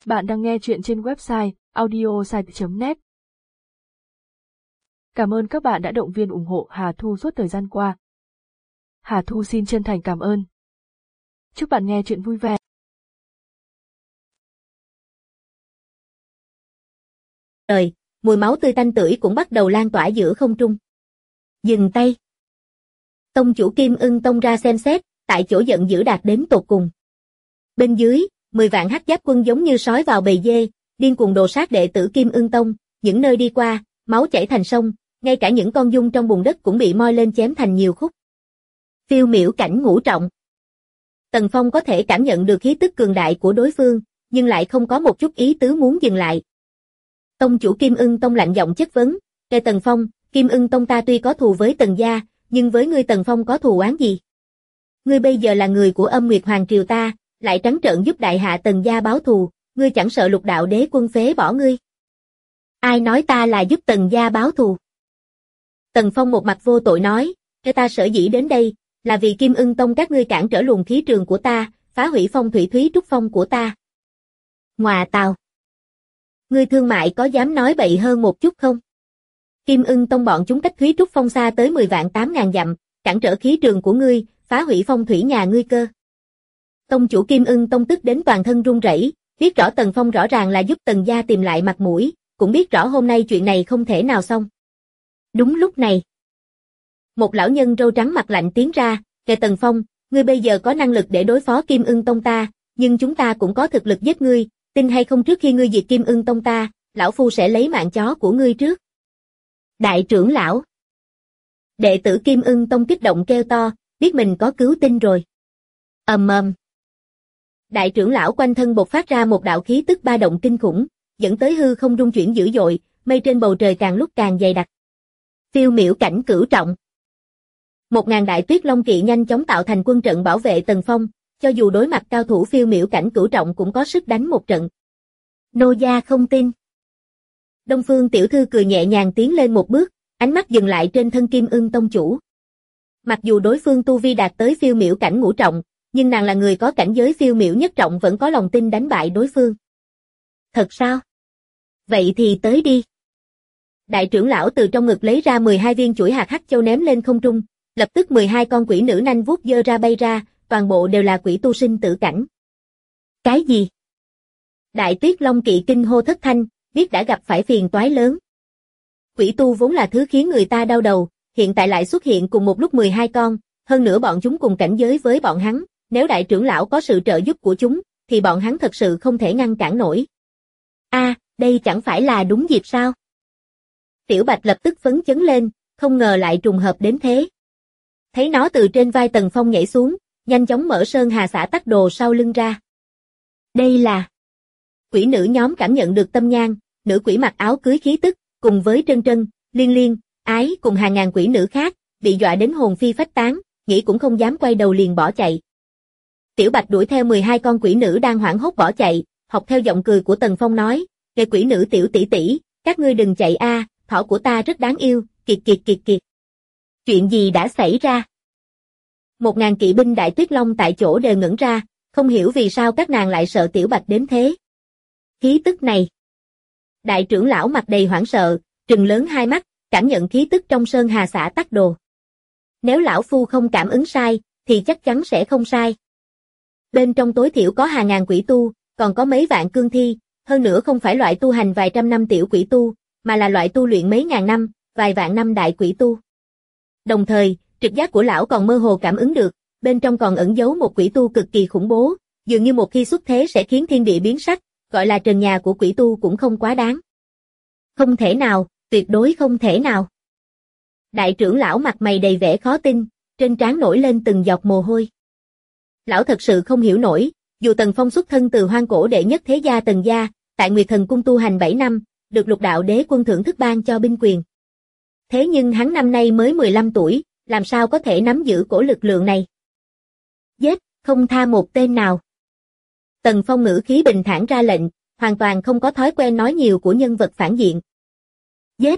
Bạn đang nghe chuyện trên website audiosite.net. Cảm ơn các bạn đã động viên ủng hộ Hà Thu suốt thời gian qua. Hà Thu xin chân thành cảm ơn. Chúc bạn nghe chuyện vui vẻ. Mùi máu tươi tanh tưởi cũng bắt đầu lan tỏa giữa không trung. Dừng tay. Tông chủ Kim Ưng Tông ra xem xét, tại chỗ giận dữ đạt đến tột cùng. Bên dưới, 10 vạn hắc giáp quân giống như sói vào bầy dê, điên cuồng đồ sát đệ tử Kim Ưng Tông, những nơi đi qua, máu chảy thành sông, ngay cả những con giun trong bùn đất cũng bị moi lên chém thành nhiều khúc. Phiêu miểu cảnh ngũ trọng. Tần Phong có thể cảm nhận được khí tức cường đại của đối phương, nhưng lại không có một chút ý tứ muốn dừng lại. Tông chủ Kim Ưng Tông lạnh giọng chất vấn, "Kẻ Tần Phong, Kim Ưng Tông ta tuy có thù với Tần gia, nhưng với ngươi Tần Phong có thù oán gì? Ngươi bây giờ là người của Âm Nguyệt Hoàng triều ta, lại trắng trợn giúp đại hạ Tần gia báo thù, ngươi chẳng sợ Lục đạo đế quân phế bỏ ngươi? Ai nói ta là giúp Tần gia báo thù?" Tần Phong một mặt vô tội nói, "Kẻ ta sở dĩ đến đây, là vì Kim Ưng Tông các ngươi cản trở luồng khí trường của ta, phá hủy phong thủy thúy trúc phong của ta." Ngoà tào. Ngươi thương mại có dám nói bậy hơn một chút không? Kim Ưng Tông bọn chúng cách Thúy Trúc Phong xa tới 10 vạn 8.000 dặm, cản trở khí trường của ngươi, phá hủy phong thủy nhà ngươi cơ. Tông chủ Kim Ưng Tông tức đến toàn thân run rẩy, biết rõ Tần Phong rõ ràng là giúp Tần gia tìm lại mặt mũi, cũng biết rõ hôm nay chuyện này không thể nào xong. Đúng lúc này, một lão nhân râu trắng mặt lạnh tiến ra, "Kẻ Tần Phong, ngươi bây giờ có năng lực để đối phó Kim Ưng Tông ta, nhưng chúng ta cũng có thực lực giết ngươi, tin hay không trước khi ngươi diệt Kim Ưng Tông ta, lão phu sẽ lấy mạng chó của ngươi trước." Đại trưởng lão. Đệ tử Kim Ưng Tông kích động kêu to, biết mình có cứu tinh rồi. Ầm ầm. Đại trưởng lão quanh thân bộc phát ra một đạo khí tức ba động kinh khủng, dẫn tới hư không rung chuyển dữ dội, mây trên bầu trời càng lúc càng dày đặc. Phiêu miểu cảnh cửu trọng. 1000 đại tuyết long kỵ nhanh chóng tạo thành quân trận bảo vệ Tần Phong, cho dù đối mặt cao thủ phiêu miểu cảnh cửu trọng cũng có sức đánh một trận. Nô gia không tin. Đông Phương tiểu thư cười nhẹ nhàng tiến lên một bước, ánh mắt dừng lại trên thân Kim Ưng Tông chủ. Mặc dù đối phương tu vi đạt tới phiêu miểu cảnh ngũ trọng, nhưng nàng là người có cảnh giới phiêu miểu nhất trọng vẫn có lòng tin đánh bại đối phương. Thật sao? Vậy thì tới đi. Đại trưởng lão từ trong ngực lấy ra 12 viên chuỗi hạt hắc châu ném lên không trung, lập tức 12 con quỷ nữ nanh vuốt giơ ra bay ra, toàn bộ đều là quỷ tu sinh tử cảnh. Cái gì? Đại tuyết long kỵ kinh hô thất thanh, biết đã gặp phải phiền toái lớn. Quỷ tu vốn là thứ khiến người ta đau đầu, hiện tại lại xuất hiện cùng một lúc 12 con, hơn nữa bọn chúng cùng cảnh giới với bọn hắn, nếu đại trưởng lão có sự trợ giúp của chúng, thì bọn hắn thật sự không thể ngăn cản nổi. Đây chẳng phải là đúng dịp sao? Tiểu Bạch lập tức phấn chấn lên, không ngờ lại trùng hợp đến thế. Thấy nó từ trên vai Tần Phong nhảy xuống, nhanh chóng mở sơn hà xả tắc đồ sau lưng ra. Đây là... Quỷ nữ nhóm cảm nhận được tâm nhang, nữ quỷ mặc áo cưới khí tức, cùng với Trân Trân, Liên Liên, Ái cùng hàng ngàn quỷ nữ khác, bị dọa đến hồn phi phách tán, nghĩ cũng không dám quay đầu liền bỏ chạy. Tiểu Bạch đuổi theo 12 con quỷ nữ đang hoảng hốt bỏ chạy, học theo giọng cười của Tần Phong nói, "Kẻ quỷ nữ tiểu tỷ tỷ, các ngươi đừng chạy a, thỏ của ta rất đáng yêu, kiệt kiệt kiệt kiệt." Chuyện gì đã xảy ra? 1000 kỵ binh đại tuyết long tại chỗ đều ngẩn ra, không hiểu vì sao các nàng lại sợ Tiểu Bạch đến thế. Khí tức này. Đại trưởng lão mặt đầy hoảng sợ, trừng lớn hai mắt, cảm nhận khí tức trong sơn hà xả tắc đồ. Nếu lão phu không cảm ứng sai, thì chắc chắn sẽ không sai. Bên trong tối thiểu có hàng ngàn quỷ tu, còn có mấy vạn cương thi, hơn nữa không phải loại tu hành vài trăm năm tiểu quỷ tu, mà là loại tu luyện mấy ngàn năm, vài vạn năm đại quỷ tu. Đồng thời, trực giác của lão còn mơ hồ cảm ứng được, bên trong còn ẩn giấu một quỷ tu cực kỳ khủng bố, dường như một khi xuất thế sẽ khiến thiên địa biến sắc, gọi là trần nhà của quỷ tu cũng không quá đáng. Không thể nào, tuyệt đối không thể nào. Đại trưởng lão mặt mày đầy vẻ khó tin, trên trán nổi lên từng giọt mồ hôi. Lão thật sự không hiểu nổi, dù Tần Phong xuất thân từ hoang cổ đệ nhất thế gia Tần gia, tại Nguyệt Thần Cung tu hành 7 năm, được Lục đạo đế quân thưởng thức ban cho binh quyền. Thế nhưng hắn năm nay mới 15 tuổi, làm sao có thể nắm giữ cổ lực lượng này? Giết, không tha một tên nào. Tần Phong ngữ khí bình thản ra lệnh, hoàn toàn không có thói quen nói nhiều của nhân vật phản diện. Giết.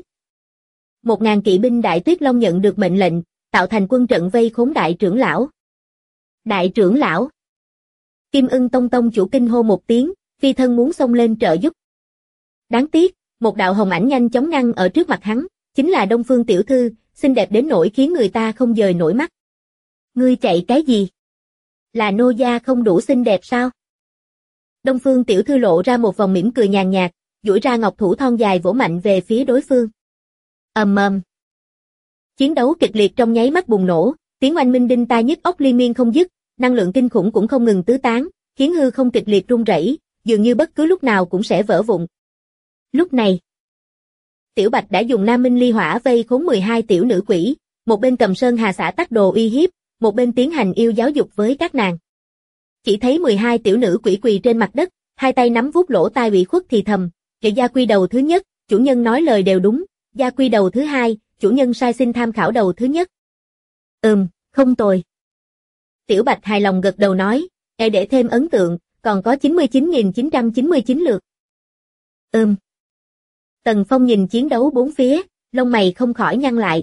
1000 kỵ binh đại tuyết long nhận được mệnh lệnh, tạo thành quân trận vây khốn đại trưởng lão. Đại trưởng lão. Kim Ưng Tông tông chủ kinh hô một tiếng, phi thân muốn xông lên trợ giúp. Đáng tiếc, một đạo hồng ảnh nhanh chóng ngăn ở trước mặt hắn, chính là Đông Phương tiểu thư, xinh đẹp đến nỗi khiến người ta không dời nổi mắt. Ngươi chạy cái gì? Là nô gia không đủ xinh đẹp sao? Đông Phương tiểu thư lộ ra một vòng mỉm cười nhàn nhạt, duỗi ra ngọc thủ thon dài vỗ mạnh về phía đối phương. Ầm ầm. Chiến đấu kịch liệt trong nháy mắt bùng nổ, tiếng oanh minh đinh tai nhức óc liên miên không dứt, năng lượng kinh khủng cũng không ngừng tứ tán, khiến hư không kịch liệt rung rẩy, dường như bất cứ lúc nào cũng sẽ vỡ vụn. Lúc này, Tiểu Bạch đã dùng Nam Minh Ly Hỏa vây khốn 12 tiểu nữ quỷ, một bên cầm Sơn Hà Xã Tắc Đồ uy hiếp, một bên tiến hành yêu giáo dục với các nàng. Chỉ thấy 12 tiểu nữ quỷ quỳ trên mặt đất, hai tay nắm vuốt lỗ tai ủy khuất thì thầm, gia quy đầu thứ nhất, chủ nhân nói lời đều đúng, gia quy đầu thứ hai, chủ nhân sai xin tham khảo đầu thứ nhất. Không tồi. Tiểu Bạch hài lòng gật đầu nói, để thêm ấn tượng, còn có 99.999 lượt. Tần Phong nhìn chiến đấu bốn phía, lông mày không khỏi nhăn lại.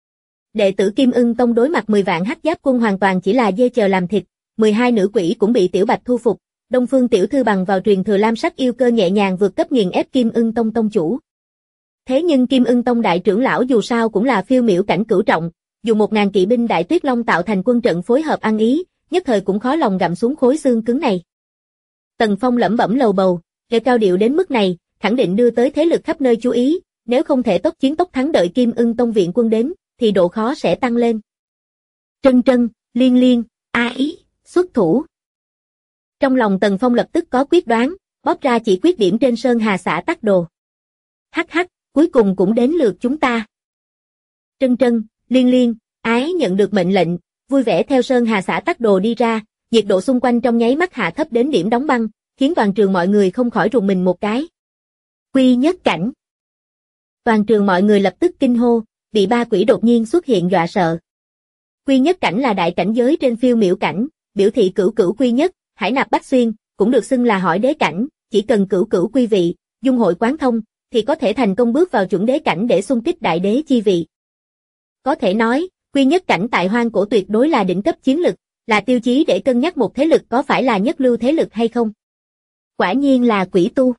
Đệ tử Kim Ưng Tông đối mặt 10 vạn hắc giáp quân hoàn toàn chỉ là dê chờ làm thịt, 12 nữ quỷ cũng bị Tiểu Bạch thu phục, Đông Phương tiểu thư bằng vào truyền thừa lam sắc yêu cơ nhẹ nhàng vượt cấp nghiền ép Kim Ưng Tông tông chủ. Thế nhưng Kim Ưng Tông đại trưởng lão dù sao cũng là phiêu miểu cảnh cửu trọng, dùng 1000 kỵ binh đại tuyết long tạo thành quân trận phối hợp ăn ý, nhất thời cũng khó lòng gặm xuống khối xương cứng này. Tần Phong lẩm bẩm lầu bầu, kẻ cao điệu đến mức này, khẳng định đưa tới thế lực khắp nơi chú ý, nếu không thể tốc chiến tốc thắng đợi Kim Ưng Tông viện quân đến, thì độ khó sẽ tăng lên. Trân Trân, Liên Liên, Ái, xuất thủ. Trong lòng Tần Phong lập tức có quyết đoán, bóp ra chỉ quyết điểm trên Sơn Hà Xã Tắc Đồ. Hắc hắc, cuối cùng cũng đến lượt chúng ta. Trân Trân, Liên Liên, Ái nhận được mệnh lệnh, vui vẻ theo Sơn Hà Xã Tắc Đồ đi ra, nhiệt độ xung quanh trong nháy mắt hạ thấp đến điểm đóng băng, khiến toàn trường mọi người không khỏi rùng mình một cái. Quy nhất cảnh. Toàn trường mọi người lập tức kinh hô, bị ba quỷ đột nhiên xuất hiện dọa sợ. Quy nhất cảnh là đại cảnh giới trên phiêu miểu cảnh, biểu thị cửu cửu quy nhất, hải nạp bách xuyên, cũng được xưng là hỏi đế cảnh, chỉ cần cửu cửu quy vị, dung hội quán thông, thì có thể thành công bước vào chuẩn đế cảnh để xung kích đại đế chi vị. Có thể nói, quy nhất cảnh tại hoang cổ tuyệt đối là đỉnh cấp chiến lực, là tiêu chí để cân nhắc một thế lực có phải là nhất lưu thế lực hay không. Quả nhiên là quỷ tu.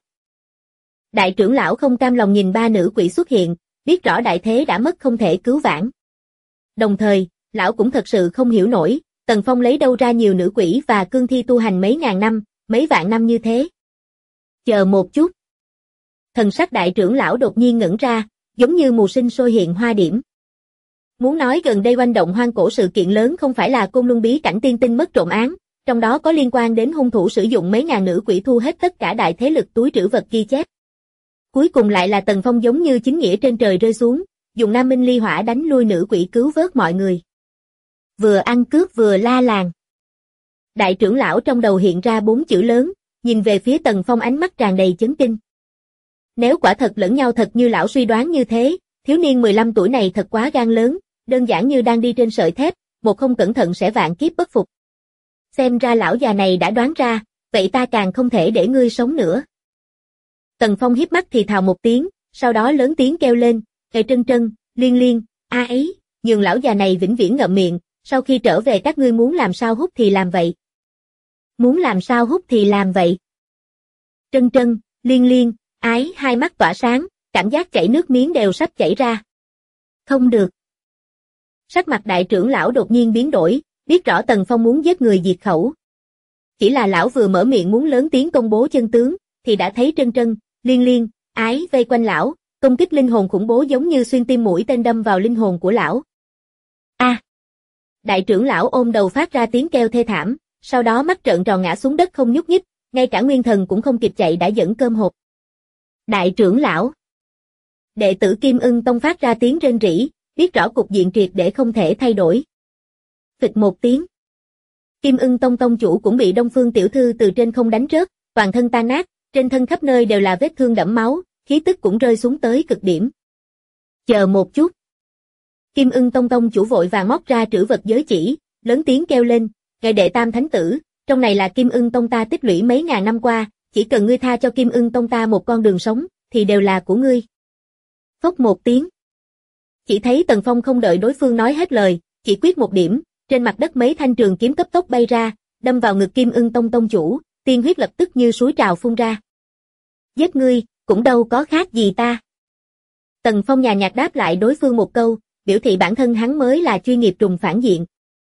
Đại trưởng lão không cam lòng nhìn ba nữ quỷ xuất hiện, biết rõ đại thế đã mất không thể cứu vãn. Đồng thời, lão cũng thật sự không hiểu nổi, Tần Phong lấy đâu ra nhiều nữ quỷ và cương thi tu hành mấy ngàn năm, mấy vạn năm như thế. Chờ một chút. Thần sắc đại trưởng lão đột nhiên ngẩn ra, giống như mù sinh sôi hiện hoa điểm. Muốn nói gần đây oanh động hoang cổ sự kiện lớn không phải là Côn Luân bí cảnh tiên tinh mất trộm án, trong đó có liên quan đến hung thủ sử dụng mấy ngàn nữ quỷ thu hết tất cả đại thế lực túi trữ vật ghi chép. Cuối cùng lại là Tần Phong giống như chính nghĩa trên trời rơi xuống, dùng Nam Minh Ly Hỏa đánh lui nữ quỷ cứu vớt mọi người. Vừa ăn cướp vừa la làng. Đại trưởng lão trong đầu hiện ra 4 chữ lớn, nhìn về phía Tần Phong ánh mắt tràn đầy chấn kinh. Nếu quả thật lẫn nhau thật như lão suy đoán như thế, thiếu niên 15 tuổi này thật quá gan lớn, đơn giản như đang đi trên sợi thép, một không cẩn thận sẽ vạn kiếp bất phục. Xem ra lão già này đã đoán ra, vậy ta càng không thể để ngươi sống nữa. Tần Phong híp mắt thì thào một tiếng, sau đó lớn tiếng kêu lên, Trân Trân, Liên Liên, ấy, nhường lão già này vĩnh viễn ngậm miệng, sau khi trở về các ngươi muốn làm sao hút thì làm vậy. Muốn làm sao hút thì làm vậy. Trân Trân, Liên Liên, Ái hai mắt tỏa sáng, cảm giác chảy nước miếng đều sắp chảy ra. Không được. Sắc mặt đại trưởng lão đột nhiên biến đổi, biết rõ Tần Phong muốn giết người diệt khẩu. Chỉ là lão vừa mở miệng muốn lớn tiếng công bố chân tướng, thì đã thấy Trân Trân, Liên Liên, Ái vây quanh lão, công kích linh hồn khủng bố giống như xuyên tim mũi tên đâm vào linh hồn của lão. A! Đại trưởng lão ôm đầu phát ra tiếng kêu thê thảm, sau đó mắt trợn tròn ngã xuống đất không nhúc nhích, ngay cả nguyên thần cũng không kịp chạy đã dẫn cơm hộp. Đại trưởng lão! Đệ tử Kim Ưng Tông phát ra tiếng rên rỉ, biết rõ cục diện triệt để không thể thay đổi. Phịch một tiếng. Kim Ưng Tông tông chủ cũng bị Đông Phương tiểu thư từ trên không đánh rớt, toàn thân tan nát, trên thân khắp nơi đều là vết thương đẫm máu, khí tức cũng rơi xuống tới cực điểm. Chờ một chút. Kim Ưng Tông tông chủ vội vàng móc ra trữ vật giới chỉ, lớn tiếng kêu lên, ngài đệ tam thánh tử, trong này là Kim Ưng Tông ta tích lũy mấy ngàn năm qua, chỉ cần ngươi tha cho Kim Ưng Tông ta một con đường sống, thì đều là của ngươi. Phốc một tiếng. Chỉ thấy Tần Phong không đợi đối phương nói hết lời, chỉ quyết một điểm, trên mặt đất mấy thanh trường kiếm cấp tốc bay ra, đâm vào ngực Kim Ưng Tông tông chủ, tiên huyết lập tức như suối trào phun ra. Giết ngươi, cũng đâu có khác gì ta. Tần Phong nhàn nhạt đáp lại đối phương một câu, biểu thị bản thân hắn mới là chuyên nghiệp trùng phản diện.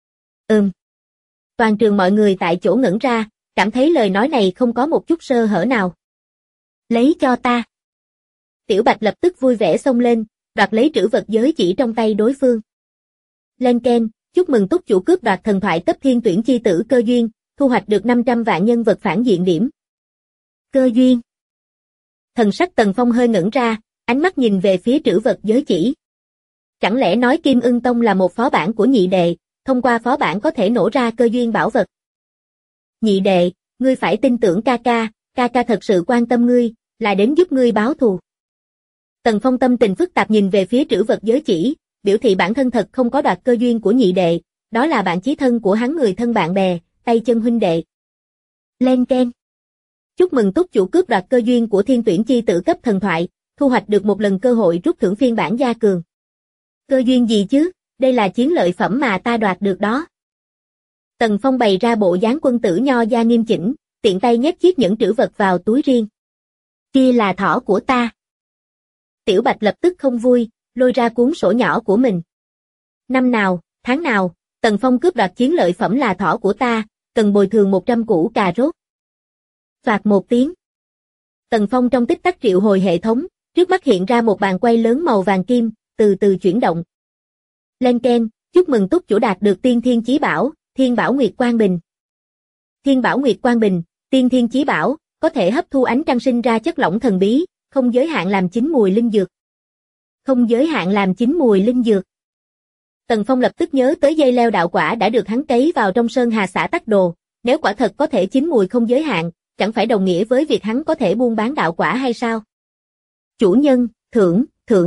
Toàn trường mọi người tại chỗ ngẩn ra, cảm thấy lời nói này không có một chút sơ hở nào. Lấy cho ta. Tiểu Bạch lập tức vui vẻ xông lên, đoạt lấy trữ vật giới chỉ trong tay đối phương. Lên Ken, chúc mừng túc chủ cướp đoạt thần thoại cấp thiên tuyển chi tử cơ duyên, thu hoạch được 500 vạn nhân vật phản diện điểm. Cơ duyên. Thần sắc Tần Phong hơi ngẩn ra, ánh mắt nhìn về phía trữ vật giới chỉ. Chẳng lẽ nói Kim Ưng Tông là một phó bản của nhị đệ, thông qua phó bản có thể nổ ra cơ duyên bảo vật. Nhị đệ, ngươi phải tin tưởng ca ca thật sự quan tâm ngươi, là đến giúp ngươi báo thù. Tần Phong tâm tình phức tạp nhìn về phía trữ vật giới chỉ, biểu thị bản thân thật không có đoạt cơ duyên của nhị đệ, đó là bạn chí thân của hắn, người thân bạn bè, tay chân huynh đệ. Lên Ken. Chúc mừng túc chủ cướp đoạt cơ duyên của thiên tuyển chi tử cấp thần thoại, thu hoạch được một lần cơ hội rút thưởng phiên bản gia cường. Cơ duyên gì chứ, đây là chiến lợi phẩm mà ta đoạt được đó. Tần Phong bày ra bộ dáng quân tử nho gia nghiêm chỉnh, tiện tay nhét chiếc nhẫn trữ vật vào túi riêng. Kia là thỏ của ta. Tiểu Bạch lập tức không vui, lôi ra cuốn sổ nhỏ của mình. Năm nào, tháng nào, Tần Phong cướp đoạt chiến lợi phẩm là thỏ của ta, cần bồi thường 100 củ cà rốt. Phạt một tiếng. Tần Phong trong tích tắc triệu hồi hệ thống, trước mắt hiện ra một bàn quay lớn màu vàng kim, từ từ chuyển động. Lên Ken, chúc mừng túc chủ đạt được tiên thiên chí bảo, Thiên Bảo Nguyệt Quang Bình. Thiên Bảo Nguyệt Quang Bình, tiên thiên chí bảo, có thể hấp thu ánh trăng sinh ra chất lỏng thần bí, không giới hạn làm chín mùi linh dược. Không giới hạn làm chín mùi linh dược. Tần Phong lập tức nhớ tới dây leo đạo quả đã được hắn cấy vào trong sơn hà xã Tắc Đồ, nếu quả thật có thể chín mùi không giới hạn, chẳng phải đồng nghĩa với việc hắn có thể buôn bán đạo quả hay sao? Chủ nhân, thưởng.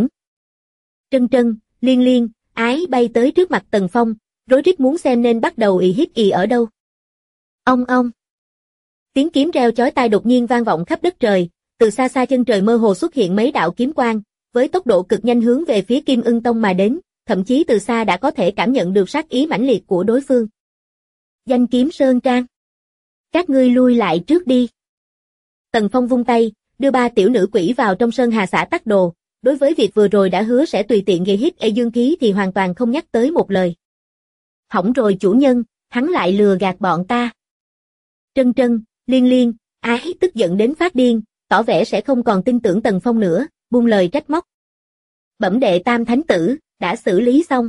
Trân Trân, Liên, Ái bay tới trước mặt Tần Phong, rối rít muốn xem nên bắt đầu ì hít ì ở đâu. Ong. Tiếng kiếm reo chói tai đột nhiên vang vọng khắp đất trời, từ xa xa chân trời mơ hồ xuất hiện mấy đạo kiếm quang, với tốc độ cực nhanh hướng về phía Kim Ưng Tông mà đến, thậm chí từ xa đã có thể cảm nhận được sát ý mãnh liệt của đối phương. Danh kiếm Sơn Trang. Các ngươi lui lại trước đi. Tần Phong vung tay, đưa 3 tiểu nữ quỷ vào trong sơn hà xã Tắc Đồ, đối với việc vừa rồi đã hứa sẽ tùy tiện gây hít dương khí thì hoàn toàn không nhắc tới một lời. Hỏng rồi chủ nhân, hắn lại lừa gạt bọn ta. Trân, Liên, Ái tức giận đến phát điên, tỏ vẻ sẽ không còn tin tưởng Tần Phong nữa, buông lời trách móc. Bẩm đệ tam thánh tử, đã xử lý xong.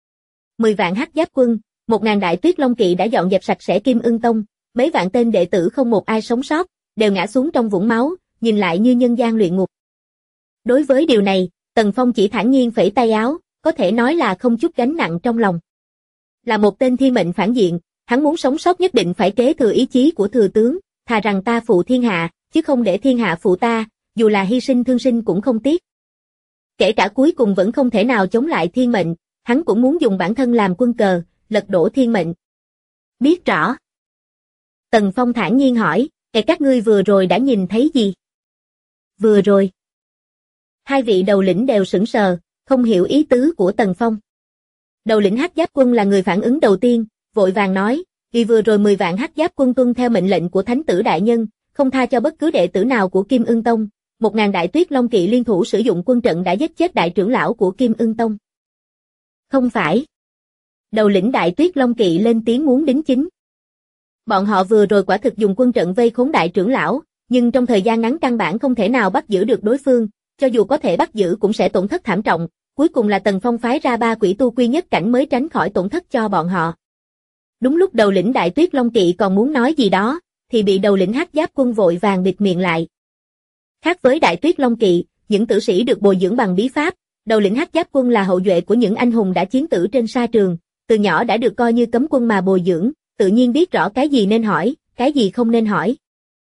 10 vạn hắc giáp quân, 1000 đại tuyết long kỵ đã dọn dẹp sạch sẽ Kim Ưng Tông, mấy vạn tên đệ tử không một ai sống sót, đều ngã xuống trong vũng máu, nhìn lại như nhân gian luyện ngục. Đối với điều này, Tần Phong chỉ thản nhiên phẩy tay áo, có thể nói là không chút gánh nặng trong lòng. Là một tên thiên mệnh phản diện, hắn muốn sống sót nhất định phải kế thừa ý chí của thừa tướng, thà rằng ta phụ thiên hạ, chứ không để thiên hạ phụ ta, dù là hy sinh thương sinh cũng không tiếc. Kể cả cuối cùng vẫn không thể nào chống lại thiên mệnh, hắn cũng muốn dùng bản thân làm quân cờ, lật đổ thiên mệnh. Biết rõ. Tần Phong thản nhiên hỏi, các ngươi vừa rồi đã nhìn thấy gì? Vừa rồi. Hai vị đầu lĩnh đều sững sờ, không hiểu ý tứ của Tần Phong. Đầu lĩnh hắc giáp quân là người phản ứng đầu tiên, vội vàng nói, vì vừa rồi 10 vạn hắc giáp quân tuân theo mệnh lệnh của thánh tử đại nhân, không tha cho bất cứ đệ tử nào của Kim Ưng Tông, 1000 đại tuyết long kỵ liên thủ sử dụng quân trận đã giết chết đại trưởng lão của Kim Ưng Tông. Không phải. Đầu lĩnh đại tuyết long kỵ lên tiếng muốn đính chính. Bọn họ vừa rồi quả thực dùng quân trận vây khốn đại trưởng lão, nhưng trong thời gian ngắn căn bản không thể nào bắt giữ được đối phương, cho dù có thể bắt giữ cũng sẽ tổn thất thảm trọng, cuối cùng là Tần Phong phái ra 3 quỷ tu quy nhất cảnh mới tránh khỏi tổn thất cho bọn họ. Đúng lúc đầu lĩnh đại tuyết long kỵ còn muốn nói gì đó, thì bị đầu lĩnh hắc giáp quân vội vàng bịt miệng lại. Khác với đại tuyết long kỵ, những tử sĩ được bồi dưỡng bằng bí pháp, đầu lĩnh hắc giáp quân là hậu duệ của những anh hùng đã chiến tử trên sa trường, từ nhỏ đã được coi như cấm quân mà bồi dưỡng, tự nhiên biết rõ cái gì nên hỏi, cái gì không nên hỏi.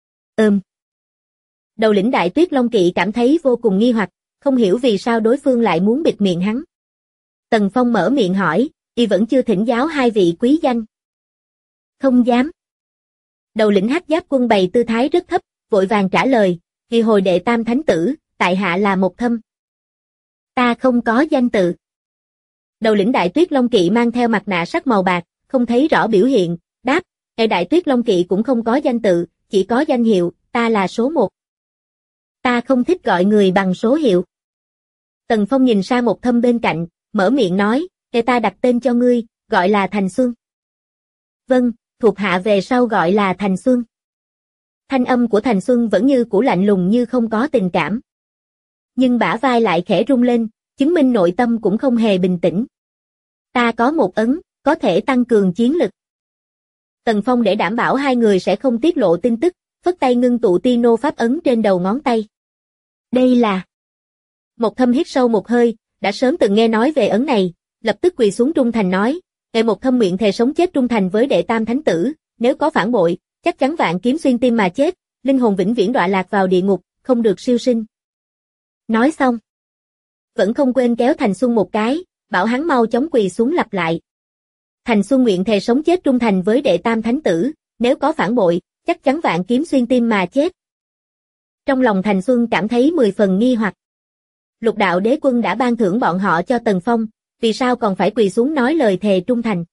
Đầu lĩnh đại tuyết long kỵ cảm thấy vô cùng nghi hoặc, không hiểu vì sao đối phương lại muốn bịt miệng hắn. Tần Phong mở miệng hỏi, y vẫn chưa thỉnh giáo hai vị quý danh. Không dám. Đầu lĩnh hắc giáp quân bày tư thái rất thấp, vội vàng trả lời, vì hồi đệ tam thánh tử, tại hạ là một thâm. Ta không có danh tự. Đầu lĩnh đại tuyết long kỵ mang theo mặt nạ sắc màu bạc, không thấy rõ biểu hiện, đáp, đại tuyết long kỵ cũng không có danh tự, chỉ có danh hiệu, ta là số 1. Ta không thích gọi người bằng số hiệu. Tần Phong nhìn sang Một Thâm bên cạnh, mở miệng nói, để ta đặt tên cho ngươi, gọi là Thành Xuân. Vâng, thuộc hạ về sau gọi là Thành Xuân. Thanh âm của Thành Xuân vẫn như cũ lạnh lùng như không có tình cảm. Nhưng bả vai lại khẽ rung lên, chứng minh nội tâm cũng không hề bình tĩnh. Ta có một ấn, có thể tăng cường chiến lực. Tần Phong để đảm bảo hai người sẽ không tiết lộ tin tức, phất tay ngưng tụ Tino pháp ấn trên đầu ngón tay. Đây là... Một Thâm hít sâu một hơi, đã sớm từng nghe nói về ấn này, lập tức quỳ xuống trung thành nói, Đệ Một Thâm nguyện thề sống chết trung thành với Đệ Tam Thánh Tử, nếu có phản bội, chắc chắn vạn kiếm xuyên tim mà chết, linh hồn vĩnh viễn đọa lạc vào địa ngục, không được siêu sinh. Nói xong, vẫn không quên kéo Thành Xuân một cái, bảo hắn mau chóng quỳ xuống lặp lại. Thành Xuân nguyện thề sống chết trung thành với Đệ Tam Thánh Tử, nếu có phản bội, chắc chắn vạn kiếm xuyên tim mà chết. Trong lòng Thành Xuân cảm thấy 10 phần nghi hoặc. Lục đạo đế quân đã ban thưởng bọn họ cho Tần Phong, vì sao còn phải quỳ xuống nói lời thề trung thành?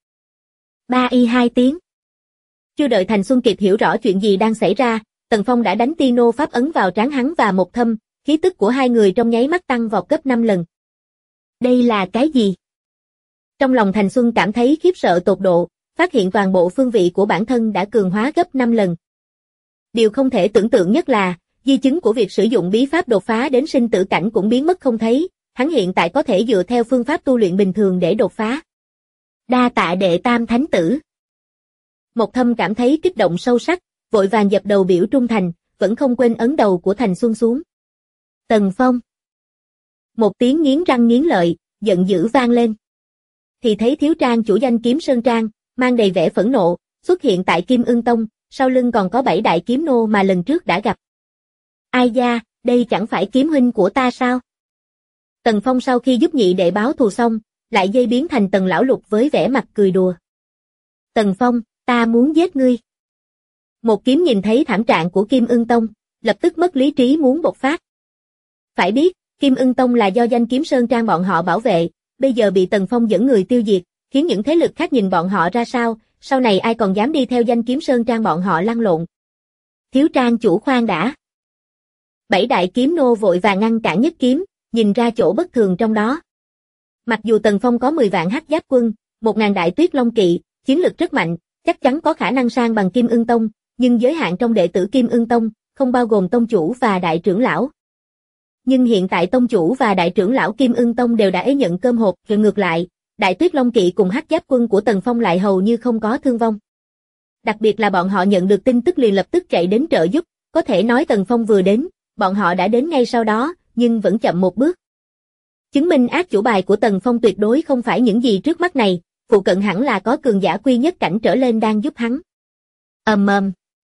2 tiếng. Chưa đợi Thành Xuân kịp hiểu rõ chuyện gì đang xảy ra, Tần Phong đã đánh Tino pháp ấn vào trán hắn và Một Thâm, khí tức của hai người trong nháy mắt tăng vọt gấp 5 lần. Đây là cái gì? Trong lòng Thành Xuân cảm thấy khiếp sợ tột độ, phát hiện toàn bộ phương vị của bản thân đã cường hóa gấp 5 lần. Điều không thể tưởng tượng nhất là, di chứng của việc sử dụng bí pháp đột phá đến sinh tử cảnh cũng biến mất không thấy, hắn hiện tại có thể dựa theo phương pháp tu luyện bình thường để đột phá. Đa tạ Đệ Tam Thánh Tử. Một Thâm cảm thấy kích động sâu sắc, vội vàng dập đầu biểu trung thành, vẫn không quên ấn đầu của Thành Xuân xuống. Tần Phong. Một tiếng nghiến răng nghiến lợi, giận dữ vang lên. Thì thấy Thiếu Trang chủ danh Kiếm Sơn Trang, mang đầy vẻ phẫn nộ, xuất hiện tại Kim Ưng Tông, sau lưng còn có 7 đại kiếm nô mà lần trước đã gặp. Ai da, đây chẳng phải kiếm huynh của ta sao? Tần Phong sau khi giúp nhị đệ báo thù xong, lại dây biến thành Tần Lão Lục với vẻ mặt cười đùa. Tần Phong, ta muốn giết ngươi. Một Kiếm nhìn thấy thảm trạng của Kim Ưng Tông, lập tức mất lý trí muốn bộc phát. Phải biết, Kim Ưng Tông là do danh Kiếm Sơn Trang bọn họ bảo vệ, bây giờ bị Tần Phong dẫn người tiêu diệt, khiến những thế lực khác nhìn bọn họ ra sao, sau này ai còn dám đi theo danh Kiếm Sơn Trang bọn họ lăn lộn. Thiếu Trang chủ khoan đã. 7 đại kiếm nô vội vàng ngăn cản Nhất Kiếm, nhìn ra chỗ bất thường trong đó. Mặc dù Tần Phong có 10 vạn hắc giáp quân, 1000 đại tuyết long kỵ, chiến lực rất mạnh, chắc chắn có khả năng sang bằng Kim Ưng Tông, nhưng giới hạn trong đệ tử Kim Ưng Tông, không bao gồm tông chủ và đại trưởng lão. Nhưng hiện tại tông chủ và đại trưởng lão Kim Ưng Tông đều đã ấy nhận cơm hộp, rồi ngược lại, đại tuyết long kỵ cùng hắc giáp quân của Tần Phong lại hầu như không có thương vong. Đặc biệt là bọn họ nhận được tin tức liền lập tức chạy đến trợ giúp, có thể nói Tần Phong vừa đến, bọn họ đã đến ngay sau đó, nhưng vẫn chậm một bước. Chứng minh ác chủ bài của Tần Phong tuyệt đối không phải những gì trước mắt này, phụ cận hẳn là có cường giả quy nhất cảnh trở lên đang giúp hắn. Ầm.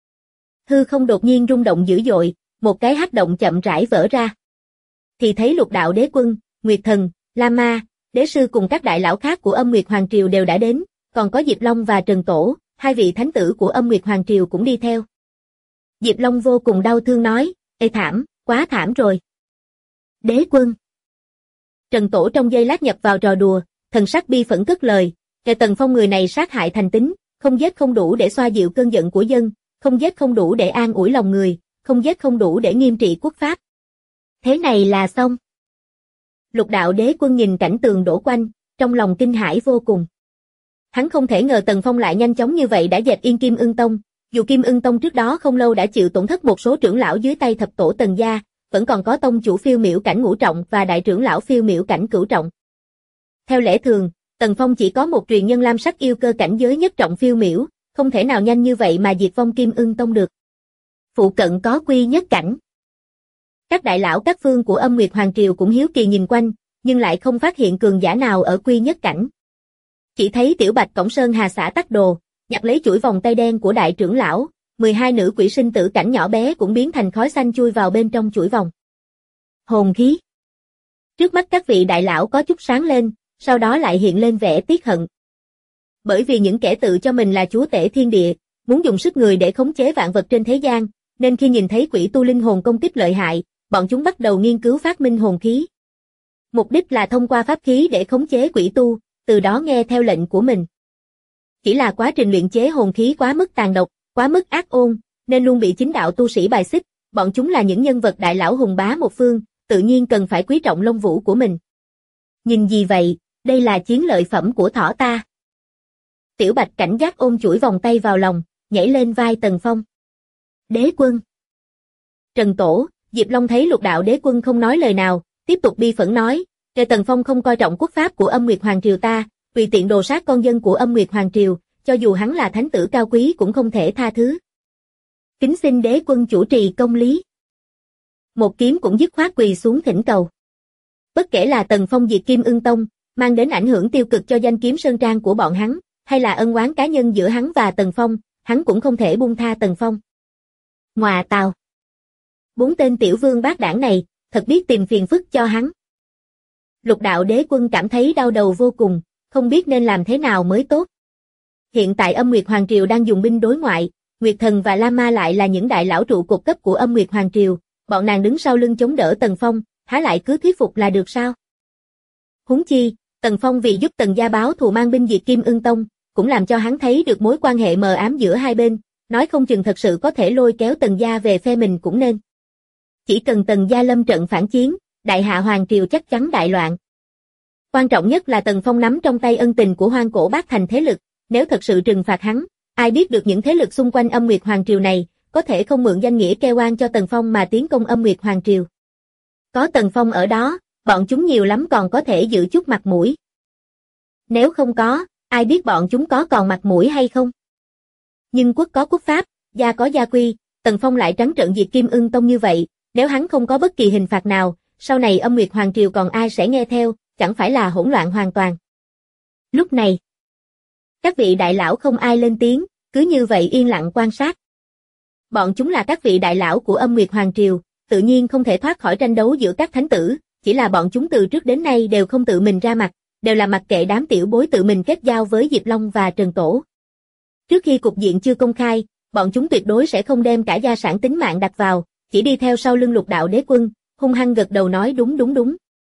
Hư không đột nhiên rung động dữ dội, một cái hắc động chậm rãi vỡ ra. Thì thấy Lục đạo đế quân, Nguyệt Thần, La Ma, đế sư cùng các đại lão khác của Âm Nguyệt Hoàng Triều đều đã đến, còn có Diệp Long và Trần Tổ, hai vị thánh tử của Âm Nguyệt Hoàng Triều cũng đi theo. Diệp Long vô cùng đau thương nói, ê thảm, quá thảm rồi. Đế quân. Trần Tổ trong giây lát nhập vào trò đùa, thần sắc bi phẫn cất lời, kẻ Tần Phong người này sát hại thành tính, không giết không đủ để xoa dịu cơn giận của dân, không giết không đủ để an ủi lòng người, không giết không đủ để nghiêm trị quốc pháp. Thế này là xong. Lục đạo đế quân nhìn cảnh tường đổ quanh, trong lòng kinh hãi vô cùng. Hắn không thể ngờ Tần Phong lại nhanh chóng như vậy đã dẹp yên Kim Ưng Tông, dù Kim Ưng Tông trước đó không lâu đã chịu tổn thất một số trưởng lão dưới tay thập tổ Tần gia, vẫn còn có tông chủ phiêu miểu cảnh ngũ trọng và đại trưởng lão phiêu miểu cảnh cửu trọng. Theo lẽ thường, Tần Phong chỉ có một truyền nhân lam sắc yêu cơ cảnh giới nhất trọng phiêu miểu, không thể nào nhanh như vậy mà diệt vong Kim Ưng Tông được. Phụ cận có quy nhất cảnh. Các đại lão các phương của Âm Nguyệt Hoàng Triều cũng hiếu kỳ nhìn quanh, nhưng lại không phát hiện cường giả nào ở quy nhất cảnh. Chỉ thấy Tiểu Bạch Cổng Sơn Hà Xã Tắc Đồ, nhặt lấy chuỗi vòng tay đen của đại trưởng lão, 12 nữ quỷ sinh tử cảnh nhỏ bé cũng biến thành khói xanh chui vào bên trong chuỗi vòng. Hồn khí. Trước mắt các vị đại lão có chút sáng lên, sau đó lại hiện lên vẻ tiếc hận. Bởi vì những kẻ tự cho mình là chúa tể thiên địa, muốn dùng sức người để khống chế vạn vật trên thế gian, nên khi nhìn thấy quỷ tu linh hồn công kích lợi hại, bọn chúng bắt đầu nghiên cứu phát minh hồn khí. Mục đích là thông qua pháp khí để khống chế quỷ tu, từ đó nghe theo lệnh của mình. Chỉ là quá trình luyện chế hồn khí quá mức tàn độc, quá mức ác ôn, nên luôn bị chính đạo tu sĩ bài xích, bọn chúng là những nhân vật đại lão hùng bá một phương, tự nhiên cần phải quý trọng lông vũ của mình. Nhìn gì vậy, đây là chiến lợi phẩm của thỏ ta. Tiểu Bạch cảnh giác ôm chuỗi vòng tay vào lòng, nhảy lên vai Tần Phong. Đế quân. Trần Tổ, Diệp Long thấy Lục Đạo Đế quân không nói lời nào, tiếp tục bi phẫn nói, kể Tần Phong không coi trọng quốc pháp của Âm Nguyệt Hoàng Triều ta, tùy tiện đồ sát con dân của Âm Nguyệt Hoàng Triều, cho dù hắn là thánh tử cao quý cũng không thể tha thứ. Kính xin đế quân chủ trì công lý. Một kiếm cũng dứt khoát quỳ xuống thỉnh cầu. Bất kể là Tần Phong diệt Kim Ưng Tông, mang đến ảnh hưởng tiêu cực cho danh kiếm sơn trang của bọn hắn, hay là ân oán cá nhân giữa hắn và Tần Phong, hắn cũng không thể buông tha Tần Phong. Ngoà tào. 4 tên tiểu vương bát đảng này, thật biết tìm phiền phức cho hắn. Lục Đạo Đế quân cảm thấy đau đầu vô cùng, không biết nên làm thế nào mới tốt. Hiện tại Âm Nguyệt Hoàng Triều đang dùng binh đối ngoại, Nguyệt Thần và La Ma lại là những đại lão trụ cột cấp của Âm Nguyệt Hoàng Triều, bọn nàng đứng sau lưng chống đỡ Tần Phong, há lại cứ thuyết phục là được sao? Huống chi, Tần Phong vì giúp Tần gia báo thù mang binh diệt Kim Ưng Tông, cũng làm cho hắn thấy được mối quan hệ mờ ám giữa hai bên, nói không chừng thật sự có thể lôi kéo Tần gia về phe mình cũng nên. Chỉ cần Tần gia lâm trận phản chiến, Đại Hạ Hoàng Triều chắc chắn đại loạn. Quan trọng nhất là Tần Phong nắm trong tay ân tình của Hoang Cổ Bát Thành thế lực, nếu thật sự trừng phạt hắn, ai biết được những thế lực xung quanh Âm Nguyệt Hoàng Triều này, có thể không mượn danh nghĩa kêu oan cho Tần Phong mà tiến công Âm Nguyệt Hoàng Triều. Có Tần Phong ở đó, bọn chúng nhiều lắm còn có thể giữ chút mặt mũi. Nếu không có, ai biết bọn chúng có còn mặt mũi hay không? Nhưng quốc có quốc pháp, gia có gia quy, Tần Phong lại trắng trợn diệt Kim Ưng Tông như vậy, nếu hắn không có bất kỳ hình phạt nào, sau này Âm Nguyệt Hoàng Triều còn ai sẽ nghe theo, chẳng phải là hỗn loạn hoàn toàn. Lúc này, các vị đại lão không ai lên tiếng, cứ như vậy yên lặng quan sát. Bọn chúng là các vị đại lão của Âm Nguyệt Hoàng Triều, tự nhiên không thể thoát khỏi tranh đấu giữa các thánh tử, chỉ là bọn chúng từ trước đến nay đều không tự mình ra mặt, đều là mặc kệ đám tiểu bối tự mình kết giao với Diệp Long và Trần Tổ. Trước khi cục diện chưa công khai, bọn chúng tuyệt đối sẽ không đem cả gia sản tính mạng đặt vào, chỉ đi theo sau lưng Lục Đạo Đế quân, hung hăng gật đầu nói đúng.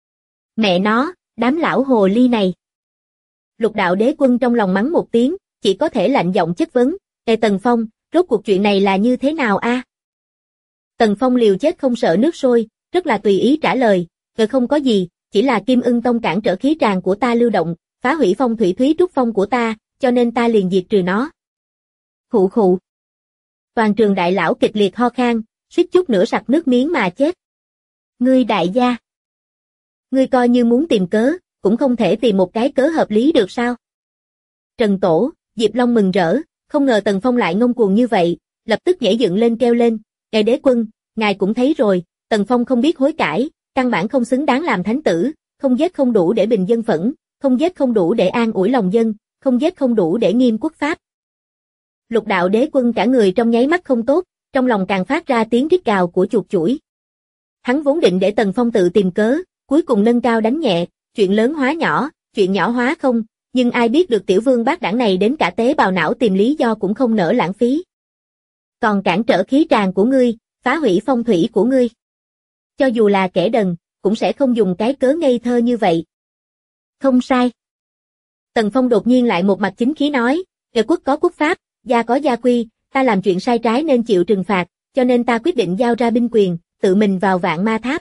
Mẹ nó, đám lão hồ ly này. Lục Đạo Đế quân trong lòng mắng một tiếng, chỉ có thể lạnh giọng chất vấn, Ê Tần Phong, rốt cuộc chuyện này là như thế nào a? Tần Phong liều chết không sợ nước sôi, rất là tùy ý trả lời, không có gì, chỉ là Kim Ưng Tông cản trở khí tràng của ta lưu động, phá hủy phong thủy thúy trúc phong của ta, cho nên ta liền diệt trừ nó. Khụ khụ. Toàn trường đại lão kịch liệt ho khan, suýt chút nữa sặc nước miếng mà chết. Ngươi đại gia. Ngươi coi như muốn tìm cớ, cũng không thể tìm một cái cớ hợp lý được sao? Trần Tổ, Diệp Long mừng rỡ, không ngờ Tần Phong lại ngông cuồng như vậy, lập tức nhảy dựng lên kêu lên, Ngài đế quân, ngài cũng thấy rồi, Tần Phong không biết hối cải, căn bản không xứng đáng làm thánh tử, không giết không đủ để bình dân phẫn, không giết không đủ để an ủi lòng dân, không giết không đủ để nghiêm quốc pháp. Lục Đạo Đế quân cả người trong nháy mắt không tốt, trong lòng càng phát ra tiếng rít gào của chuột chủi. Hắn vốn định để Tần Phong tự tìm cớ, cuối cùng nâng cao đánh nhẹ, chuyện lớn hóa nhỏ, chuyện nhỏ hóa không, nhưng ai biết được tiểu vương bát đảng này đến cả tế bào não tìm lý do cũng không nỡ lãng phí. Còn cản trở khí tràng của ngươi, phá hủy phong thủy của ngươi. Cho dù là kẻ đần, cũng sẽ không dùng cái cớ ngây thơ như vậy. Không sai. Tần Phong đột nhiên lại một mặt chính khí nói, Kẻ quốc có quốc pháp, gia có gia quy, ta làm chuyện sai trái nên chịu trừng phạt, cho nên ta quyết định giao ra binh quyền, tự mình vào Vạn Ma Tháp.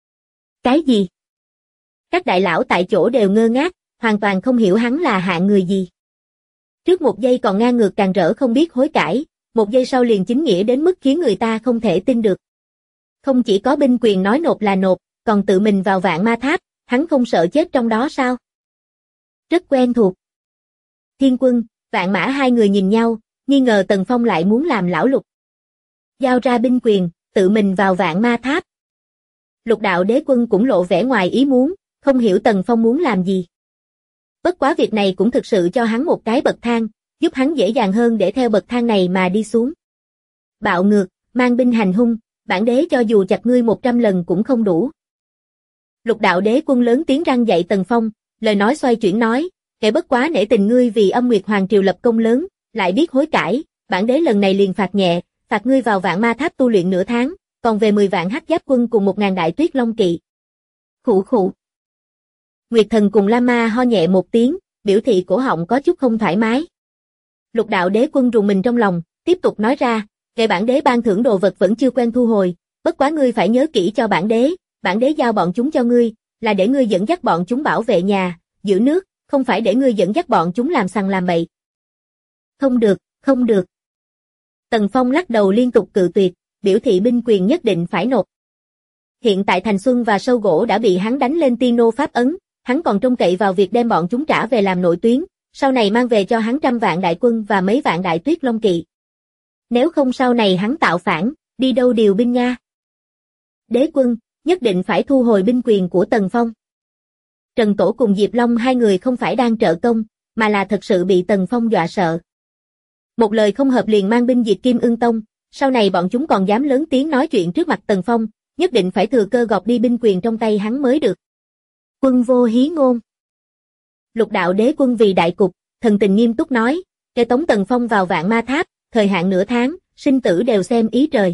Cái gì? Các đại lão tại chỗ đều ngơ ngác, hoàn toàn không hiểu hắn là hạng người gì. Trước một giây còn ngang ngược càng rỡ không biết hối cải, một giây sau liền chính nghĩa đến mức khiến người ta không thể tin được. Không chỉ có binh quyền nói nộp là nộp, còn tự mình vào Vạn Ma Tháp, hắn không sợ chết trong đó sao? Rất quen thuộc. Thiên Quân, Vạn Mã hai người nhìn nhau, nghi ngờ Tần Phong lại muốn làm lão Lục. Giao ra binh quyền, tự mình vào Vạn Ma Tháp. Lục Đạo Đế quân cũng lộ vẻ ngoài ý muốn, không hiểu Tần Phong muốn làm gì. Bất quá việc này cũng thực sự cho hắn một cái bậc thang, giúp hắn dễ dàng hơn để theo bậc thang này mà đi xuống. Bạo ngược, mang binh hành hung, bản đế cho dù chặt ngươi 100 lần cũng không đủ. Lục Đạo Đế quân lớn tiếng răn dạy Tần Phong, lời nói xoay chuyển nói, kẻ bất quá nể tình ngươi vì Âm Nguyệt Hoàng Triều lập công lớn, lại biết hối cải, bản đế lần này liền phạt nhẹ, phạt ngươi vào Vạn Ma Tháp tu luyện nửa tháng, còn về 10 vạn hắc giáp quân cùng 1000 đại tuyết long kỵ. Khụ khụ. Nguyệt Thần cùng La Ma ho nhẹ một tiếng, biểu thị cổ họng có chút không thoải mái. Lục Đạo Đế quân rùng mình trong lòng, tiếp tục nói ra, Kệ bản đế ban thưởng đồ vật vẫn chưa quen thu hồi, bất quá ngươi phải nhớ kỹ cho bản đế giao bọn chúng cho ngươi, là để ngươi dẫn dắt bọn chúng bảo vệ nhà, giữ nước, không phải để ngươi dẫn dắt bọn chúng làm sằng làm bậy. Không được, không được. Tần Phong lắc đầu liên tục cự tuyệt, biểu thị binh quyền nhất định phải nộp. Hiện tại Thành Xuân và Sâu Gỗ đã bị hắn đánh lên tiên nô pháp ấn, hắn còn trông cậy vào việc đem bọn chúng trả về làm nội tuyến, sau này mang về cho hắn 100 vạn đại quân và mấy vạn đại tuyết long kỵ. Nếu không sau này hắn tạo phản, đi đâu điều binh nha. Đế quân, nhất định phải thu hồi binh quyền của Tần Phong. Trần Tổ cùng Diệp Long hai người không phải đang trợ công, mà là thật sự bị Tần Phong dọa sợ. Một lời không hợp liền mang binh diệt Kim Ưng Tông, sau này bọn chúng còn dám lớn tiếng nói chuyện trước mặt Tần Phong, nhất định phải thừa cơ gọt đi binh quyền trong tay hắn mới được. Quân vô hí ngôn. Lục đạo đế quân vì đại cục, thần tình nghiêm túc nói, kẻ tống Tần Phong vào Vạn Ma Tháp, thời hạn nửa tháng, sinh tử đều xem ý trời.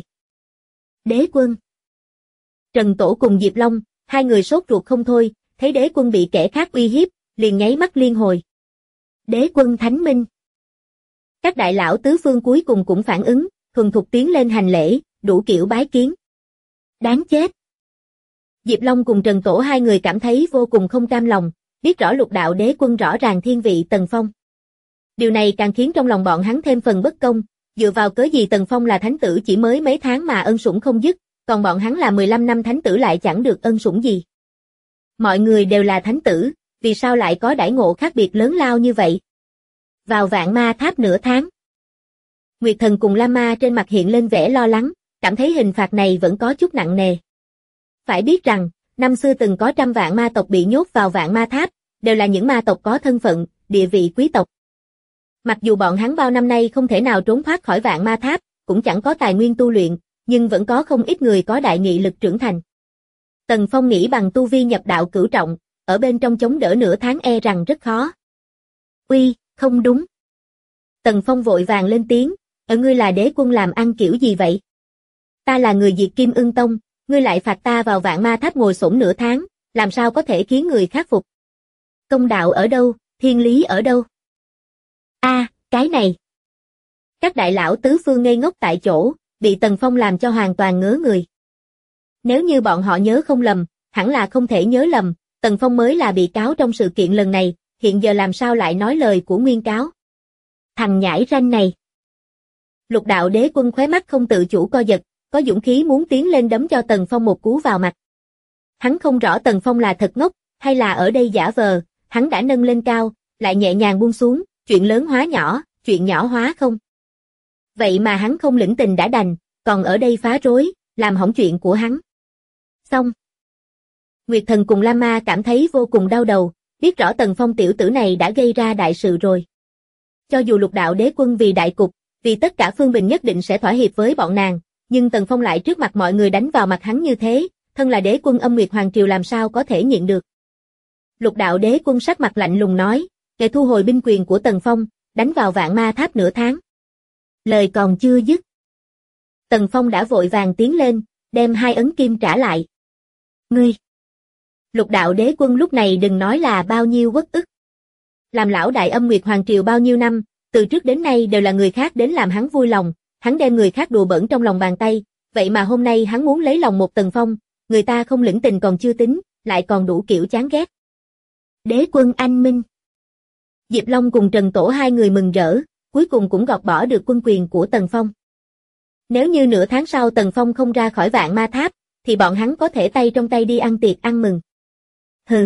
Đế quân. Trần Tổ cùng Diệp Long, hai người sốt ruột không thôi, thấy đế quân bị kẻ khác uy hiếp, liền nháy mắt liên hồi. Đế quân thánh minh. Các đại lão tứ phương cuối cùng cũng phản ứng, thuần thục tiến lên hành lễ, đủ kiểu bái kiến. Đáng chết. Diệp Long cùng Trần Tổ hai người cảm thấy vô cùng không cam lòng, biết rõ lục đạo đế quân rõ ràng thiên vị Tần Phong. Điều này càng khiến trong lòng bọn hắn thêm phần bất công, dựa vào cớ gì Tần Phong là thánh tử chỉ mới mấy tháng mà ân sủng không dứt, còn bọn hắn là 15 năm thánh tử lại chẳng được ân sủng gì. Mọi người đều là thánh tử, vì sao lại có đãi ngộ khác biệt lớn lao như vậy? Vào Vạn Ma Tháp nửa tháng. Nguyệt Thần cùng La Ma trên mặt hiện lên vẻ lo lắng, cảm thấy hình phạt này vẫn có chút nặng nề. Phải biết rằng, năm xưa từng có 100 vạn ma tộc bị nhốt vào Vạn Ma Tháp, đều là những ma tộc có thân phận, địa vị quý tộc. Mặc dù bọn hắn bao năm nay không thể nào trốn thoát khỏi Vạn Ma Tháp, cũng chẳng có tài nguyên tu luyện, nhưng vẫn có không ít người có đại nghị lực trưởng thành. Tần Phong nghĩ bằng tu vi nhập đạo cửu trọng, ở bên trong chống đỡ nửa tháng e rằng rất khó. Uy, không đúng. Tần Phong vội vàng lên tiếng, ở ngươi là đế quân làm ăn kiểu gì vậy? Ta là người diệt Kim Ưng Tông, ngươi lại phạt ta vào Vạn Ma Tháp ngồi xổm nửa tháng, làm sao có thể khiến người khác phục? Công đạo ở đâu, thiên lý ở đâu? Cái này. Các đại lão tứ phương ngây ngốc tại chỗ, bị Tần Phong làm cho hoàn toàn ngớ người. Nếu như bọn họ nhớ không lầm, hẳn là không thể nhớ lầm, Tần Phong mới là bị cáo trong sự kiện lần này, hiện giờ làm sao lại nói lời của nguyên cáo. Thằng nhãi ranh này. Lục đạo đế quân khóe mắt không tự chủ co giật, có dũng khí muốn tiến lên đấm cho Tần Phong một cú vào mặt. Hắn không rõ Tần Phong là thật ngốc, hay là ở đây giả vờ, hắn đã nâng lên cao, lại nhẹ nhàng buông xuống, chuyện lớn hóa nhỏ, chuyện nhỏ hóa không. Vậy mà hắn không lĩnh tình đã đành, còn ở đây phá rối, làm hỏng chuyện của hắn. Xong. Nguyệt Thần cùng La Ma cảm thấy vô cùng đau đầu, biết rõ Tần Phong tiểu tử này đã gây ra đại sự rồi. Cho dù lục đạo đế quân vì đại cục, vì tất cả phương bình nhất định sẽ thỏa hiệp với bọn nàng, nhưng Tần Phong lại trước mặt mọi người đánh vào mặt hắn như thế, thân là đế quân Âm Nguyệt Hoàng Triều làm sao có thể nhịn được. Lục đạo đế quân sắc mặt lạnh lùng nói, kẻ thu hồi binh quyền của Tần Phong, đánh vào Vạn Ma Tháp nửa tháng. Lời còn chưa dứt. Tần Phong đã vội vàng tiến lên, đem 2 ấn kim trả lại. Ngươi! Lục đạo đế quân lúc này đừng nói là bao nhiêu uất ức. Làm lão đại Âm Nguyệt Hoàng Triều bao nhiêu năm, từ trước đến nay đều là người khác đến làm hắn vui lòng, hắn đem người khác đùa bỡn trong lòng bàn tay, vậy mà hôm nay hắn muốn lấy lòng một Tần Phong, người ta không lĩnh tình còn chưa tính, lại còn đủ kiểu chán ghét. Đế quân anh minh. Diệp Long cùng Trần Tổ hai người mừng rỡ, cuối cùng cũng gọt bỏ được quân quyền của Tần Phong. Nếu như nửa tháng sau Tần Phong không ra khỏi Vạn Ma Tháp, thì bọn hắn có thể tay trong tay đi ăn tiệc ăn mừng. Hừ.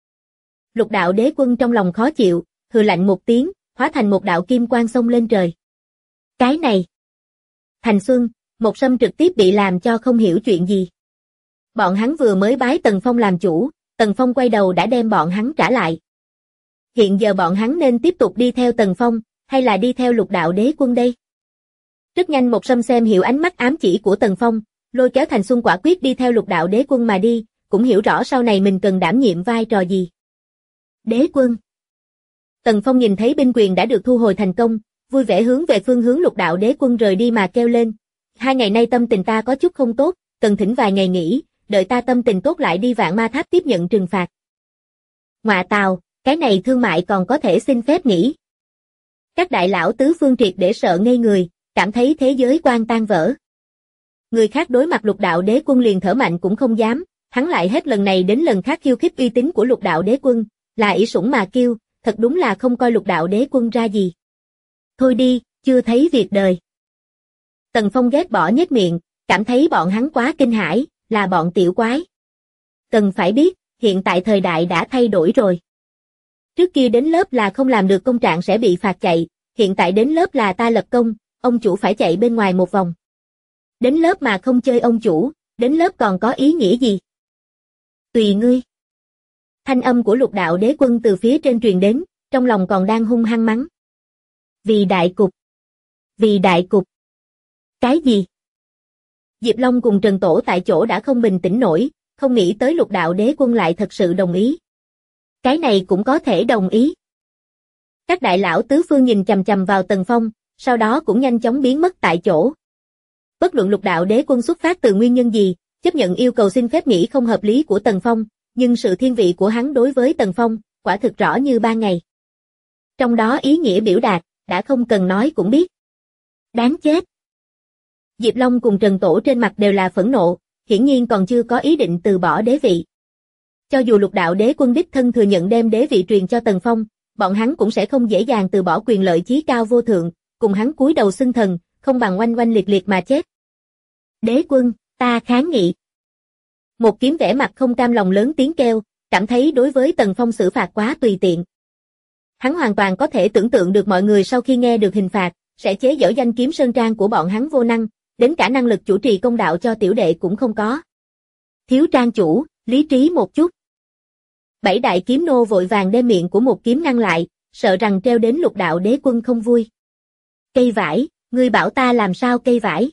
Lục đạo đế quân trong lòng khó chịu, hừ lạnh một tiếng, hóa thành một đạo kim quang xông lên trời. Cái này. Thành Xuân, Một Sâm trực tiếp bị làm cho không hiểu chuyện gì. Bọn hắn vừa mới bái Tần Phong làm chủ, Tần Phong quay đầu đã đem bọn hắn trả lại. Hiện giờ bọn hắn nên tiếp tục đi theo Tần Phong, hay là đi theo lục đạo đế quân đây? Rất nhanh Một Sâm xem hiểu ánh mắt ám chỉ của Tần Phong, lôi kéo Thành Xuân quả quyết đi theo lục đạo đế quân mà đi, cũng hiểu rõ sau này mình cần đảm nhiệm vai trò gì. Đế quân. Tần Phong nhìn thấy binh quyền đã được thu hồi thành công, vui vẻ hướng về phương hướng lục đạo đế quân rời đi mà kêu lên. 2 ngày nay tâm tình ta có chút không tốt, cần thỉnh vài ngày nghỉ, đợi ta tâm tình tốt lại đi Vạn Ma Tháp tiếp nhận trừng phạt. Ngọa tào, cái này thương mại còn có thể xin phép nghỉ. Các đại lão tứ phương triệt để sợ ngây người, cảm thấy thế giới quan tan vỡ. Người khác đối mặt Lục Đạo Đế Quân liền thở mạnh cũng không dám, hắn lại hết lần này đến lần khác khiêu khích uy tín của Lục Đạo Đế Quân, là ỷ sủng mà kiêu, thật đúng là không coi Lục Đạo Đế Quân ra gì. Thôi đi, chưa thấy việc đời. Tần Phong ghét bỏ nhếch miệng, cảm thấy bọn hắn quá kinh hãi, là bọn tiểu quái. Cần phải biết, hiện tại thời đại đã thay đổi rồi. Trước kia đến lớp là không làm được công trạng sẽ bị phạt chạy, hiện tại đến lớp là ta lập công, ông chủ phải chạy bên ngoài một vòng. Đến lớp mà không chơi ông chủ, đến lớp còn có ý nghĩa gì? Tùy ngươi. Thanh âm của Lục Đạo Đế Quân từ phía trên truyền đến, trong lòng còn đang hung hăng mắng. Vì đại cục. Vì đại cục. Cái gì? Diệp Long cùng Trần Tổ tại chỗ đã không bình tĩnh nổi, không nghĩ tới Lục Đạo Đế Quân lại thật sự đồng ý. Cái này cũng có thể đồng ý. Các đại lão tứ phương nhìn chằm chằm vào Tần Phong, sau đó cũng nhanh chóng biến mất tại chỗ. Bất luận Lục Đạo Đế Quân xuất phát từ nguyên nhân gì, chấp nhận yêu cầu xin phép nghỉ không hợp lý của Tần Phong, nhưng sự thiên vị của hắn đối với Tần Phong, quả thực rõ như ban ngày. Trong đó ý nghĩa biểu đạt, đã không cần nói cũng biết. Đáng chết. Diệp Long cùng Trần Tổ trên mặt đều là phẫn nộ, hiển nhiên còn chưa có ý định từ bỏ đế vị. Cho dù Lục Đạo Đế Quân đích thân thừa nhận đem đế vị truyền cho Tần Phong, bọn hắn cũng sẽ không dễ dàng từ bỏ quyền lợi chí cao vô thượng, cùng hắn cúi đầu xưng thần, không bằng oanh oanh liệt liệt mà chết. Đế Quân, ta kháng nghị. Một kiếm vẻ mặt không cam lòng lớn tiếng kêu, cảm thấy đối với Tần Phong xử phạt quá tùy tiện. Hắn hoàn toàn có thể tưởng tượng được mọi người sau khi nghe được hình phạt, sẽ chế giễu danh kiếm sơn trang của bọn hắn vô năng, đến cả năng lực chủ trì công đạo cho tiểu đệ cũng không có. Thiếu trang chủ, lý trí một chút. Bảy đại kiếm nô vội vàng đem miệng của một kiếm ngăn lại, sợ rằng treo đến Lục Đạo Đế Quân không vui. Cây vải, ngươi bảo ta làm sao cây vải?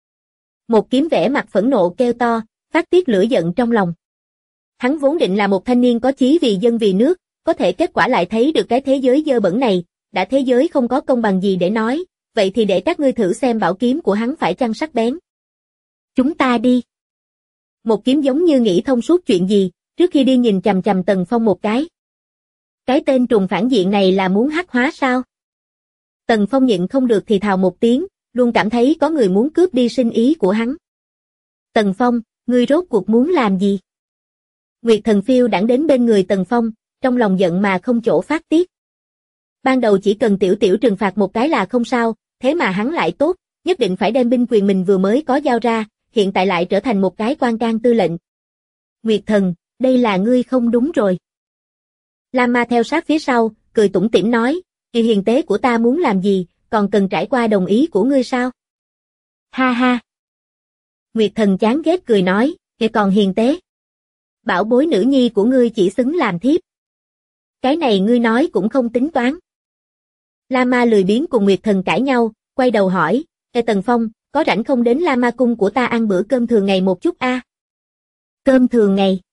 Một kiếm vẻ mặt phẫn nộ kêu to, phát tiết lửa giận trong lòng. Hắn vốn định là một thanh niên có chí vì dân vì nước, có thể kết quả lại thấy được cái thế giới dơ bẩn này, đã thế giới không có công bằng gì để nói, vậy thì để các ngươi thử xem bảo kiếm của hắn phải chăng sắc bén. Chúng ta đi. Một kiếm giống như nghĩ thông suốt chuyện gì, trước khi đi nhìn chằm chằm Tần Phong một cái. Cái tên trùng phản diện này là muốn hắc hóa sao? Tần Phong nhịn không được thì thào một tiếng, luôn cảm thấy có người muốn cướp đi sinh ý của hắn. Tần Phong, ngươi rốt cuộc muốn làm gì? Nguyệt Thần phiêu đãng đến bên người Tần Phong, trong lòng giận mà không chỗ phát tiết. Ban đầu chỉ cần tiểu tiểu trừng phạt một cái là không sao, thế mà hắn lại tốt, nhất định phải đem binh quyền mình vừa mới có giao ra, hiện tại lại trở thành một cái quan can tư lệnh. Nguyệt Thần, đây là ngươi không đúng rồi. Lam Ma theo sát phía sau, cười tủm tỉm nói, kỳ hiền tế của ta muốn làm gì, còn cần trải qua đồng ý của ngươi sao? Ha ha. Nguyệt Thần chán ghét cười nói, kìa còn hiền tế. Bảo bối nữ nhi của ngươi chỉ xứng làm thiếp. Cái này ngươi nói cũng không tính toán. Lam Ma lười biếng cùng Nguyệt Thần cãi nhau, quay đầu hỏi, Ê Tần Phong, có rảnh không đến La Ma cung của ta ăn bữa cơm thường ngày một chút a? Cơm thường ngày.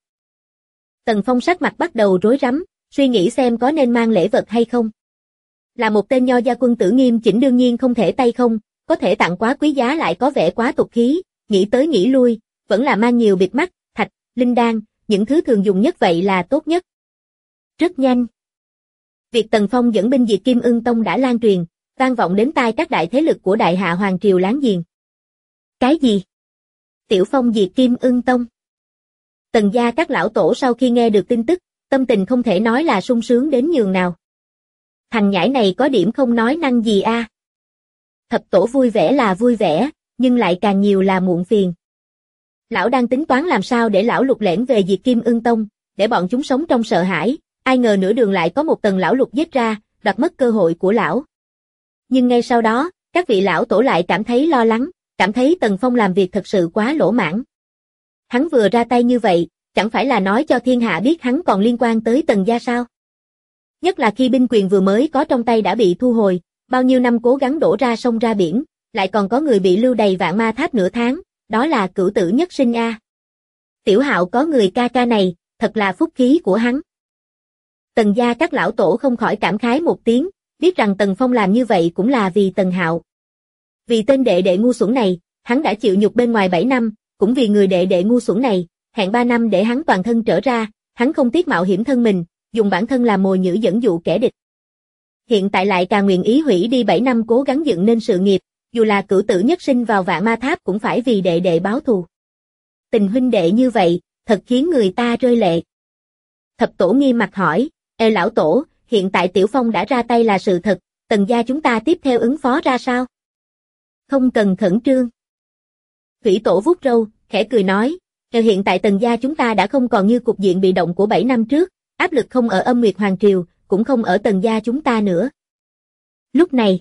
Tần Phong sắc mặt bắt đầu rối rắm, suy nghĩ xem có nên mang lễ vật hay không. Là một tên nho gia quân tử nghiêm chỉnh đương nhiên không thể tay không, có thể tặng quá quý giá lại có vẻ quá tục khí, nghĩ tới nghĩ lui, vẫn là mang nhiều bịt mắt, thạch, linh đan, những thứ thường dùng nhất vậy là tốt nhất. Rất nhanh. Việc Tần Phong dẫn binh diệt Kim Ưng Tông đã lan truyền, vang vọng đến tai các đại thế lực của Đại Hạ Hoàng Triều láng giềng. Cái gì? Tiểu Phong diệt Kim Ưng Tông. Tần gia các lão tổ sau khi nghe được tin tức, tâm tình không thể nói là sung sướng đến nhường nào. Thằng nhãi này có điểm không nói năng gì a. Thập tổ vui vẻ là vui vẻ, nhưng lại càng nhiều là muộn phiền. Lão đang tính toán làm sao để lão Lục lẻn về diệt Kim Ưng Tông, để bọn chúng sống trong sợ hãi, ai ngờ nửa đường lại có một Tần lão Lục giết ra, đoạt mất cơ hội của lão. Nhưng ngay sau đó, các vị lão tổ lại cảm thấy lo lắng, cảm thấy Tần Phong làm việc thật sự quá lỗ mãng. Hắn vừa ra tay như vậy, chẳng phải là nói cho thiên hạ biết hắn còn liên quan tới Tần gia sao? Nhất là khi binh quyền vừa mới có trong tay đã bị thu hồi, bao nhiêu năm cố gắng đổ ra sông ra biển, lại còn có người bị lưu đày Vạn Ma Tháp nửa tháng, đó là cửu tử nhất sinh a. Tiểu Hạo có người ca ca này, thật là phúc khí của hắn. Tần gia các lão tổ không khỏi cảm khái một tiếng, biết rằng Tần Phong làm như vậy cũng là vì Tần Hạo. Vì tên đệ đệ ngu xuẩn này, hắn đã chịu nhục bên ngoài 7 năm, cũng vì người đệ đệ ngu xuẩn này, hẹn 3 năm để hắn toàn thân trở ra, hắn không tiếc mạo hiểm thân mình, dùng bản thân làm mồi nhử dẫn dụ kẻ địch. Hiện tại lại càng nguyện ý hủy đi 7 năm cố gắng dựng nên sự nghiệp, dù là cửu tử nhất sinh vào vạn ma tháp cũng phải vì đệ đệ báo thù. Tình huynh đệ như vậy, thật khiến người ta rơi lệ. Thập tổ nghiêm mặt hỏi, Ê lão tổ, hiện tại Tiểu Phong đã ra tay là sự thật, Tần gia chúng ta tiếp theo ứng phó ra sao? Không cần khẩn trương. Thủy tổ vuốt râu, khẽ cười nói, hiện tại Tần gia chúng ta đã không còn như cục diện bị động của 7 năm trước, áp lực không ở Âm Nguyệt Hoàng Triều, cũng không ở Tần gia chúng ta nữa. Lúc này,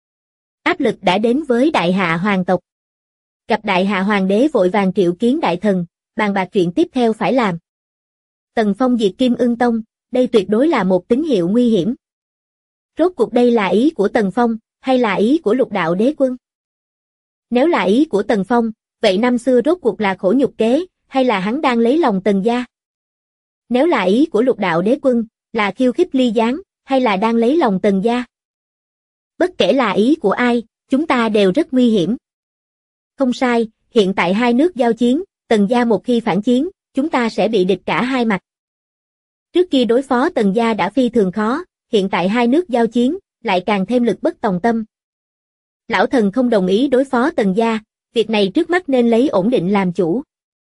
áp lực đã đến với Đại Hạ Hoàng tộc. Gặp Đại Hạ Hoàng đế vội vàng triệu kiến đại thần, bàn bạc chuyện tiếp theo phải làm. Tần Phong diệt Kim Ưng Tông, đây tuyệt đối là một tín hiệu nguy hiểm. Rốt cuộc đây là ý của Tần Phong, hay là ý của Lục Đạo Đế Quân? Nếu là ý của Tần Phong, vậy năm xưa rốt cuộc là khổ nhục kế, hay là hắn đang lấy lòng Tần gia? Nếu là ý của Lục Đạo Đế Quân, là khiêu khích ly gián, hay là đang lấy lòng Tần gia? Bất kể là ý của ai, chúng ta đều rất nguy hiểm. Không sai, hiện tại hai nước giao chiến, Tần gia một khi phản chiến, chúng ta sẽ bị địch cả hai mặt. Trước kia đối phó Tần gia đã phi thường khó, hiện tại hai nước giao chiến, lại càng thêm lực bất tòng tâm. Lão thần không đồng ý đối phó Tần gia, việc này trước mắt nên lấy ổn định làm chủ.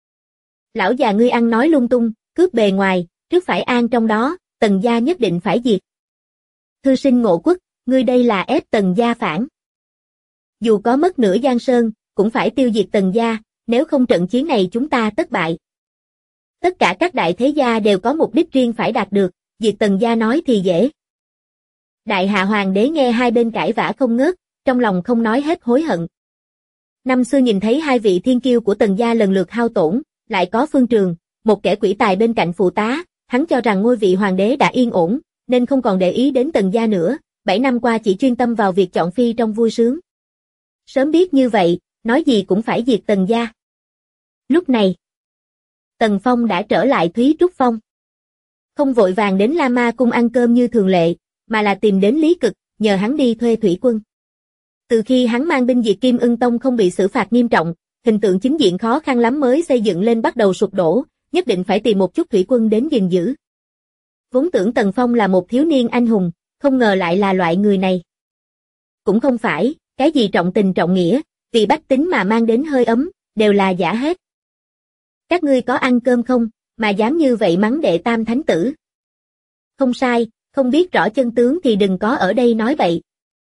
Lão già ngươi ăn nói lung tung, cướp bề ngoài, trước phải an trong đó, Tần gia nhất định phải diệt. Thư sinh Ngộ Quốc, ngươi đây là ép Tần gia phản. Dù có mất nửa Giang Sơn, cũng phải tiêu diệt Tần gia, nếu không trận chiến này chúng ta tất bại. Tất cả các đại thế gia đều có mục đích riêng phải đạt được, diệt Tần gia nói thì dễ. Đại Hạ Hoàng đế nghe hai bên cãi vã không ngớt, trong lòng không nói hết hối hận. Năm xưa nhìn thấy hai vị thiên kiêu của Tần gia lần lượt hao tổn, lại có Phương Trường, một kẻ quỷ tài bên cạnh phụ tá, hắn cho rằng ngôi vị hoàng đế đã yên ổn, nên không còn để ý đến Tần gia nữa, 7 năm qua chỉ chuyên tâm vào việc chọn phi trong vui sướng. Sớm biết như vậy, nói gì cũng phải diệt Tần gia. Lúc này, Tần Phong đã trở lại Thúy Trúc Phong. Không vội vàng đến La Ma cung ăn cơm như thường lệ, mà là tìm đến Lý Cực, nhờ hắn đi thuê thủy quân. Từ khi hắn mang binh diệt Kim Ưng Tông không bị xử phạt nghiêm trọng, hình tượng chính diện khó khăn lắm mới xây dựng lên bắt đầu sụp đổ, nhất định phải tìm một chút thủy quân đến gìn giữ. Vốn tưởng Tần Phong là một thiếu niên anh hùng, không ngờ lại là loại người này. Cũng không phải, cái gì trọng tình trọng nghĩa, vì bách tính mà mang đến hơi ấm, đều là giả hết. Các ngươi có ăn cơm không, mà dám như vậy mắng đệ tam thánh tử? Không sai, không biết rõ chân tướng thì đừng có ở đây nói bậy.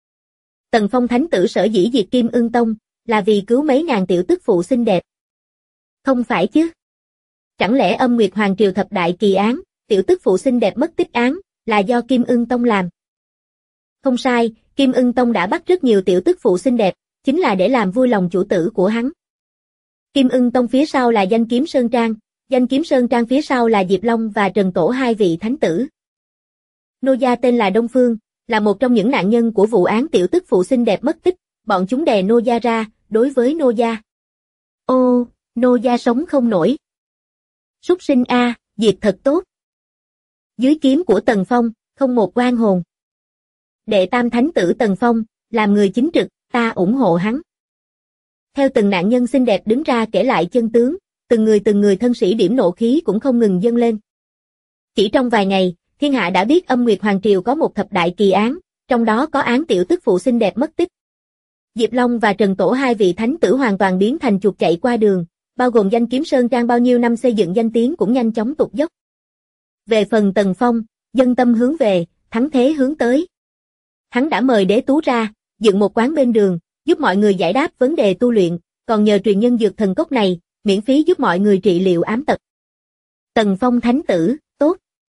Tần Phong thánh tử sở dĩ diệt Kim Ưng Tông, là vì cứu mấy ngàn tiểu tức phụ xinh đẹp. Không phải chứ? Chẳng lẽ Âm Nguyệt Hoàng Triều thập đại kỳ án, tiểu tức phụ xinh đẹp mất tích án, là do Kim Ưng Tông làm? Không sai, Kim Ưng Tông đã bắt rất nhiều tiểu tức phụ xinh đẹp, chính là để làm vui lòng chủ tử của hắn. Kim Ưng Tông phía sau là Danh Kiếm Sơn Trang, Danh Kiếm Sơn Trang phía sau là Diệp Long và Trần Tổ hai vị thánh tử. Nô gia tên là Đông Phương, là một trong những nạn nhân của vụ án tiểu tức phụ xinh đẹp mất tích, bọn chúng đè Nô gia ra, đối với Nô gia. Ô, Nô gia sống không nổi. Súc sinh a, diệt thật tốt. Dưới kiếm của Tần Phong, không một oan hồn. Đệ tam thánh tử Tần Phong, làm người chính trực, ta ủng hộ hắn. Theo từng nạn nhân xinh đẹp đứng ra kể lại chân tướng, từng người thân sĩ điểm nộ khí cũng không ngừng dâng lên. Chỉ trong vài ngày, thiên hạ đã biết Âm Nguyệt Hoàng Triều có một thập đại kỳ án, trong đó có án tiểu tức phụ xinh đẹp mất tích. Diệp Long và Trần Tổ hai vị thánh tử hoàn toàn biến thành chuột chạy qua đường, bao gồm Danh Kiếm Sơn Trang bao nhiêu năm xây dựng danh tiếng cũng nhanh chóng tụt dốc. Về phần Tần Phong, dân tâm hướng về, thắng thế hướng tới. Hắn đã mời Đế Tú ra, dựng một quán bên đường, giúp mọi người giải đáp vấn đề tu luyện, còn nhờ truyền nhân dược thần cốc này, miễn phí giúp mọi người trị liệu ám tật. Tần Phong thánh tử, tốt.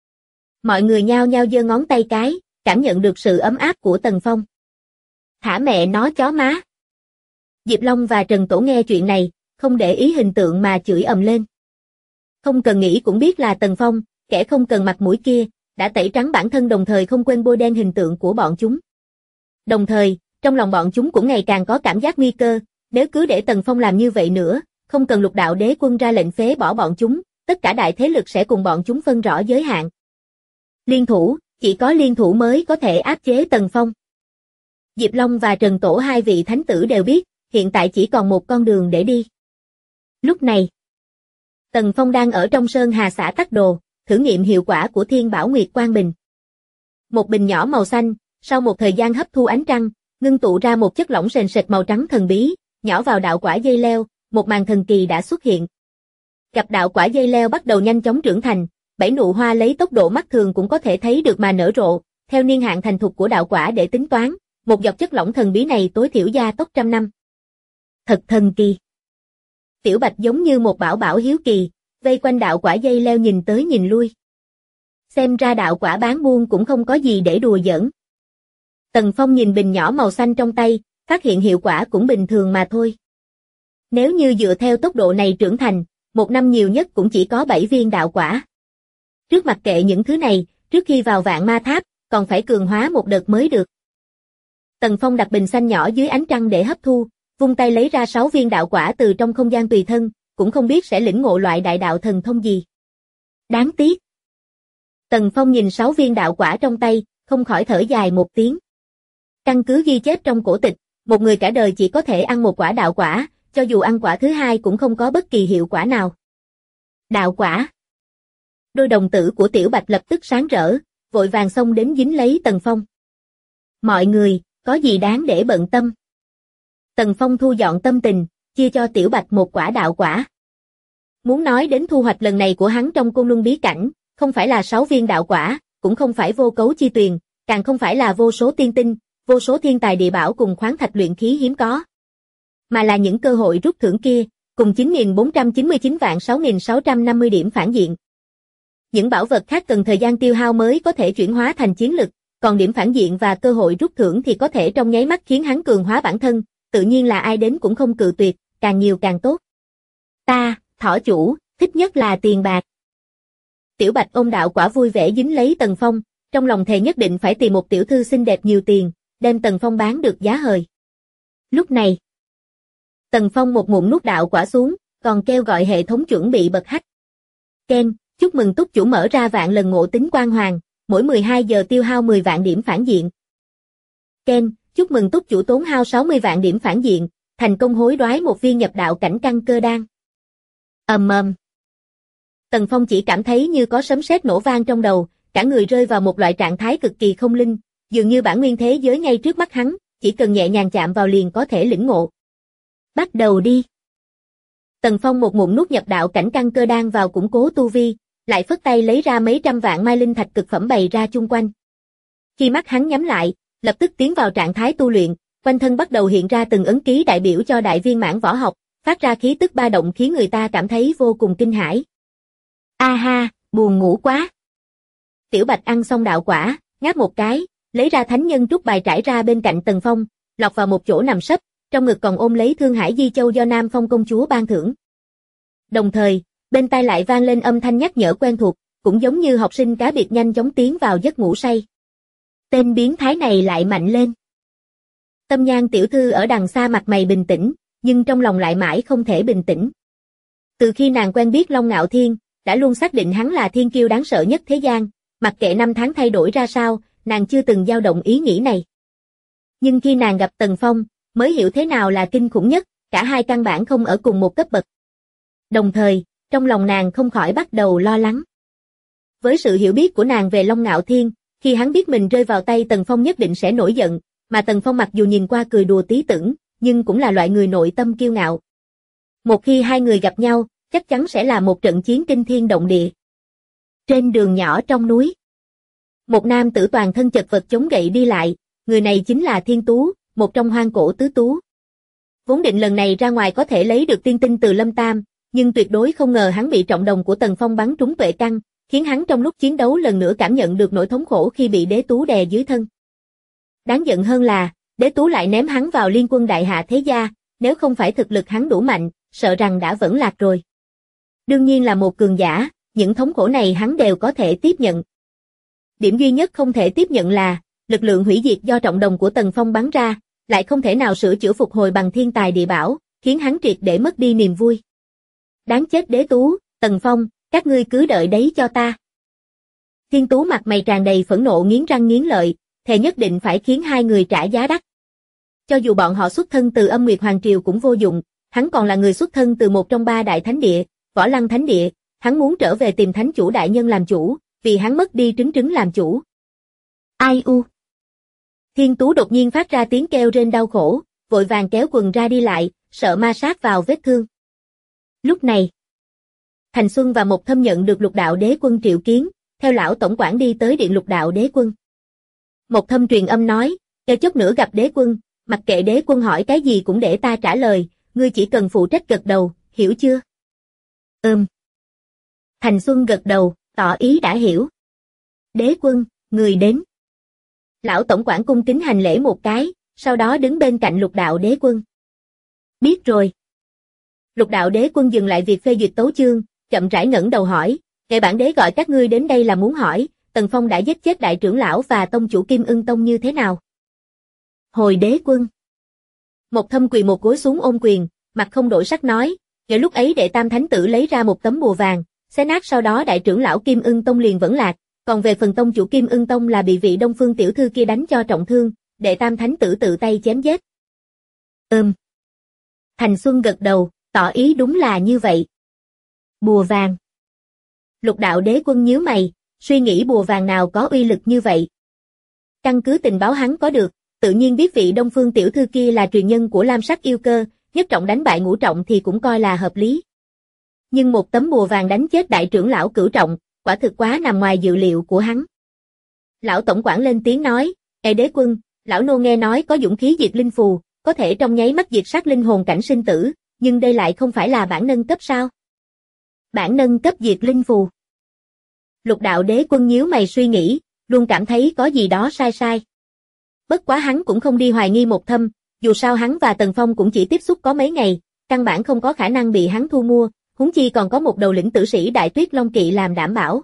Mọi người nhao nhao giơ ngón tay cái, cảm nhận được sự ấm áp của Tần Phong. Thả mẹ nó chó má. Diệp Long và Trần Tổ nghe chuyện này, không để ý hình tượng mà chửi ầm lên. Không cần nghĩ cũng biết là Tần Phong, kẻ không cần mặt mũi kia, đã tẩy trắng bản thân đồng thời không quên bôi đen hình tượng của bọn chúng. Đồng thời, trong lòng bọn chúng cũng ngày càng có cảm giác nguy cơ, nếu cứ để Tần Phong làm như vậy nữa, không cần Lục Đạo Đế Quân ra lệnh phế bỏ bọn chúng, tất cả đại thế lực sẽ cùng bọn chúng phân rõ giới hạn. Liên thủ, chỉ có liên thủ mới có thể áp chế Tần Phong. Diệp Long và Trần Tổ hai vị thánh tử đều biết, hiện tại chỉ còn một con đường để đi. Lúc này, Tần Phong đang ở trong Sơn Hà xã Tắc Đồ, thử nghiệm hiệu quả của Thiên Bảo Nguyệt Quang Bình. Một bình nhỏ màu xanh, sau một thời gian hấp thu ánh trăng, ngưng tụ ra một chất lỏng sền sệt màu trắng thần bí, nhỏ vào đạo quả dây leo, một màn thần kỳ đã xuất hiện. Gặp đạo quả dây leo bắt đầu nhanh chóng trưởng thành, 7 nụ hoa lấy tốc độ mắt thường cũng có thể thấy được mà nở rộ, theo niên hạn thành thục của đạo quả để tính toán, một giọt chất lỏng thần bí này tối thiểu gia tốc 100 năm. Thật thần kỳ. Tiểu Bạch giống như một bảo bảo hiếu kỳ, vây quanh đạo quả dây leo nhìn tới nhìn lui. Xem ra đạo quả bán buôn cũng không có gì để đùa giỡn. Tần Phong nhìn bình nhỏ màu xanh trong tay, phát hiện hiệu quả cũng bình thường mà thôi. Nếu như dựa theo tốc độ này trưởng thành, một năm nhiều nhất cũng chỉ có 7 viên đạo quả. Trước mặc kệ những thứ này, trước khi vào vạn ma tháp, còn phải cường hóa một đợt mới được. Tần Phong đặt bình xanh nhỏ dưới ánh trăng để hấp thu, vung tay lấy ra 6 viên đạo quả từ trong không gian tùy thân, cũng không biết sẽ lĩnh ngộ loại đại đạo thần thông gì. Đáng tiếc. Tần Phong nhìn 6 viên đạo quả trong tay, không khỏi thở dài một tiếng. Căn cứ ghi chép trong cổ tịch, một người cả đời chỉ có thể ăn một quả đạo quả, cho dù ăn quả thứ hai cũng không có bất kỳ hiệu quả nào. Đạo quả. Đôi đồng tử của Tiểu Bạch lập tức sáng rỡ, vội vàng xông đến dính lấy Tần Phong. Mọi người, có gì đáng để bận tâm? Tần Phong thu dọn tâm tình, chia cho Tiểu Bạch một quả đạo quả. Muốn nói đến thu hoạch lần này của hắn trong Côn Luân bí cảnh, không phải là 6 viên đạo quả, cũng không phải vô cấu chi tuyền, càng không phải là vô số tiên tinh, vô số thiên tài địa bảo cùng khoáng thạch luyện khí hiếm có. Mà là những cơ hội rút thưởng kia, cùng 9.499 vạn 6.650 điểm phản diện. Những bảo vật khác cần thời gian tiêu hao mới có thể chuyển hóa thành chiến lực, còn điểm phản diện và cơ hội rút thưởng thì có thể trong nháy mắt khiến hắn cường hóa bản thân, tự nhiên là ai đến cũng không cự tuyệt, càng nhiều càng tốt. Ta, thỏ chủ, thích nhất là tiền bạc. Tiểu Bạch ôm đạo quả vui vẻ dính lấy Tần Phong, trong lòng thề nhất định phải tìm một tiểu thư xinh đẹp nhiều tiền, đem Tần Phong bán được giá hời. Lúc này, Tần Phong một ngụm nuốt đạo quả xuống, còn kêu gọi hệ thống chuẩn bị bật hack. Ken, chúc mừng túc chủ mở ra vạn lần ngộ tính quang hoàng, mỗi 12 giờ tiêu hao 10 vạn điểm phản diện. Ken, chúc mừng túc chủ tốn hao 60 vạn điểm phản diện, thành công hối đoái một viên nhập đạo cảnh căn cơ đan. Tần Phong chỉ cảm thấy như có sấm sét nổ vang trong đầu, cả người rơi vào một loại trạng thái cực kỳ không linh, dường như bản nguyên thế giới ngay trước mắt hắn, chỉ cần nhẹ nhàng chạm vào liền có thể lĩnh ngộ. Bắt đầu đi. Tần Phong một ngụm nuốt nhập đạo cảnh căn cơ đan vào củng cố tu vi, lại phất tay lấy ra mấy trăm vạn mai linh thạch cực phẩm bày ra chung quanh. Khi mắt hắn nhắm lại, lập tức tiến vào trạng thái tu luyện, quanh thân bắt đầu hiện ra từng ấn ký đại biểu cho đại viên mãn võ học, phát ra khí tức ba động khiến người ta cảm thấy vô cùng kinh hãi. A ha, buồn ngủ quá. Tiểu Bạch ăn xong đạo quả, ngáp một cái, lấy ra thánh nhân trúc bài trải ra bên cạnh Tần Phong, lọt vào một chỗ nằm sấp, trong ngực còn ôm lấy Thương Hải Di Châu do Nam Phong công chúa ban thưởng. Đồng thời, bên tai lại vang lên âm thanh nhắc nhở quen thuộc, cũng giống như học sinh cá biệt nhanh chóng tiến vào giấc ngủ say. Tên biến thái này lại mạnh lên. Tâm Nhan tiểu thư ở đằng xa mặt mày bình tĩnh, nhưng trong lòng lại mãi không thể bình tĩnh. Từ khi nàng quen biết Long Ngạo Thiên, đã luôn xác định hắn là thiên kiêu đáng sợ nhất thế gian, mặc kệ năm tháng thay đổi ra sao, nàng chưa từng dao động ý nghĩ này. Nhưng khi nàng gặp Tần Phong, mới hiểu thế nào là kinh khủng nhất, cả hai căn bản không ở cùng một cấp bậc. Đồng thời, trong lòng nàng không khỏi bắt đầu lo lắng. Với sự hiểu biết của nàng về Long Ngạo Thiên, khi hắn biết mình rơi vào tay Tần Phong nhất định sẽ nổi giận, mà Tần Phong mặc dù nhìn qua cười đùa tí tưởng, nhưng cũng là loại người nội tâm kiêu ngạo. Một khi hai người gặp nhau, chắc chắn sẽ là một trận chiến kinh thiên động địa. Trên đường nhỏ trong núi, một nam tử toàn thân chật vật chống gậy đi lại, người này chính là Thiên Tú, một trong hoang cổ tứ tú. Vốn định lần này ra ngoài có thể lấy được tiên tinh từ Lâm Tam, nhưng tuyệt đối không ngờ hắn bị trọng đồng của Tần Phong bắn trúng tuệ căn, khiến hắn trong lúc chiến đấu lần nữa cảm nhận được nỗi thống khổ khi bị Đế Tú đè dưới thân. Đáng giận hơn là, Đế Tú lại ném hắn vào liên quân đại hạ thế gia, nếu không phải thực lực hắn đủ mạnh, sợ rằng đã vẫn lạc rồi. Đương nhiên là một cường giả, những thống khổ này hắn đều có thể tiếp nhận. Điểm duy nhất không thể tiếp nhận là, lực lượng hủy diệt do trọng đồng của Tần Phong bắn ra, lại không thể nào sửa chữa phục hồi bằng thiên tài địa bảo, khiến hắn triệt để mất đi niềm vui. Đáng chết Đế Tú, Tần Phong, các ngươi cứ đợi đấy cho ta. Thiên Tú mặt mày tràn đầy phẫn nộ nghiến răng nghiến lợi, thề nhất định phải khiến hai người trả giá đắt. Cho dù bọn họ xuất thân từ Âm Nguyệt Hoàng Triều cũng vô dụng, hắn còn là người xuất thân từ một trong ba đại thánh địa, Võ Lăng Thánh Địa, hắn muốn trở về tìm thánh chủ đại nhân làm chủ, vì hắn mất đi trứng làm chủ. Ai u. Thiên Tú đột nhiên phát ra tiếng kêu rên đau khổ, vội vàng kéo quần ra đi lại, sợ ma sát vào vết thương. Lúc này, Thành Xuân và Một Thâm nhận được Lục Đạo Đế Quân triệu kiến, theo lão tổng quản đi tới điện Lục Đạo Đế Quân. Một Thâm truyền âm nói, chờ chút nữa gặp Đế Quân, mặc kệ Đế Quân hỏi cái gì cũng để ta trả lời, ngươi chỉ cần phụ trách gật đầu, hiểu chưa? Thành Xuân gật đầu, tỏ ý đã hiểu. Đế Quân, người đến. Lão tổng quản cung kính hành lễ một cái, sau đó đứng bên cạnh Lục Đạo Đế Quân. Biết rồi. Lục Đạo Đế Quân dừng lại việc phê duyệt tấu chương, chậm rãi ngẩng đầu hỏi, kẻ bản đế gọi các ngươi đến đây là muốn hỏi, Tần Phong đã giết chết đại trưởng lão và tông chủ Kim Ưng Tông như thế nào? Hồi Đế Quân. Một Thâm quỳ một gối xuống ôm quyền, mặt không đổi sắc nói, nhờ lúc ấy đệ tam thánh tử lấy ra một tấm bùa vàng, xé nát sau đó đại trưởng lão Kim Ưng Tông liền vẫn lạc, còn về phần tông chủ Kim Ưng Tông là bị vị Đông Phương tiểu thư kia đánh cho trọng thương, đệ tam thánh tử tự tay chém giết. Thành Xuân gật đầu, tỏ ý đúng là như vậy. Bùa vàng. Lục Đạo Đế Quân nhíu mày, suy nghĩ bùa vàng nào có uy lực như vậy. Căn cứ tình báo hắn có được, tự nhiên biết vị Đông Phương tiểu thư kia là truyền nhân của Lam Sắc yêu cơ, nhất trọng đánh bại ngũ trọng thì cũng coi là hợp lý. Nhưng một tấm bùa vàng đánh chết đại trưởng lão cửu trọng, quả thực quá nằm ngoài dự liệu của hắn. Lão tổng quản lên tiếng nói, Ê Đế Quân, lão nô nghe nói có dũng khí diệt linh phù, có thể trong nháy mắt diệt sát linh hồn cảnh sinh tử, nhưng đây lại không phải là bản nâng cấp sao? Bản nâng cấp diệt linh phù. Lục Đạo Đế Quân nhíu mày suy nghĩ, luôn cảm thấy có gì đó sai sai. Bất quá hắn cũng không đi hoài nghi Một Thâm, dù sao hắn và Tần Phong cũng chỉ tiếp xúc có mấy ngày, căn bản không có khả năng bị hắn thu mua, huống chi còn có một đầu lĩnh tử sĩ Đại Tuyết Long Kỵ làm đảm bảo.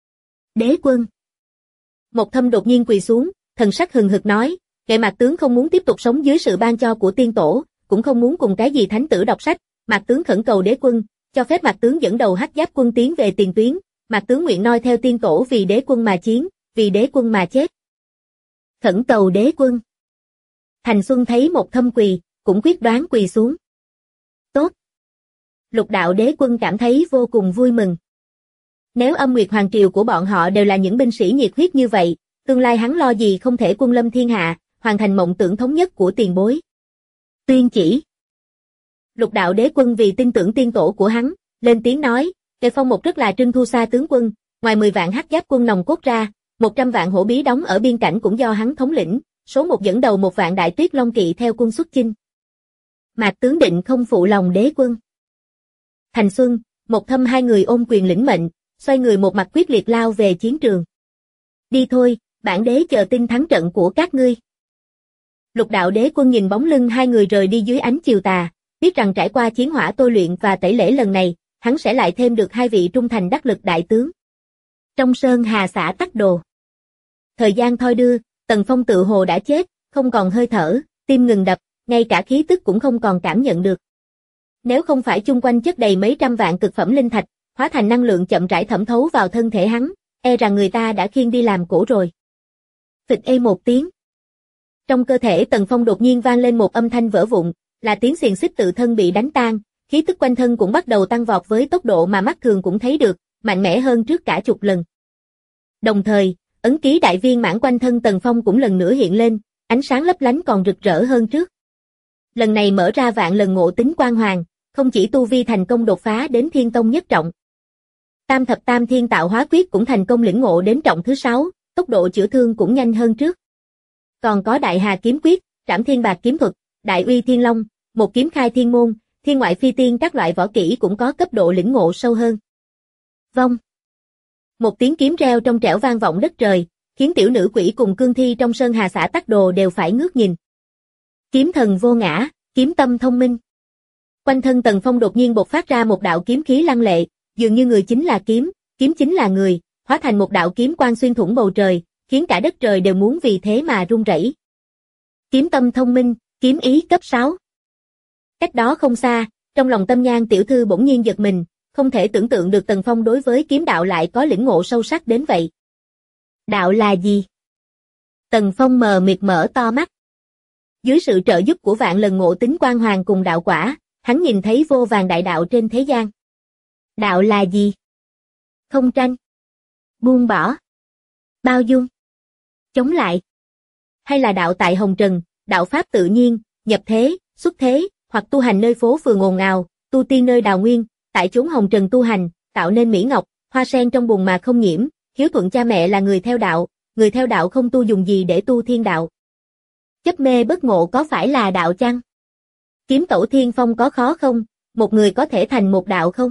Đế Quân. Một Thâm đột nhiên quỳ xuống, thần sắc hừng hực nói, kệ Mạc tướng không muốn tiếp tục sống dưới sự ban cho của tiên tổ, cũng không muốn cùng cái gì thánh tử đọc sách, Mạc tướng khẩn cầu Đế Quân, cho phép Mạc tướng dẫn đầu Hắc Giáp quân tiến về tiền tuyến, Mạc tướng nguyện noi theo tiên tổ vì Đế Quân mà chiến, vì Đế Quân mà chết. Khẩn cầu Đế Quân. Thành Xuân thấy Một Thâm quỳ, cũng quyết đoán quỳ xuống. Tốt. Lục Đạo Đế Quân cảm thấy vô cùng vui mừng. Nếu Âm Nguyệt Hoàng triều của bọn họ đều là những binh sĩ nhiệt huyết như vậy, tương lai hắn lo gì không thể quân lâm thiên hạ, hoàn thành mộng tưởng thống nhất của tiền bối. Tuyên chỉ. Lục Đạo Đế Quân vì tin tưởng tiên tổ của hắn, lên tiếng nói, Tề Phong một rất là Trưng Thu Sa tướng quân, ngoài 10 vạn Hắc Giáp quân nòng cốt ra, 100 vạn hổ bí đóng ở biên cảnh cũng do hắn thống lĩnh, số 1 dẫn đầu 1 vạn Đại Tuyết Long Kỵ theo quân xuất chinh. Mạc tướng định không phụ lòng Đế Quân. Thành Xuân, Một Thâm hai người ôm quyền lĩnh mệnh, xoay người một mặt quyết liệt lao về chiến trường. Đi thôi, bản đế chờ tin thắng trận của các ngươi. Lục Đạo Đế Quân nhìn bóng lưng hai người rời đi dưới ánh chiều tà, biết rằng trải qua chiến hỏa tôi luyện và tẩy lễ lần này, hắn sẽ lại thêm được 2 vị trung thành đắc lực đại tướng. Trong sơn hà xã Tắc Đồ. Thời gian thoi đưa, Tần Phong tự hồ đã chết, không còn hơi thở, tim ngừng đập, ngay cả khí tức cũng không còn cảm nhận được. Nếu không phải chung quanh chất đầy mấy trăm vạn cực phẩm linh thạch, hóa thành năng lượng chậm rãi thẩm thấu vào thân thể hắn, e rằng người ta đã khiêng đi làm cổ rồi. Phịch ê một tiếng. Trong cơ thể Tần Phong đột nhiên vang lên một âm thanh vỡ vụn, là tiếng xiềng xích tự thân bị đánh tan, khí tức quanh thân cũng bắt đầu tăng vọt với tốc độ mà mắt thường cũng thấy được, mạnh mẽ hơn trước cả chục lần. Đồng thời, ấn ký đại viên mãn quanh thân Tần Phong cũng lần nữa hiện lên, ánh sáng lấp lánh còn rực rỡ hơn trước. Lần này mở ra vạn lần ngộ tính quang hoàng, không chỉ tu vi thành công đột phá đến thiên tông nhất trọng. Tam thập tam thiên tạo hóa quyết cũng thành công lĩnh ngộ đến trọng thứ 6, tốc độ chữa thương cũng nhanh hơn trước. Còn có đại hà kiếm quyết, trảm thiên bạc kiếm thuật, đại uy thiên long, một kiếm khai thiên môn, thiên ngoại phi tiên các loại võ kỹ cũng có cấp độ lĩnh ngộ sâu hơn. Vong. Một tiếng kiếm reo trong trẻo vang vọng đất trời, khiến tiểu nữ quỷ cùng cương thi trong sơn hà xã Tắc Đồ đều phải ngước nhìn. Kiếm thần vô ngã, kiếm tâm thông minh. Quanh thân Tần Phong đột nhiên bộc phát ra một đạo kiếm khí lăng lệ, dường như người chính là kiếm chính là người, hóa thành một đạo kiếm quang xuyên thủng bầu trời, khiến cả đất trời đều muốn vì thế mà rung rẩy. Kiếm tâm thông minh, kiếm ý cấp 6. Cách đó không xa, trong lòng Tâm Nhan tiểu thư bỗng nhiên giật mình, không thể tưởng tượng được Tần Phong đối với kiếm đạo lại có lĩnh ngộ sâu sắc đến vậy. Đạo là gì? Tần Phong mờ mịt mở to mắt. Dưới sự trợ giúp của vạn lần ngộ tính quang hoàng cùng đạo quả, hắn nhìn thấy vô vàn đại đạo trên thế gian. Đạo là gì? Không tranh, buông bỏ, bao dung, chống lại. hay là đạo tại hồng trần, đạo pháp tự nhiên, nhập thế, xuất thế, hoặc tu hành nơi phố phường ồn ào, tu tiên nơi đào nguyên, tại chốn hồng trần tu hành, tạo nên mỹ ngọc, hoa sen trong bùn mà không nhiễm, hiếu thuận cha mẹ là người theo đạo không tu dùng gì để tu thiên đạo. Chấp mê bất ngộ có phải là đạo chăng? Kiếm tẩu thiên phong có khó không? Một người có thể thành một đạo không?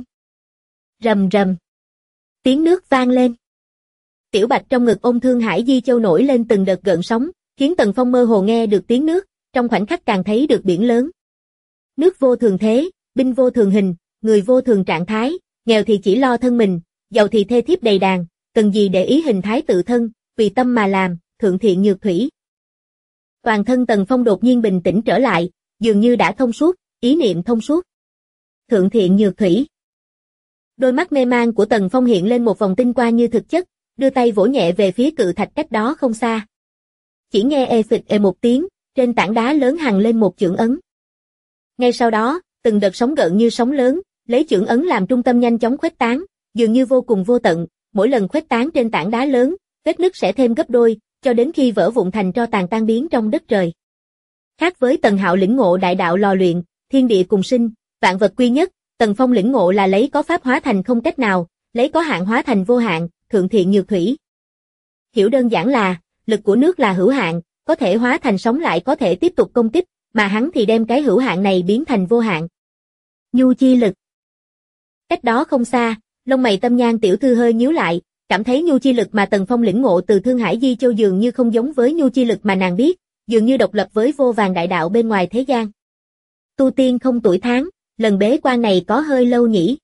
Rầm rầm. Tiếng nước vang lên. Tiểu Bạch trong ngực ôm Thương Hải Di Châu nổi lên từng đợt gợn sóng, khiến Tần Phong mơ hồ nghe được tiếng nước, trong khoảnh khắc càng thấy được biển lớn. Nước vô thường thế, binh vô thường hình, người vô thường trạng thái, nghèo thì chỉ lo thân mình, giàu thì thê thiếp đầy đàn, cần gì để ý hình thái tự thân, vì tâm mà làm, thượng thiện nhược thủy. Toàn thân Tần Phong đột nhiên bình tĩnh trở lại, dường như đã thông suốt, ý niệm thông suốt. Thượng thiện nhược thủy. Đôi mắt mê man của Tần Phong hiện lên một vòng tinh quang như thực chất, đưa tay vỗ nhẹ về phía cự thạch cách đó không xa. Chỉ nghe ê phịch ê một tiếng, trên tảng đá lớn hằn lên một chưởng ấn. Ngay sau đó, từng đợt sóng gợn như sóng lớn, lấy chưởng ấn làm trung tâm nhanh chóng khuếch tán, dường như vô cùng vô tận, mỗi lần khuếch tán trên tảng đá lớn, vết nứt sẽ thêm gấp đôi, cho đến khi vỡ vụn thành tro tàn tan biến trong đất trời. Khác với Tần Hạo lĩnh ngộ đại đạo lò luyện, thiên địa cùng sinh, vạn vật quy nhất, Tần Phong lĩnh ngộ là lấy có pháp hóa thành không cách nào, lấy có hạn hóa thành vô hạn, thượng thiện nhược thủy. Hiểu đơn giản là, lực của nước là hữu hạn, có thể hóa thành sóng lại có thể tiếp tục công kích, mà hắn thì đem cái hữu hạn này biến thành vô hạn. Nhu chi lực. Cách đó không xa, lông mày Tâm Nhan tiểu thư hơi nhíu lại, cảm thấy nhu chi lực mà Tần Phong lĩnh ngộ từ Thương Hải Di Châu dường như không giống với nhu chi lực mà nàng biết, dường như độc lập với vô vàn đại đạo bên ngoài thế gian. Tu tiên không tuổi tháng, lần bế quan này có hơi lâu nhỉ.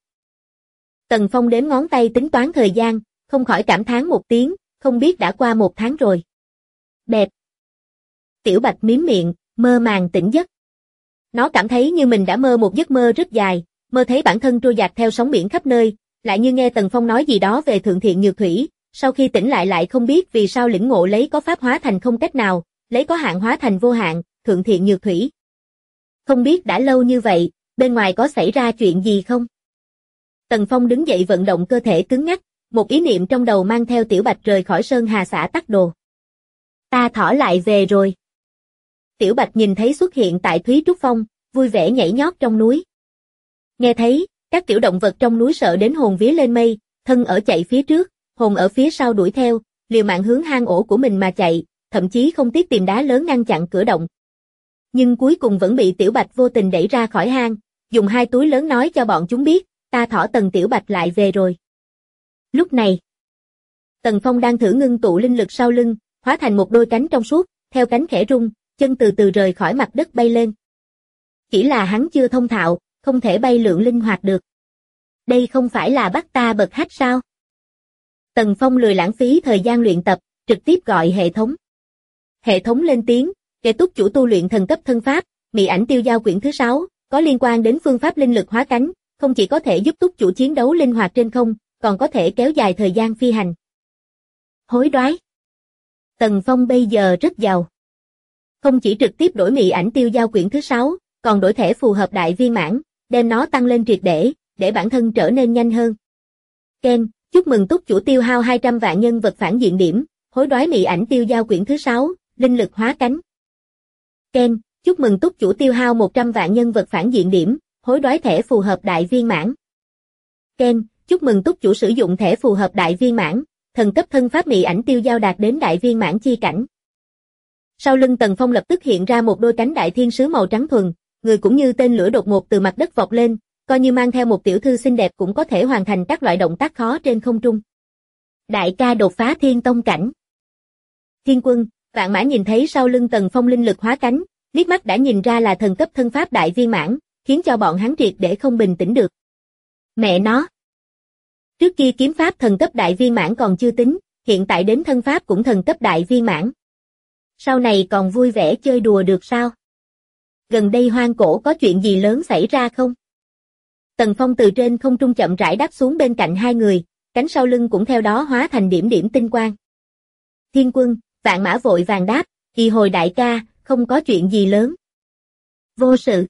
Tần Phong đếm ngón tay tính toán thời gian, không khỏi cảm thán một tiếng, không biết đã qua 1 tháng rồi. Bẹp. Tiểu Bạch miếm miệng, mơ màng tỉnh giấc. Nó cảm thấy như mình đã mơ một giấc mơ rất dài, mơ thấy bản thân trôi dạt theo sóng biển khắp nơi, lại như nghe Tần Phong nói gì đó về thượng thiện nhược thủy, sau khi tỉnh lại không biết vì sao lĩnh ngộ lấy có pháp hóa thành không cách nào, lấy có hạn hóa thành vô hạn, thượng thiện nhược thủy. Không biết đã lâu như vậy, bên ngoài có xảy ra chuyện gì không? Tần Phong đứng dậy vận động cơ thể cứng ngắc, một ý niệm trong đầu mang theo Tiểu Bạch rời khỏi Sơn Hà xã Tắc Đồ. Ta thỏ lại về rồi. Tiểu Bạch nhìn thấy xuất hiện tại Thúy Trúc Phong, vui vẻ nhảy nhót trong núi. Nghe thấy, các tiểu động vật trong núi sợ đến hồn vía lên mây, thân ở chạy phía trước, hồn ở phía sau đuổi theo, liều mạng hướng hang ổ của mình mà chạy, thậm chí không tiếc tìm đá lớn ngăn chặn cửa động. Nhưng cuối cùng vẫn bị Tiểu Bạch vô tình đẩy ra khỏi hang, dùng 2 túi lớn nói cho bọn chúng biết, ta thỏ Tần Tiểu Bạch lại về rồi. Lúc này, Tần Phong đang thử ngưng tụ linh lực sau lưng, hóa thành một đôi cánh trong suốt, theo cánh khẽ rung, chân từ từ rời khỏi mặt đất bay lên. Chỉ là hắn chưa thông thạo, không thể bay lượn linh hoạt được. Đây không phải là bắt ta bật hách sao? Tần Phong lười lãng phí thời gian luyện tập, trực tiếp gọi hệ thống. Hệ thống lên tiếng, kẻ túc chủ tu luyện thần cấp thân pháp, Mị Ảnh Tiêu Giao quyển thứ 6, có liên quan đến phương pháp linh lực hóa cánh, không chỉ có thể giúp túc chủ chiến đấu linh hoạt trên không, còn có thể kéo dài thời gian phi hành. Hối đoái. Tần Phong bây giờ rất giàu. Không chỉ trực tiếp đổi Mị Ảnh Tiêu Giao quyển thứ 6, còn đổi thẻ phù hợp đại viên mãn, đem nó tăng lên triệt để bản thân trở nên nhanh hơn. Ken, chúc mừng túc chủ tiêu hao 200 vạn nhân vật phản diện điểm, hối đoái Mị Ảnh Tiêu Giao quyển thứ 6, linh lực hóa cánh. Ken, chúc mừng túc chủ tiêu hao 100 vạn nhân vật phản diện điểm, hối đoái thẻ phù hợp đại viên mãn. Ken, chúc mừng túc chủ sử dụng thẻ phù hợp đại viên mãn, thần cấp thân pháp Mị Ảnh Tiêu Giao đạt đến đại viên mãn chi cảnh. Sau lưng Tần Phong lập tức hiện ra một đôi cánh đại thiên sứ màu trắng thuần, người cũng như tên lửa đột ngột từ mặt đất vọt lên, coi như mang theo một tiểu thư xinh đẹp cũng có thể hoàn thành các loại động tác khó trên không trung. Đại ca đột phá thiên tông cảnh. Thiên Quân, Vạn Mã nhìn thấy sau lưng Tần Phong linh lực hóa cánh, liếc mắt đã nhìn ra là thần cấp thân pháp đại viên mãn, khiến cho bọn hắn triệt để không bình tĩnh được. Mẹ nó! Trước kia kiếm pháp thần cấp đại viên mãn còn chưa tính, hiện tại đến thân pháp cũng thần cấp đại viên mãn. Sau này còn vui vẻ chơi đùa được sao? Gần đây hoang cổ có chuyện gì lớn xảy ra không? Tần Phong từ trên không trung chậm rãi đáp xuống bên cạnh hai người, cánh sau lưng cũng theo đó hóa thành điểm điểm tinh quang. Thiên Quân, Vạn Mã vội vàng đáp, kỳ hồi đại ca, không có chuyện gì lớn. Vô sự.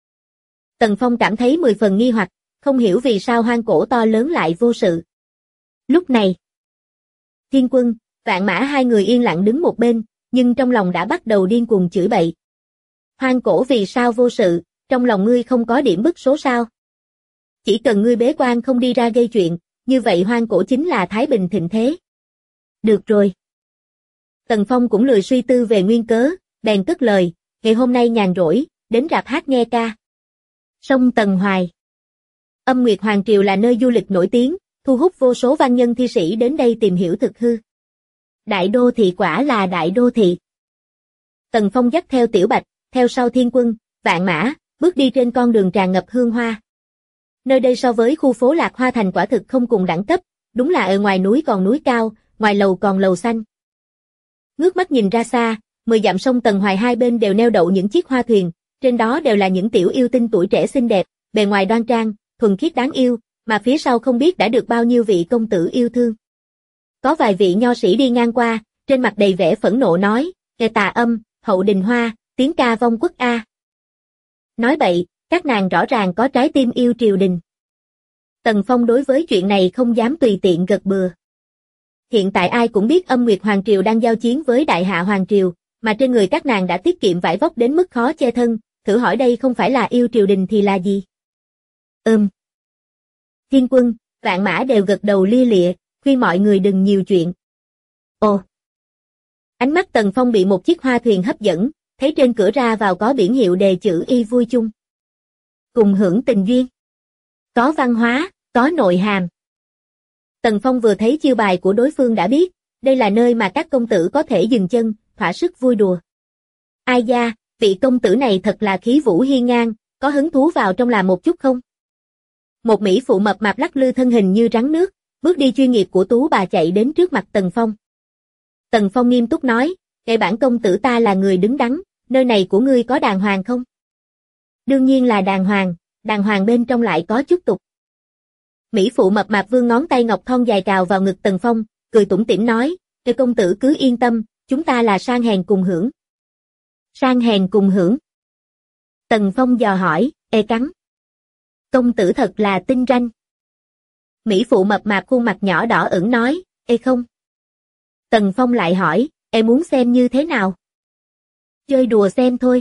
Tần Phong cảm thấy 10 phần nghi hoặc, không hiểu vì sao hoang cổ to lớn lại vô sự. Lúc này, Thiên Quân, Vạn Mã hai người yên lặng đứng một bên, nhưng trong lòng đã bắt đầu điên cuồng chửi bậy. Hoang Cổ vì sao vô sự, trong lòng ngươi không có điểm bức số sao? Chỉ cần ngươi bế quan không đi ra gây chuyện, như vậy Hoang Cổ chính là thái bình thịnh thế. Được rồi. Tần Phong cũng lười suy tư về nguyên cớ, bèn cất lời, ngày hôm nay nhàn rỗi, đến rạp hát nghe ca. Sông Tần Hoài. Âm Nguyệt Hoàng Triều là nơi du lịch nổi tiếng, thu hút vô số văn nhân thi sĩ đến đây tìm hiểu thực hư. Đại đô thị quả là đại đô thị. Tần Phong dắt theo Tiểu Bạch, theo sau Thiên Quân, Vạn Mã, bước đi trên con đường tràn ngập hương hoa. Nơi đây so với khu phố Lạc Hoa Thành quả thực không cùng đẳng cấp, đúng là ở ngoài núi còn núi cao, ngoài lầu còn lầu xanh. Ngước mắt nhìn ra xa, 10 dặm sông Tần Hoài hai bên đều neo đậu những chiếc hoa thuyền, trên đó đều là những tiểu yêu tinh tuổi trẻ xinh đẹp, bề ngoài đoan trang, thuần khiết đáng yêu, mà phía sau không biết đã được bao nhiêu vị công tử yêu thương. Có vài vị nho sĩ đi ngang qua, trên mặt đầy vẻ phẫn nộ nói, nghe tà âm, hậu đình hoa, tiếng ca vong quốc a. Nói bậy, các nàng rõ ràng có trái tim yêu triều đình. Tần Phong đối với chuyện này không dám tùy tiện gật bừa. Hiện tại ai cũng biết Âm Nguyệt Hoàng Triều đang giao chiến với Đại Hạ Hoàng Triều, mà trên người các nàng đã tiết kiệm vải vóc đến mức khó che thân, thử hỏi đây không phải là yêu triều đình thì là gì? Thiên Quân, Vạn Mã đều gật đầu lia lịa, khuyên mọi người đừng nhiều chuyện. Ồ! Ánh mắt Tần Phong bị một chiếc hoa thuyền hấp dẫn, thấy trên cửa ra vào có biển hiệu đề chữ y vui chung. Cùng hưởng tình duyên. Có văn hóa, có nội hàm. Tần Phong vừa thấy chiêu bài của đối phương đã biết, đây là nơi mà các công tử có thể dừng chân, thỏa sức vui đùa. Ai da, vị công tử này thật là khí vũ hiên ngang, có hứng thú vào trong làm một chút không? Một mỹ phụ mập mạp lắc lư thân hình như rắn nước, bước đi chuyên nghiệp của tú bà chạy đến trước mặt Tần Phong. Tần Phong nghiêm túc nói, kể bản công tử ta là người đứng đắn, nơi này của ngươi có đàng hoàng không? Đương nhiên là đàng hoàng bên trong lại có chút tục. Mỹ phụ mập mạp vươn ngón tay ngọc thon dài cào vào ngực Tần Phong, cười tủm tỉm nói, kể công tử cứ yên tâm, chúng ta là sang hèn cùng hưởng. Sang hèn cùng hưởng. Tần Phong dò hỏi, cắn. Công tử thật là tinh ranh. Mỹ phụ mập mạp khuôn mặt nhỏ đỏ ửng nói, không. Tần Phong lại hỏi, muốn xem như thế nào? Chơi đùa xem thôi.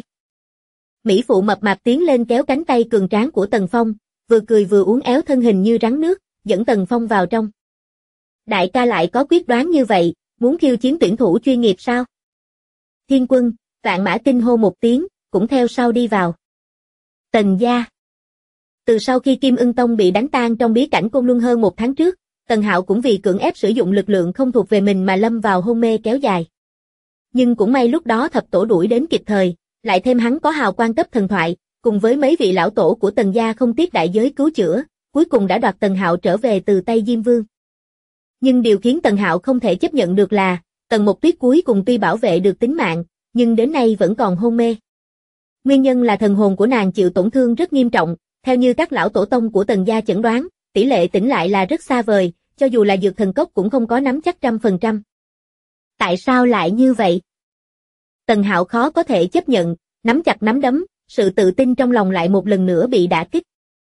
Mỹ phụ mập mạp tiến lên kéo cánh tay cường tráng của Tần Phong, vừa cười vừa uốn éo thân hình như rắn nước, dẫn Tần Phong vào trong. Đại ca lại có quyết đoán như vậy, muốn khiêu chiến tuyển thủ chuyên nghiệp sao? Thiên Quân, Vạn Mã kinh hô một tiếng, cũng theo sau đi vào. Tần gia. Từ sau khi Kim Ưng Tông bị đánh tan trong bí cảnh Côn Luân hơn 1 tháng trước, Tần Hạo cũng vì cưỡng ép sử dụng lực lượng không thuộc về mình mà lâm vào hôn mê kéo dài. Nhưng cũng may lúc đó thập tổ đuổi đến kịp thời, lại thêm hắn có hào quang cấp thần thoại, cùng với mấy vị lão tổ của Tần gia không tiếc đại giới cứu chữa, cuối cùng đã đoạt Tần Hạo trở về từ tay Diêm Vương. Nhưng điều khiến Tần Hạo không thể chấp nhận được là, Tần Mộc Tuyết cuối cùng tuy bảo vệ được tính mạng, nhưng đến nay vẫn còn hôn mê. Nguyên nhân là thần hồn của nàng chịu tổn thương rất nghiêm trọng, theo như các lão tổ tông của Tần gia chẩn đoán, tỷ lệ tỉnh lại là rất xa vời, cho dù là dược thần cốc cũng không có nắm chắc 100%. Tại sao lại như vậy? Tần Hạo khó có thể chấp nhận, nắm chặt nắm đấm, sự tự tin trong lòng lại một lần nữa bị đả kích.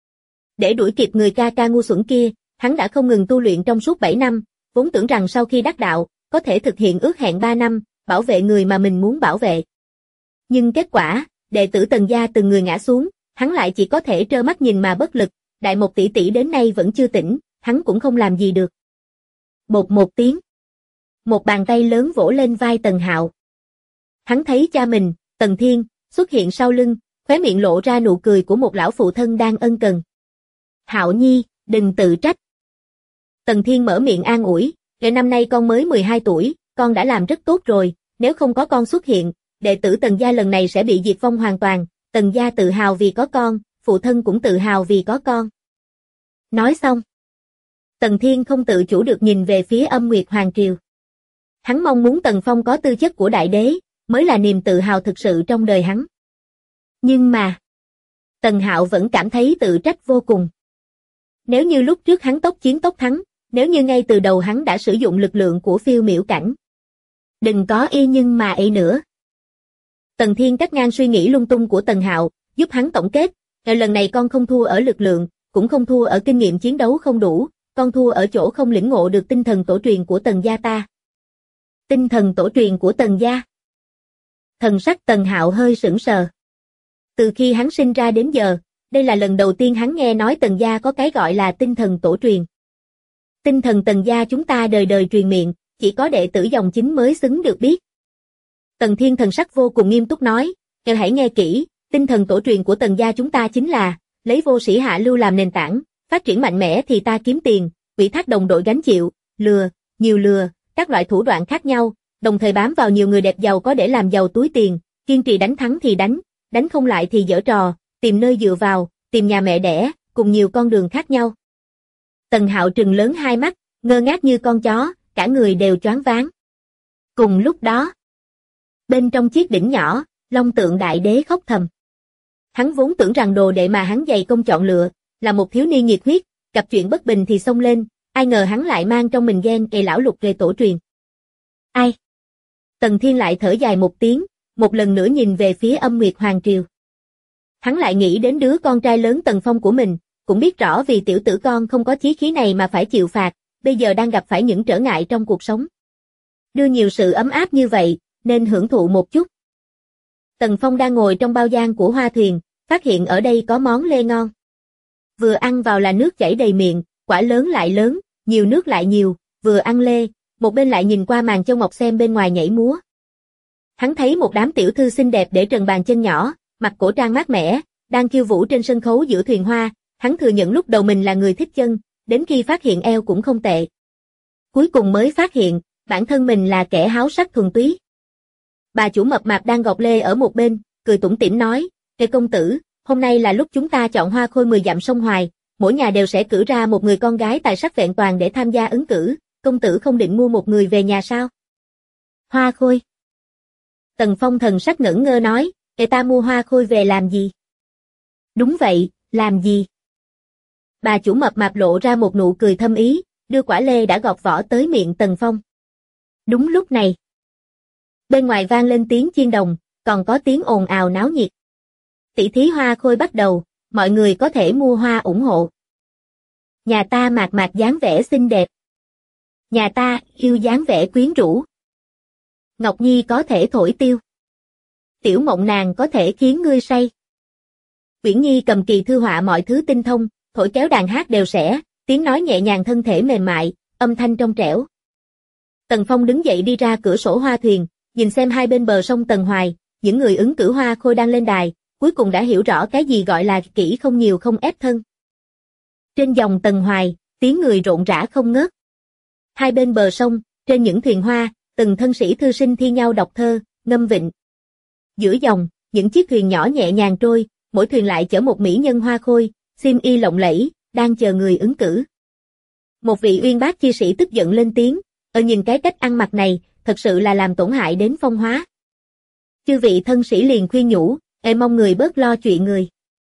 Để đuổi kịp người ca ca ngu xuẩn kia, hắn đã không ngừng tu luyện trong suốt 7 năm, vốn tưởng rằng sau khi đắc đạo, có thể thực hiện ước hẹn 3 năm, bảo vệ người mà mình muốn bảo vệ. Nhưng kết quả, đệ tử Tần gia từng người ngã xuống, hắn lại chỉ có thể trơ mắt nhìn mà bất lực, Đại Mộc tỷ tỷ đến nay vẫn chưa tỉnh, hắn cũng không làm gì được. Bột một tiếng. Một bàn tay lớn vỗ lên vai Tần Hạo. Hắn thấy cha mình, Tần Thiên, xuất hiện sau lưng, khóe miệng lộ ra nụ cười của một lão phụ thân đang ân cần. Hạo nhi, đừng tự trách. Tần Thiên mở miệng an ủi, năm nay con mới 12 tuổi, con đã làm rất tốt rồi, nếu không có con xuất hiện, đệ tử Tần gia lần này sẽ bị diệt vong hoàn toàn, Tần gia tự hào vì có con, phụ thân cũng tự hào vì có con. Nói xong, Tần Thiên không tự chủ được nhìn về phía Âm Nguyệt Hoàng Triều. Hắn mong muốn Tần Phong có tư chất của đại đế, mới là niềm tự hào thực sự trong đời hắn. Nhưng mà, Tần Hạo vẫn cảm thấy tự trách vô cùng. Nếu như lúc trước hắn tốc chiến tốc thắng, nếu như ngay từ đầu hắn đã sử dụng lực lượng của phiêu miểu cảnh. Đừng có nhưng mà nữa. Tần Thiên cắt ngang suy nghĩ lung tung của Tần Hạo, giúp hắn tổng kết, lần này con không thua ở lực lượng, cũng không thua ở kinh nghiệm chiến đấu không đủ, con thua ở chỗ không lĩnh ngộ được tinh thần tổ truyền của Tần gia ta. Tinh thần tổ truyền của Tần gia. Thần sắc Tần Hạo hơi sững sờ. Từ khi hắn sinh ra đến giờ, đây là lần đầu tiên hắn nghe nói Tần gia có cái gọi là tinh thần tổ truyền. Tinh thần Tần gia chúng ta đời đời truyền miệng, chỉ có đệ tử dòng chính mới xứng được biết. Tần Thiên thần sắc vô cùng nghiêm túc nói, "Ngài hãy nghe kỹ, tinh thần tổ truyền của Tần gia chúng ta chính là lấy vô sĩ hạ lưu làm nền tảng, phát triển mạnh mẽ thì ta kiếm tiền, ủy thác đồng đội gánh chịu, lừa, các loại thủ đoạn khác nhau, đồng thời bám vào nhiều người đẹp giàu có để làm giàu túi tiền, kiên trì đánh thắng thì đánh không lại thì giở trò, tìm nơi dựa vào, tìm nhà mẹ đẻ, cùng nhiều con đường khác nhau." Tần Hạo trừng lớn hai mắt, ngơ ngác như con chó, cả người đều choáng váng. Cùng lúc đó, bên trong chiếc đỉnh nhỏ, Long Tượng Đại Đế khóc thầm. Hắn vốn tưởng rằng đồ đệ mà hắn dày công chọn lựa, là một thiếu niên nhiệt huyết, gặp chuyện bất bình thì xông lên, ai ngờ hắn lại mang trong mình ghen ghệ lão lục về tổ truyền. Ai? Tần Thiên lại thở dài một tiếng, một lần nữa nhìn về phía Âm Nguyệt Hoàng Triều. Hắn lại nghĩ đến đứa con trai lớn Tần Phong của mình, cũng biết rõ vì tiểu tử con không có chí khí này mà phải chịu phạt, bây giờ đang gặp phải những trở ngại trong cuộc sống. Đưa nhiều sự ấm áp như vậy, nên hưởng thụ một chút. Tần Phong đang ngồi trong bao gian của hoa thuyền, phát hiện ở đây có món lê ngon. Vừa ăn vào là nước chảy đầy miệng, quả lớn lại lớn, nhiều nước lại nhiều, vừa ăn lê, một bên lại nhìn qua màn châu ngọc xem bên ngoài nhảy múa. Hắn thấy một đám tiểu thư xinh đẹp để trần bàn chân nhỏ, mặc cổ trang mát mẻ, đang khiêu vũ trên sân khấu giữa thuyền hoa, hắn thừa nhận lúc đầu mình là người thích chân, đến khi phát hiện eo cũng không tệ. Cuối cùng mới phát hiện, bản thân mình là kẻ háo sắc thuần túy. Bà chủ mập mạp đang gọt lê ở một bên, cười tủm tỉm nói, "Ê công tử, hôm nay là lúc chúng ta chọn hoa khôi 10 dặm sông Hoài, mỗi nhà đều sẽ cử ra một người con gái tài sắc vẹn toàn để tham gia ứng cử, công tử không định mua một người về nhà sao?" Hoa khôi. Tần Phong thần sắc ngẩn ngơ nói, "Ê ta mua hoa khôi về làm gì?" "Đúng vậy, làm gì?" Bà chủ mập mạp lộ ra một nụ cười thâm ý, đưa quả lê đã gọt vỏ tới miệng Tần Phong. Đúng lúc này, bên ngoài vang lên tiếng chiên đồng, còn có tiếng ồn ào náo nhiệt. Tỷ thí hoa khôi bắt đầu, mọi người có thể mua hoa ủng hộ. Nhà ta mạc mạc dáng vẻ xinh đẹp. Nhà ta yêu dáng vẻ quyến rũ. Ngọc Nhi có thể thổi tiêu. Tiểu Mộng nàng có thể khiến ngươi say. Uyển Nhi cầm kỳ thư họa mọi thứ tinh thông, thổi kéo đàn hát đều sẽ, tiếng nói nhẹ nhàng thân thể mềm mại, âm thanh trong trẻo. Tần Phong đứng dậy đi ra cửa sổ hoa thuyền, nhìn xem hai bên bờ sông Tần Hoài, những người ứng cử hoa khôi đang lên đài, cuối cùng đã hiểu rõ cái gì gọi là kỹ không nhiều không ép thân. Trên dòng Tần Hoài, tiếng người rộn rã không ngớt. Hai bên bờ sông, trên những thuyền hoa, từng thân sĩ thư sinh thi nhau đọc thơ, ngâm vịnh. Giữa dòng, những chiếc thuyền nhỏ nhẹ nhàng trôi, mỗi thuyền lại chở một mỹ nhân hoa khôi, xiêm y lộng lẫy, đang chờ người ứng cử. Một vị uyên bác chi sĩ tức giận lên tiếng, nhìn cái cách ăn mặc này, thật sự là làm tổn hại đến phong hóa. Chư vị thân sĩ liền khuyên nhủ, mong người bớt lo chuyện người.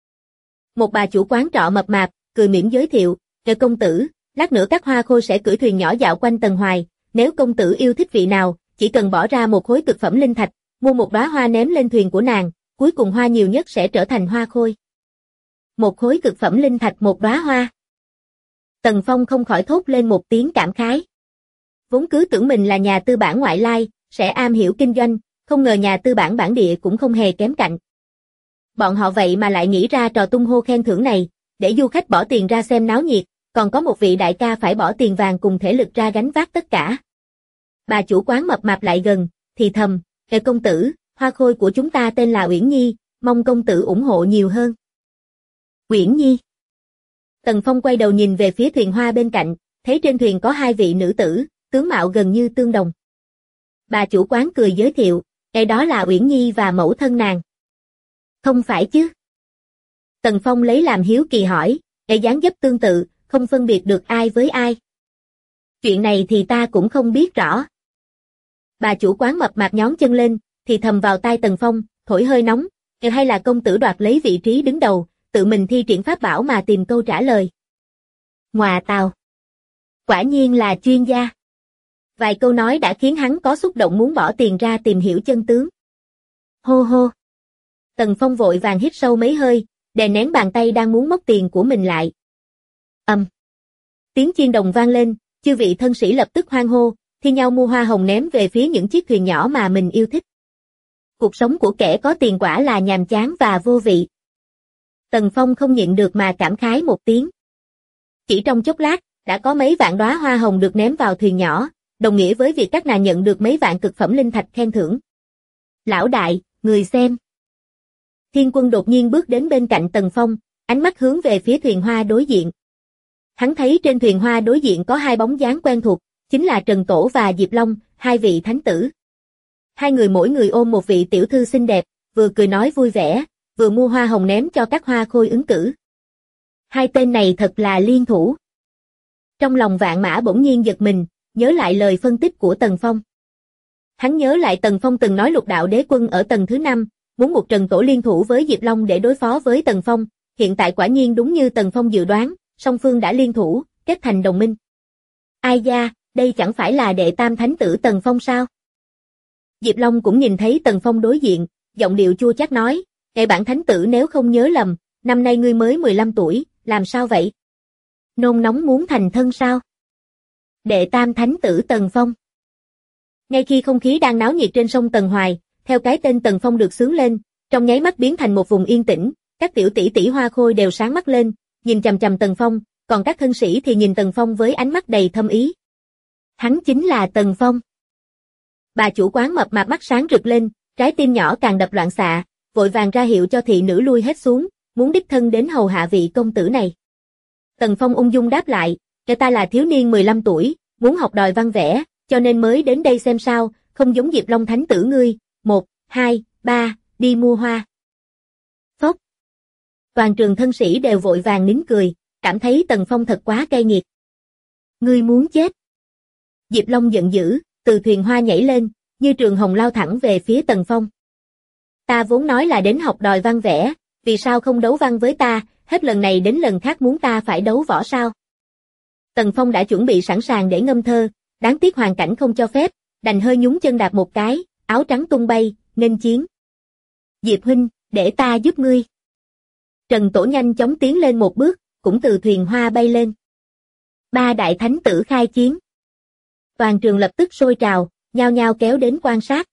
Một bà chủ quán trọ mập mạp, cười mỉm giới thiệu, công tử, lát nữa các hoa khôi sẽ cưỡi thuyền nhỏ dạo quanh Tần Hoài, nếu công tử yêu thích vị nào, chỉ cần bỏ ra một khối cực phẩm linh thạch, mua một đóa hoa ném lên thuyền của nàng, cuối cùng hoa nhiều nhất sẽ trở thành hoa khôi. Một khối cực phẩm linh thạch một đóa hoa. Tần Phong không khỏi thốt lên một tiếng cảm khái. Vốn cứ tưởng mình là nhà tư bản ngoại lai, sẽ am hiểu kinh doanh, không ngờ nhà tư bản bản địa cũng không hề kém cạnh. Bọn họ vậy mà lại nghĩ ra trò tung hô khen thưởng này, để du khách bỏ tiền ra xem náo nhiệt, còn có một vị đại ca phải bỏ tiền vàng cùng thể lực ra gánh vác tất cả. Bà chủ quán mập mạp lại gần, thì thầm, công tử, hoa khôi của chúng ta tên là Uyển Nhi, mong công tử ủng hộ nhiều hơn. Uyển Nhi. Tần Phong quay đầu nhìn về phía thuyền hoa bên cạnh, thấy trên thuyền có hai vị nữ tử, tướng mạo gần như tương đồng. Bà chủ quán cười giới thiệu, đó là Uyển Nhi và mẫu thân nàng. Không phải chứ? Tần Phong lấy làm hiếu kỳ hỏi, dáng dấp tương tự, không phân biệt được ai với ai. Chuyện này thì ta cũng không biết rõ. Bà chủ quán mập mạp nhón chân lên, thì thầm vào tai Tần Phong, thổi hơi nóng, hay là công tử đoạt lấy vị trí đứng đầu, tự mình thi triển pháp bảo mà tìm câu trả lời. Ngoà tào. Quả nhiên là chuyên gia. Vài câu nói đã khiến hắn có xúc động muốn bỏ tiền ra tìm hiểu chân tướng. Hô hô. Tần Phong vội vàng hít sâu mấy hơi, đè nén bàn tay đang muốn móc tiền của mình lại. Tiếng chiên đồng vang lên, chư vị thân sĩ lập tức hoan hô, thi nhau mua hoa hồng ném về phía những chiếc thuyền nhỏ mà mình yêu thích. Cuộc sống của kẻ có tiền quả là nhàm chán và vô vị. Tần Phong không nhịn được mà cảm khái một tiếng. Chỉ trong chốc lát, đã có mấy vạn đóa hoa hồng được ném vào thuyền nhỏ, đồng nghĩa với việc các nàng nhận được mấy vạn cực phẩm linh thạch khen thưởng. Lão đại, người xem. Thiên Quân đột nhiên bước đến bên cạnh Tần Phong, ánh mắt hướng về phía thuyền hoa đối diện. Hắn thấy trên thuyền hoa đối diện có hai bóng dáng quen thuộc, chính là Trần Tổ và Diệp Long, hai vị thánh tử. Hai người mỗi người ôm một vị tiểu thư xinh đẹp, vừa cười nói vui vẻ, vừa mua hoa hồng ném cho các hoa khôi ứng cử. Hai tên này thật là liên thủ. Trong lòng Vạn Mã bỗng nhiên giật mình, nhớ lại lời phân tích của Tần Phong. Hắn nhớ lại Tần Phong từng nói Lục Đạo Đế Quân ở tầng thứ 5, muốn một Trần Tổ liên thủ với Diệp Long để đối phó với Tần Phong, hiện tại quả nhiên đúng như Tần Phong dự đoán, song phương đã liên thủ, kết thành đồng minh. Ai da, đây chẳng phải là đệ tam thánh tử Tần Phong sao? Diệp Long cũng nhìn thấy Tần Phong đối diện, giọng điệu chua chát nói, đệ bản thánh tử nếu không nhớ lầm, năm nay ngươi mới 15 tuổi, làm sao vậy? Nôn nóng muốn thành thân sao? Đệ tam thánh tử Tần Phong. Ngay khi không khí đang náo nhiệt trên sông Tần Hoài, theo cái tên Tần Phong được xướng lên, trong nháy mắt biến thành một vùng yên tĩnh, các tiểu tỷ tỷ hoa khôi đều sáng mắt lên, nhìn chằm chằm Tần Phong, còn các thân sĩ thì nhìn Tần Phong với ánh mắt đầy thâm ý. Hắn chính là Tần Phong. Bà chủ quán mập mạp mắt sáng rực lên, trái tim nhỏ càng đập loạn xạ, vội vàng ra hiệu cho thị nữ lui hết xuống, muốn đích thân đến hầu hạ vị công tử này. Tần Phong ung dung đáp lại, kẻ ta là thiếu niên 15 tuổi, muốn học đòi văn vẽ, cho nên mới đến đây xem sao, không giống Diệp Long thánh tử ngươi, 1, 2, 3, đi mua hoa. Phốc. Toàn trường thân sĩ đều vội vàng nín cười, cảm thấy Tần Phong thật quá cay nghiệt. Ngươi muốn chết. Diệp Long giận dữ, từ thuyền hoa nhảy lên, như trường hồng lao thẳng về phía Tần Phong. Ta vốn nói là đến học đòi văn vẽ, vì sao không đấu văn với ta, hết lần này đến lần khác muốn ta phải đấu võ sao? Tần Phong đã chuẩn bị sẵn sàng để ngâm thơ, đáng tiếc hoàn cảnh không cho phép, đành hơi nhún chân đạp một cái, áo trắng tung bay, nghênh chiến. Diệp huynh, để ta giúp ngươi. Trần Tổ nhanh chóng tiến lên một bước, cũng từ thuyền hoa bay lên. Ba đại thánh tử khai chiến. Toàn trường lập tức sôi trào, nhao nhao kéo đến quan sát.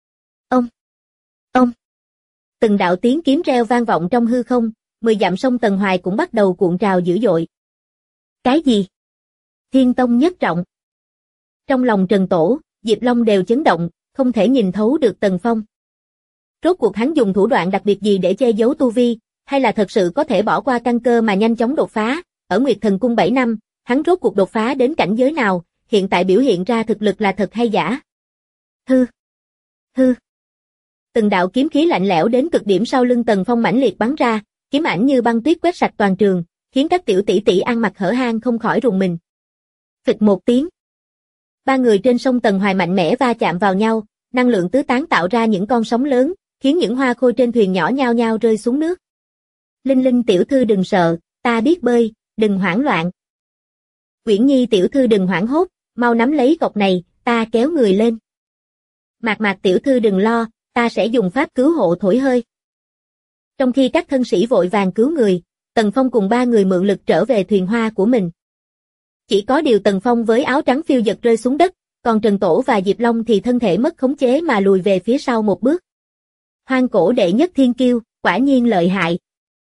Ông. Từng đạo tiếng kiếm reo vang vọng trong hư không, 10 dặm sông Tần Hoài cũng bắt đầu cuộn trào dữ dội. Cái gì? Thiên tông nhất trọng. Trong lòng Trần Tổ, Diệp Long đều chấn động, không thể nhìn thấu được Tần Phong. Rốt cuộc hắn dùng thủ đoạn đặc biệt gì để che giấu tu vi, hay là thật sự có thể bỏ qua căn cơ mà nhanh chóng đột phá, ở Nguyệt Thần Cung 7 năm, hắn rốt cuộc đột phá đến cảnh giới nào, hiện tại biểu hiện ra thực lực là thật hay giả? Hư. Từng đạo kiếm khí lạnh lẽo đến cực điểm sau lưng Tần Phong mãnh liệt bắn ra, kiếm ảnh như băng tuyết quét sạch toàn trường, khiến các tiểu tỷ tỷ ăn mặc hở hang không khỏi rùng mình. Phịch một tiếng. Ba người trên sông Tần Hoài mạnh mẽ va chạm vào nhau, năng lượng tứ tán tạo ra những con sóng lớn, khiến những hoa khôi trên thuyền nhỏ nhao nhao rơi xuống nước. Linh Linh tiểu thư đừng sợ, ta biết bơi, đừng hoảng loạn. Uyển Nhi tiểu thư đừng hoảng hốt, mau nắm lấy cọc này, ta kéo người lên. Mạc Mạc tiểu thư đừng lo, ta sẽ dùng pháp cứu hộ thổi hơi. Trong khi các thân sĩ vội vàng cứu người, Tần Phong cùng ba người mượn lực trở về thuyền hoa của mình. Chỉ có điều Tần Phong với áo trắng phiêu dật rơi xuống đất, còn Trần Tổ và Diệp Long thì thân thể mất khống chế mà lùi về phía sau một bước. Hoang cổ đệ nhất thiên kiêu, quả nhiên lợi hại.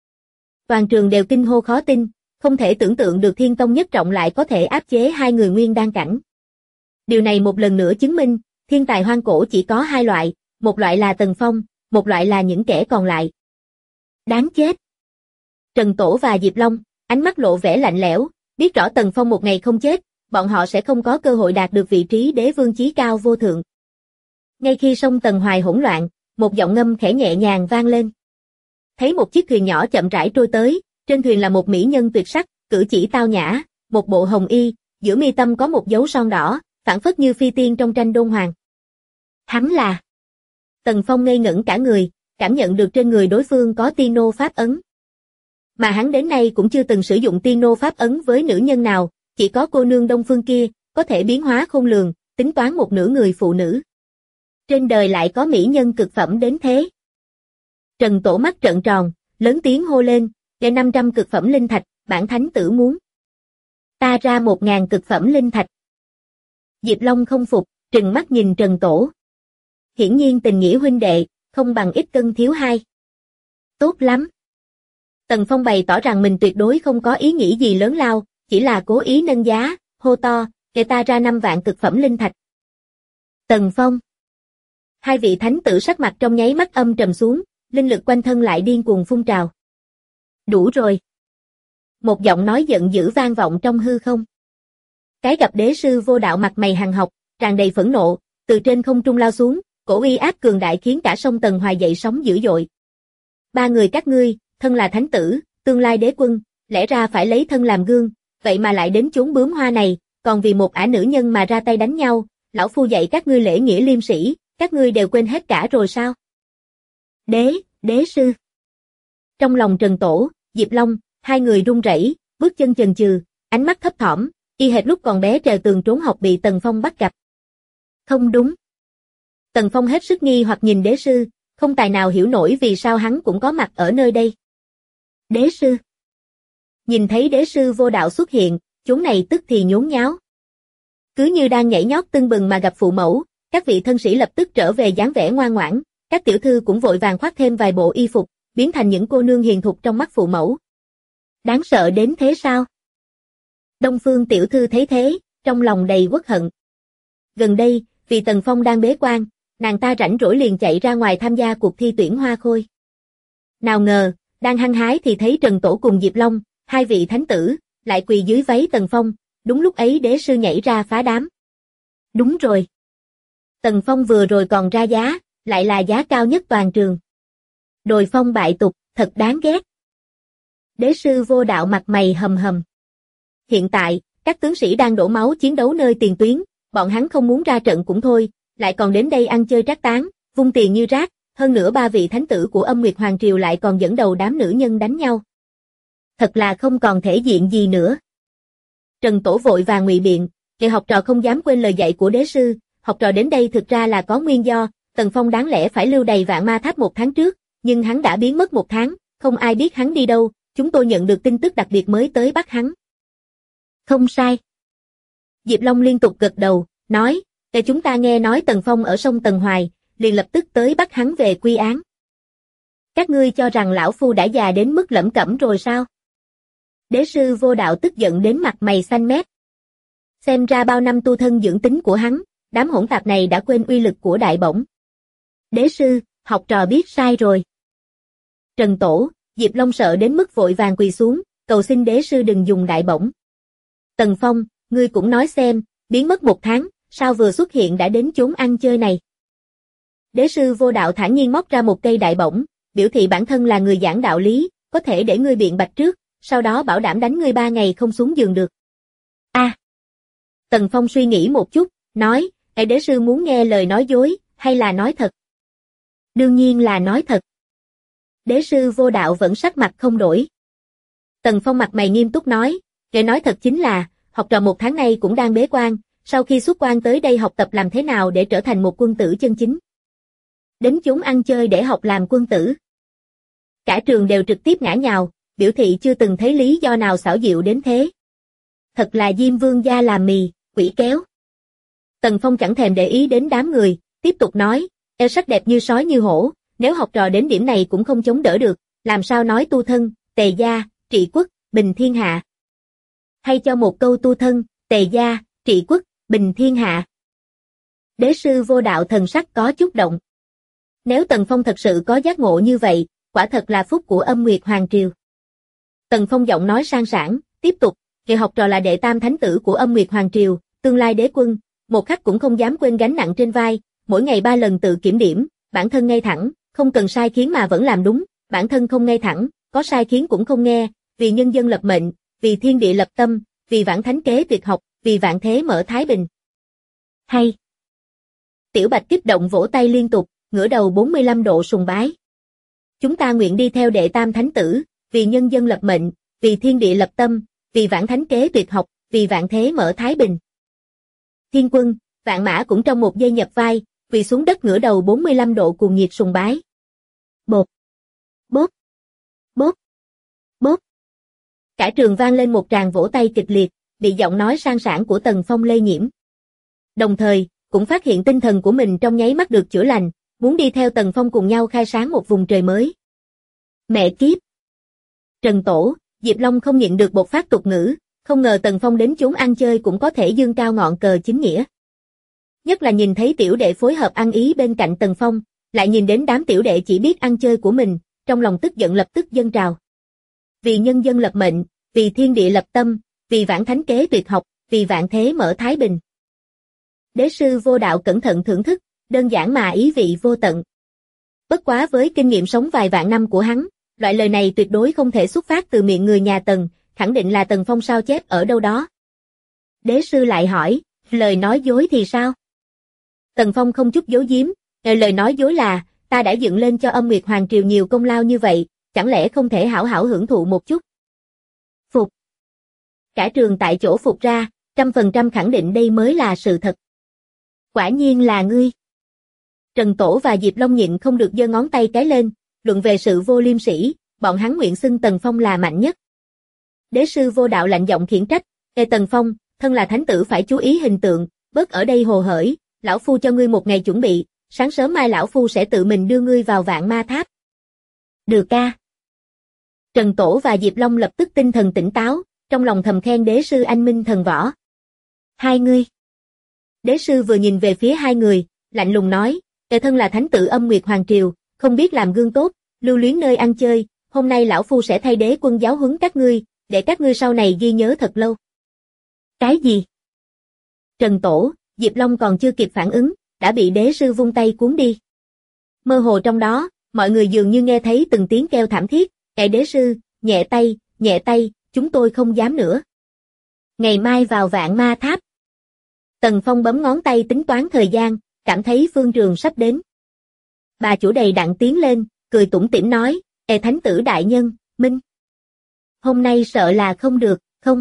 Toàn trường đều kinh hô khó tin, không thể tưởng tượng được Thiên Tông nhất trọng lại có thể áp chế hai người nguyên đan cảnh. Điều này một lần nữa chứng minh, thiên tài hoang cổ chỉ có hai loại, một loại là Tần Phong, một loại là những kẻ còn lại. Đáng chết. Trần Tổ và Diệp Long, ánh mắt lộ vẻ lạnh lẽo, biết rõ Tần Phong một ngày không chết, bọn họ sẽ không có cơ hội đạt được vị trí đế vương chí cao vô thượng. Ngay khi sông Tần Hoài hỗn loạn, một giọng ngâm khẽ nhẹ nhàng vang lên. Thấy một chiếc thuyền nhỏ chậm rãi trôi tới, trên thuyền là một mỹ nhân tuyệt sắc, cử chỉ tao nhã, một bộ hồng y, giữa mi tâm có một dấu son đỏ, phảng phất như phi tiên trong tranh đôn hoàng. Hắn là... Tần Phong ngây ngẩn cả người, cảm nhận được trên người đối phương có tiên nô pháp ấn. Mà hắn đến nay cũng chưa từng sử dụng tiên nô pháp ấn với nữ nhân nào, chỉ có cô nương Đông Phương kia, có thể biến hóa khôn lường, tính toán một nửa người phụ nữ. Trên đời lại có mỹ nhân cực phẩm đến thế. Trần Tổ mắt trợn tròn, lớn tiếng hô lên, để 500 cực phẩm linh thạch, bản thánh tử muốn. Ta ra 1000 cực phẩm linh thạch. Diệp Long không phục, trừng mắt nhìn Trần Tổ. Hiển nhiên tình nghĩa huynh đệ, không bằng ít cân thiếu hai. Tốt lắm. Tần Phong bày tỏ rằng mình tuyệt đối không có ý nghĩ gì lớn lao, chỉ là cố ý nâng giá, hô to, kệ ta ra 5 vạn cực phẩm linh thạch. Tần Phong. Hai vị thánh tử sắc mặt trong nháy mắt âm trầm xuống, linh lực quanh thân lại điên cuồng phun trào. Đủ rồi. Một giọng nói giận dữ vang vọng trong hư không. Cái gặp đế sư vô đạo mặt mày hằn học, tràn đầy phẫn nộ, từ trên không trung lao xuống, cổ uy áp cường đại khiến cả sông Tần Hoài dậy sóng dữ dội. Ba người các ngươi, thân là thánh tử, tương lai đế quân, lẽ ra phải lấy thân làm gương, vậy mà lại đến chốn bướm hoa này, còn vì một ả nữ nhân mà ra tay đánh nhau, lão phu dạy các ngươi lễ nghĩa liêm sĩ, các ngươi đều quên hết cả rồi sao? Đế sư. Trong lòng Trần Tổ, Diệp Long, hai người run rẩy, bước chân chần chừ, ánh mắt thấp thỏm, y hệt lúc còn bé trèo tường trốn học bị Tần Phong bắt gặp. Không đúng. Tần Phong hết sức nghi hoặc nhìn đế sư, không tài nào hiểu nổi vì sao hắn cũng có mặt ở nơi đây. Đế sư. Nhìn thấy đế sư vô đạo xuất hiện, chúng này tức thì nhốn nháo. Cứ như đang nhảy nhót tưng bừng mà gặp phụ mẫu, các vị thân sĩ lập tức trở về dáng vẻ ngoan ngoãn, các tiểu thư cũng vội vàng khoác thêm vài bộ y phục, biến thành những cô nương hiền thục trong mắt phụ mẫu. Đáng sợ đến thế sao? Đông Phương tiểu thư thấy thế, trong lòng đầy uất hận. Gần đây, vì Tần Phong đang bế quan, nàng ta rảnh rỗi liền chạy ra ngoài tham gia cuộc thi tuyển hoa khôi. Nào ngờ, đang hăng hái thì thấy Trần Tổ cùng Diệp Long, hai vị thánh tử, lại quỳ dưới váy Tần Phong, đúng lúc ấy đế sư nhảy ra phá đám. Đúng rồi. Tần Phong vừa rồi còn ra giá, lại là giá cao nhất toàn trường. Đồi phong bại tục, thật đáng ghét. Đế sư vô đạo mặt mày hầm hầm. Hiện tại, các tướng sĩ đang đổ máu chiến đấu nơi tiền tuyến, bọn hắn không muốn ra trận cũng thôi, lại còn đến đây ăn chơi trác tán, vung tiền như rác, hơn nữa ba vị thánh tử của Âm Nguyệt Hoàng Triều lại còn dẫn đầu đám nữ nhân đánh nhau. Thật là không còn thể diện gì nữa. Trần Tổ vội vàng ngụy biện, kẻ học trò không dám quên lời dạy của đế sư, học trò đến đây thực ra là có nguyên do, Tần Phong đáng lẽ phải lưu đày Vạn Ma Tháp 1 tháng trước, nhưng hắn đã biến mất 1 tháng, không ai biết hắn đi đâu, chúng tôi nhận được tin tức đặc biệt mới tới bắt hắn. Không sai. Diệp Long liên tục gật đầu, nói, để chúng ta nghe nói Tần Phong ở sông Tần Hoài, liền lập tức tới bắt hắn về quy án. Các ngươi cho rằng lão phu đã già đến mức lẩm cẩm rồi sao? Đế sư vô đạo tức giận đến mặt mày xanh mét. Xem ra bao năm tu thân dưỡng tính của hắn, đám hỗn tạp này đã quên uy lực của đại bổng. Đế sư, học trò biết sai rồi. Trần Tổ, Diệp Long sợ đến mức vội vàng quỳ xuống, cầu xin đế sư đừng dùng đại bổng. Tần Phong, ngươi cũng nói xem, biến mất 1 tháng, sao vừa xuất hiện đã đến chốn ăn chơi này. Đế sư vô đạo thản nhiên móc ra một cây đại bổng, biểu thị bản thân là người giảng đạo lý, có thể để ngươi biện bạch trước, sau đó bảo đảm đánh ngươi 3 ngày không xuống giường được. Tần Phong suy nghĩ một chút, nói, đế sư muốn nghe lời nói dối, hay là nói thật? Đương nhiên là nói thật. Đế sư vô đạo vẫn sắc mặt không đổi. Tần Phong mặt mày nghiêm túc nói, kẻ nói thật chính là, học trò 1 tháng nay cũng đang bế quan, sau khi xuất quan tới đây học tập làm thế nào để trở thành một quân tử chân chính. Đến chúng ăn chơi để học làm quân tử. Cả trường đều trực tiếp ngã nhào, biểu thị chưa từng thấy lý do nào xảo diệu đến thế. Thật là Diêm Vương gia làm mì, quỷ kéo. Tần Phong chẳng thèm để ý đến đám người, tiếp tục nói, eo sắc đẹp như sói như hổ, nếu học trò đến điểm này cũng không chống đỡ được, làm sao nói tu thân, tề gia, trị quốc, bình thiên hạ. Hay cho một câu tu thân, tề gia, trị quốc, bình thiên hạ. Đế sư vô đạo thần sắc có chút động. Nếu Tần Phong thật sự có giác ngộ như vậy, quả thật là phúc của Âm Nguyệt Hoàng Triều. Tần Phong giọng nói sang sảng, tiếp tục, kẻ học trò là đệ tam thánh tử của Âm Nguyệt Hoàng Triều, tương lai đế quân, một khắc cũng không dám quên gánh nặng trên vai, mỗi ngày 3 lần tự kiểm điểm, bản thân ngay thẳng, không cần sai khiến mà vẫn làm đúng, bản thân không ngay thẳng, có sai khiến cũng không nghe, vì nhân dân lập mệnh, vì thiên địa lập tâm, vì vãn thánh kế tuyệt học, vì vạn thế mở thái bình. Hay! Tiểu Bạch kích động vỗ tay liên tục, ngửa đầu 45 độ sùng bái. Chúng ta nguyện đi theo đệ tam thánh tử, vì nhân dân lập mệnh, vì thiên địa lập tâm, vì vãn thánh kế tuyệt học, vì vạn thế mở thái bình. Thiên Quân, Vạn Mã cũng trong một giây nhập vai, quỳ xuống đất ngửa đầu 45 độ cuồng nhiệt sùng bái. Bột! Bốp! Bốp! Bốp! Cả trường vang lên một tràng vỗ tay kịch liệt, bị giọng nói sang sảng của Tần Phong lây nhiễm. Đồng thời, cũng phát hiện tinh thần của mình trong nháy mắt được chữa lành, muốn đi theo Tần Phong cùng nhau khai sáng một vùng trời mới. Mẹ kiếp! Trần Tổ, Diệp Long không nhịn được bộc phát tục ngữ, không ngờ Tần Phong đến chốn ăn chơi cũng có thể dương cao ngọn cờ chính nghĩa. Nhất là nhìn thấy tiểu đệ phối hợp ăn ý bên cạnh Tần Phong, lại nhìn đến đám tiểu đệ chỉ biết ăn chơi của mình, trong lòng tức giận lập tức dâng trào. Vì nhân dân lập mệnh, vì thiên địa lập tâm, vì vãn thánh kế tuyệt học, vì vạn thế mở thái bình. Đế sư Vô Đạo cẩn thận thưởng thức, đơn giản mà ý vị vô tận. Bất quá với kinh nghiệm sống vài vạn năm của hắn, loại lời này tuyệt đối không thể xuất phát từ miệng người nhà Tần, khẳng định là Tần Phong sao chép ở đâu đó. Đế sư lại hỏi, lời nói dối thì sao? Tần Phong không chút giấu giếm, lời nói dối là, ta đã dựng lên cho Âm Nguyệt Hoàng Triều nhiều công lao như vậy, chẳng lẽ không thể hảo hảo hưởng thụ một chút? Phục. Cả trường tại chỗ phục ra, 100% khẳng định đây mới là sự thật. Quả nhiên là ngươi. Trần Tổ và Diệp Long nhịn không được giơ ngón tay cái lên, luận về sự vô liêm sỉ, bọn hắn nguyện xưng Tần Phong là mạnh nhất. Đế sư Vô Đạo lạnh giọng khiển trách, Tần Phong, thân là thánh tử phải chú ý hình tượng, bớt ở đây hồ hởi, lão phu cho ngươi một ngày chuẩn bị, sáng sớm mai lão phu sẽ tự mình đưa ngươi vào Vạn Ma Tháp. Được ca. Trần Tổ và Diệp Long lập tức tinh thần tỉnh táo, trong lòng thầm khen đế sư anh minh thần võ. Hai ngươi. Đế sư vừa nhìn về phía hai người, lạnh lùng nói, thân là thánh tử Âm Nguyệt Hoàng Triều, không biết làm gương tốt, lưu luyến nơi ăn chơi, hôm nay lão phu sẽ thay đế quân giáo huấn các ngươi, để các ngươi sau này ghi nhớ thật lâu. Cái gì? Trần Tổ, Diệp Long còn chưa kịp phản ứng, đã bị đế sư vung tay cuốn đi. Mơ hồ trong đó, mọi người dường như nghe thấy từng tiếng kêu thảm thiết, đế sư, nhẹ tay, chúng tôi không dám nữa. Ngày mai vào Vạn Ma Tháp. Tần Phong bấm ngón tay tính toán thời gian, cảm thấy phương trường sắp đến. Bà chủ đầy đặn tiến lên, cười tủm tỉm nói, thánh tử đại nhân, minh. Hôm nay sợ là không được, không?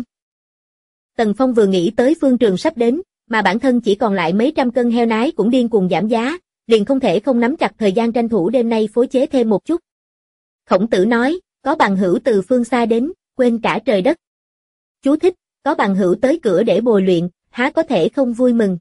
Tần Phong vừa nghĩ tới phương trường sắp đến, mà bản thân chỉ còn lại mấy trăm cân heo nái cũng điên cuồng giảm giá, liền không thể không nắm chặt thời gian tranh thủ đêm nay phối chế thêm một chút. Khổng Tử nói, có bằng hữu từ phương xa đến, quên cả trời đất. Chú thích, có bằng hữu tới cửa để bồi luyện, há có thể không vui mừng.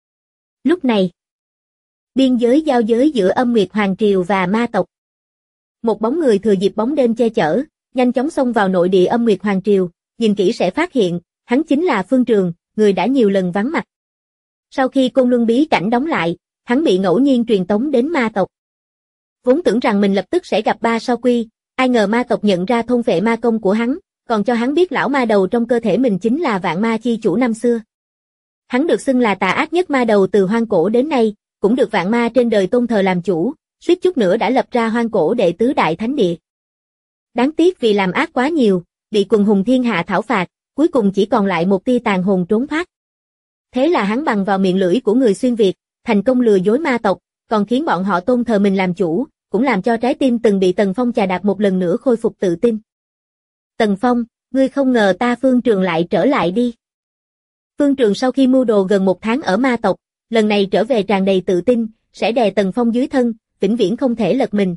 Lúc này, biên giới giao giới giữa Âm Nguyệt Hoàng Triều và ma tộc. Một bóng người thừa dịp bóng đêm che chở, nhanh chóng xông vào nội địa Âm Nguyệt Hoàng Triều, nhìn kỹ sẽ phát hiện, hắn chính là Phương Trường, người đã nhiều lần vắng mặt. Sau khi Côn Luân bí cảnh đóng lại, hắn bị ngẫu nhiên truyền tống đến ma tộc. Vốn tưởng rằng mình lập tức sẽ gặp Ba Sao Quy, ai ngờ ma tộc nhận ra thôn vệ ma công của hắn, còn cho hắn biết lão ma đầu trong cơ thể mình chính là Vạn Ma chi chủ năm xưa. Hắn được xưng là tà ác nhất ma đầu từ hoang cổ đến nay, cũng được vạn ma trên đời tôn thờ làm chủ, suýt chút nữa đã lập ra hoang cổ đệ tứ đại thánh địa. Đáng tiếc vì làm ác quá nhiều, bị quần hùng thiên hạ thảo phạt, cuối cùng chỉ còn lại một tia tàn hồn trốn thoát. Thế là hắn bằng vào miệng lưỡi của người xuyên Việt, thành công lừa dối ma tộc, còn khiến bọn họ tôn thờ mình làm chủ, cũng làm cho trái tim từng bị Tần Phong chà đạp một lần nữa khôi phục tự tin. Tần Phong, ngươi không ngờ ta Phương Trường lại trở lại đi. Phương Trường sau khi mưu đồ gần 1 tháng ở ma tộc, lần này trở về tràn đầy tự tin, sẽ đè Tần Phong dưới thân, vĩnh viễn không thể lật mình.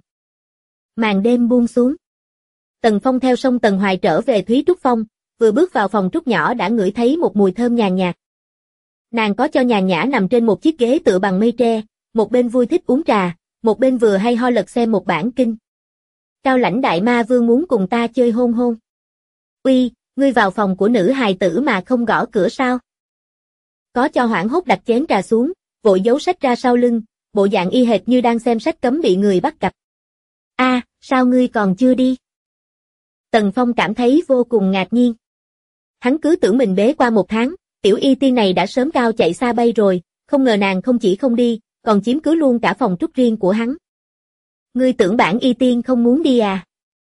Màn đêm buông xuống. Tần Phong theo sông Tần Hoài trở về Thúy Trúc Phong, vừa bước vào phòng trúc nhỏ đã ngửi thấy một mùi thơm nhàn nhạt. Nàng có cho nhàn nhã nằm trên một chiếc ghế tựa bằng mây tre, một bên vui thích uống trà, một bên vừa hay ho lật xem một bản kinh. Cao lãnh đại ma vương muốn cùng ta chơi hôn hôn. Uy, ngươi vào phòng của nữ hài tử mà không gõ cửa sao? Có cho hoảng hốt đặt chén trà xuống, vội giấu sách ra sau lưng, bộ dạng y hệt như đang xem sách cấm bị người bắt gặp. Sao ngươi còn chưa đi? Tần Phong cảm thấy vô cùng ngạc nhiên. Hắn cứ tưởng mình bế qua 1 tháng, tiểu y tiên này đã sớm cao chạy xa bay rồi, không ngờ nàng không chỉ không đi, còn chiếm cứ luôn cả phòng trúc riêng của hắn. Ngươi tưởng bản y tiên không muốn đi à?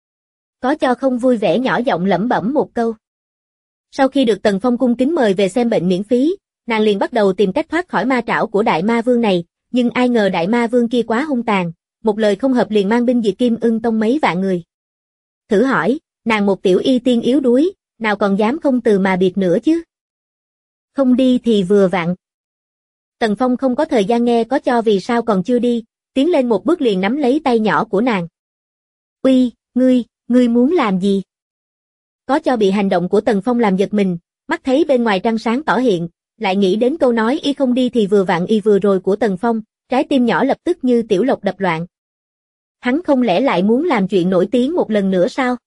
Có cho không vui vẻ nhỏ giọng lẩm bẩm một câu. Sau khi được Tần Phong cung kính mời về xem bệnh miễn phí, nàng liền bắt đầu tìm cách thoát khỏi ma trảo của đại ma vương này, nhưng ai ngờ đại ma vương kia quá hung tàn, một lời không hợp liền mang binh diệt Kim Ưng Tông mấy vạn người. Thử hỏi, nàng một tiểu y tiên yếu đuối, nào còn dám không từ mà biệt nữa chứ? Không đi thì vừa vặn. Tần Phong không có thời gian nghe có cho vì sao còn chưa đi, tiến lên một bước liền nắm lấy tay nhỏ của nàng. Uy, ngươi muốn làm gì? Có cho bị hành động của Tần Phong làm giật mình, mắt thấy bên ngoài trăng sáng tỏ hiện, lại nghĩ đến câu nói y không đi thì vừa vặn y vừa rồi của Tần Phong, trái tim nhỏ lập tức như tiểu lộc đập loạn. Hắn không lẽ lại muốn làm chuyện nổi tiếng một lần nữa sao?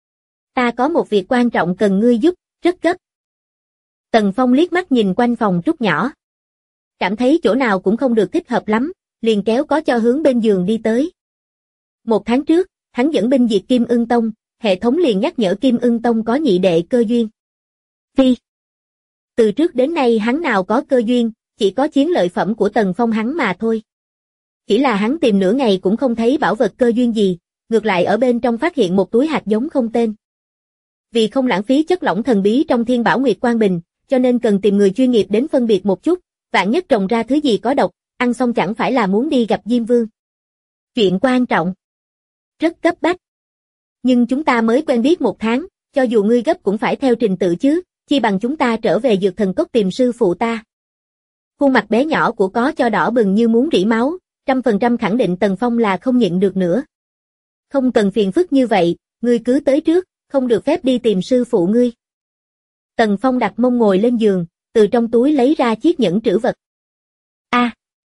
Ta có một việc quan trọng cần ngươi giúp, rất gấp. Tần Phong liếc mắt nhìn quanh phòng trúc nhỏ. Cảm thấy chỗ nào cũng không được thích hợp lắm, liền kéo có cho hướng bên giường đi tới. 1 tháng trước, hắn dẫn binh diệt Kim Ưng Tông, hệ thống liền nhắc nhở Kim Ưng Tông có nhị đệ cơ duyên. Phi. Từ trước đến nay hắn nào có cơ duyên, chỉ có chiến lợi phẩm của Tần Phong hắn mà thôi. Chỉ là hắn tìm nửa ngày cũng không thấy bảo vật cơ duyên gì, ngược lại ở bên trong phát hiện một túi hạt giống không tên. Vì không lãng phí chất lỏng thần bí trong Thiên Bảo Nguyệt Quang Bình, cho nên cần tìm người chuyên nghiệp đến phân biệt một chút, vạn nhất trồng ra thứ gì có độc, ăn xong chẳng phải là muốn đi gặp Diêm Vương. Chuyện quan trọng. Rất cấp bách. Nhưng chúng ta mới quen biết 1 tháng, cho dù ngươi gấp cũng phải theo trình tự chứ, chi bằng chúng ta trở về Dược Thần Cốc tìm sư phụ ta. Khuôn mặt bé nhỏ của có cho đỏ bừng như muốn rỉ máu, 100% khẳng định Tần Phong là không nhịn được nữa. Không cần phiền phức như vậy, ngươi cứ tới trước, không được phép đi tìm sư phụ ngươi. Tần Phong đặt mông ngồi lên giường, từ trong túi lấy ra chiếc nhẫn trữ vật. A,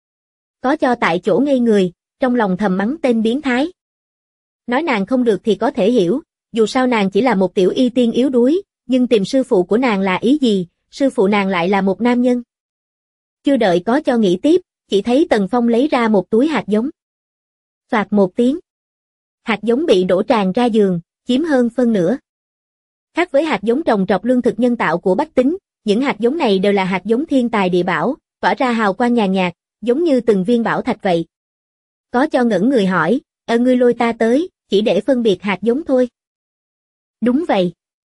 có cho tại chỗ ngây người, trong lòng thầm mắng tên biến thái. Nói nàng không được thì có thể hiểu, dù sao nàng chỉ là một tiểu y tiên yếu đuối, nhưng tìm sư phụ của nàng là ý gì, sư phụ nàng lại là một nam nhân. Chưa đợi có cho nghĩ tiếp, chỉ thấy Tần Phong lấy ra một túi hạt giống. Phạt một tiếng. Hạt giống bị đổ tràn ra giường, chiếm hơn phân nửa. Khác với hạt giống trồng trọt lương thực nhân tạo của Bách Tính, những hạt giống này đều là hạt giống thiên tài địa bảo, tỏa ra hào quang nhàn nhạt, giống như từng viên bảo thạch vậy. Có cho ngẩn người hỏi, ngươi lôi ta tới, chỉ để phân biệt hạt giống thôi. Đúng vậy.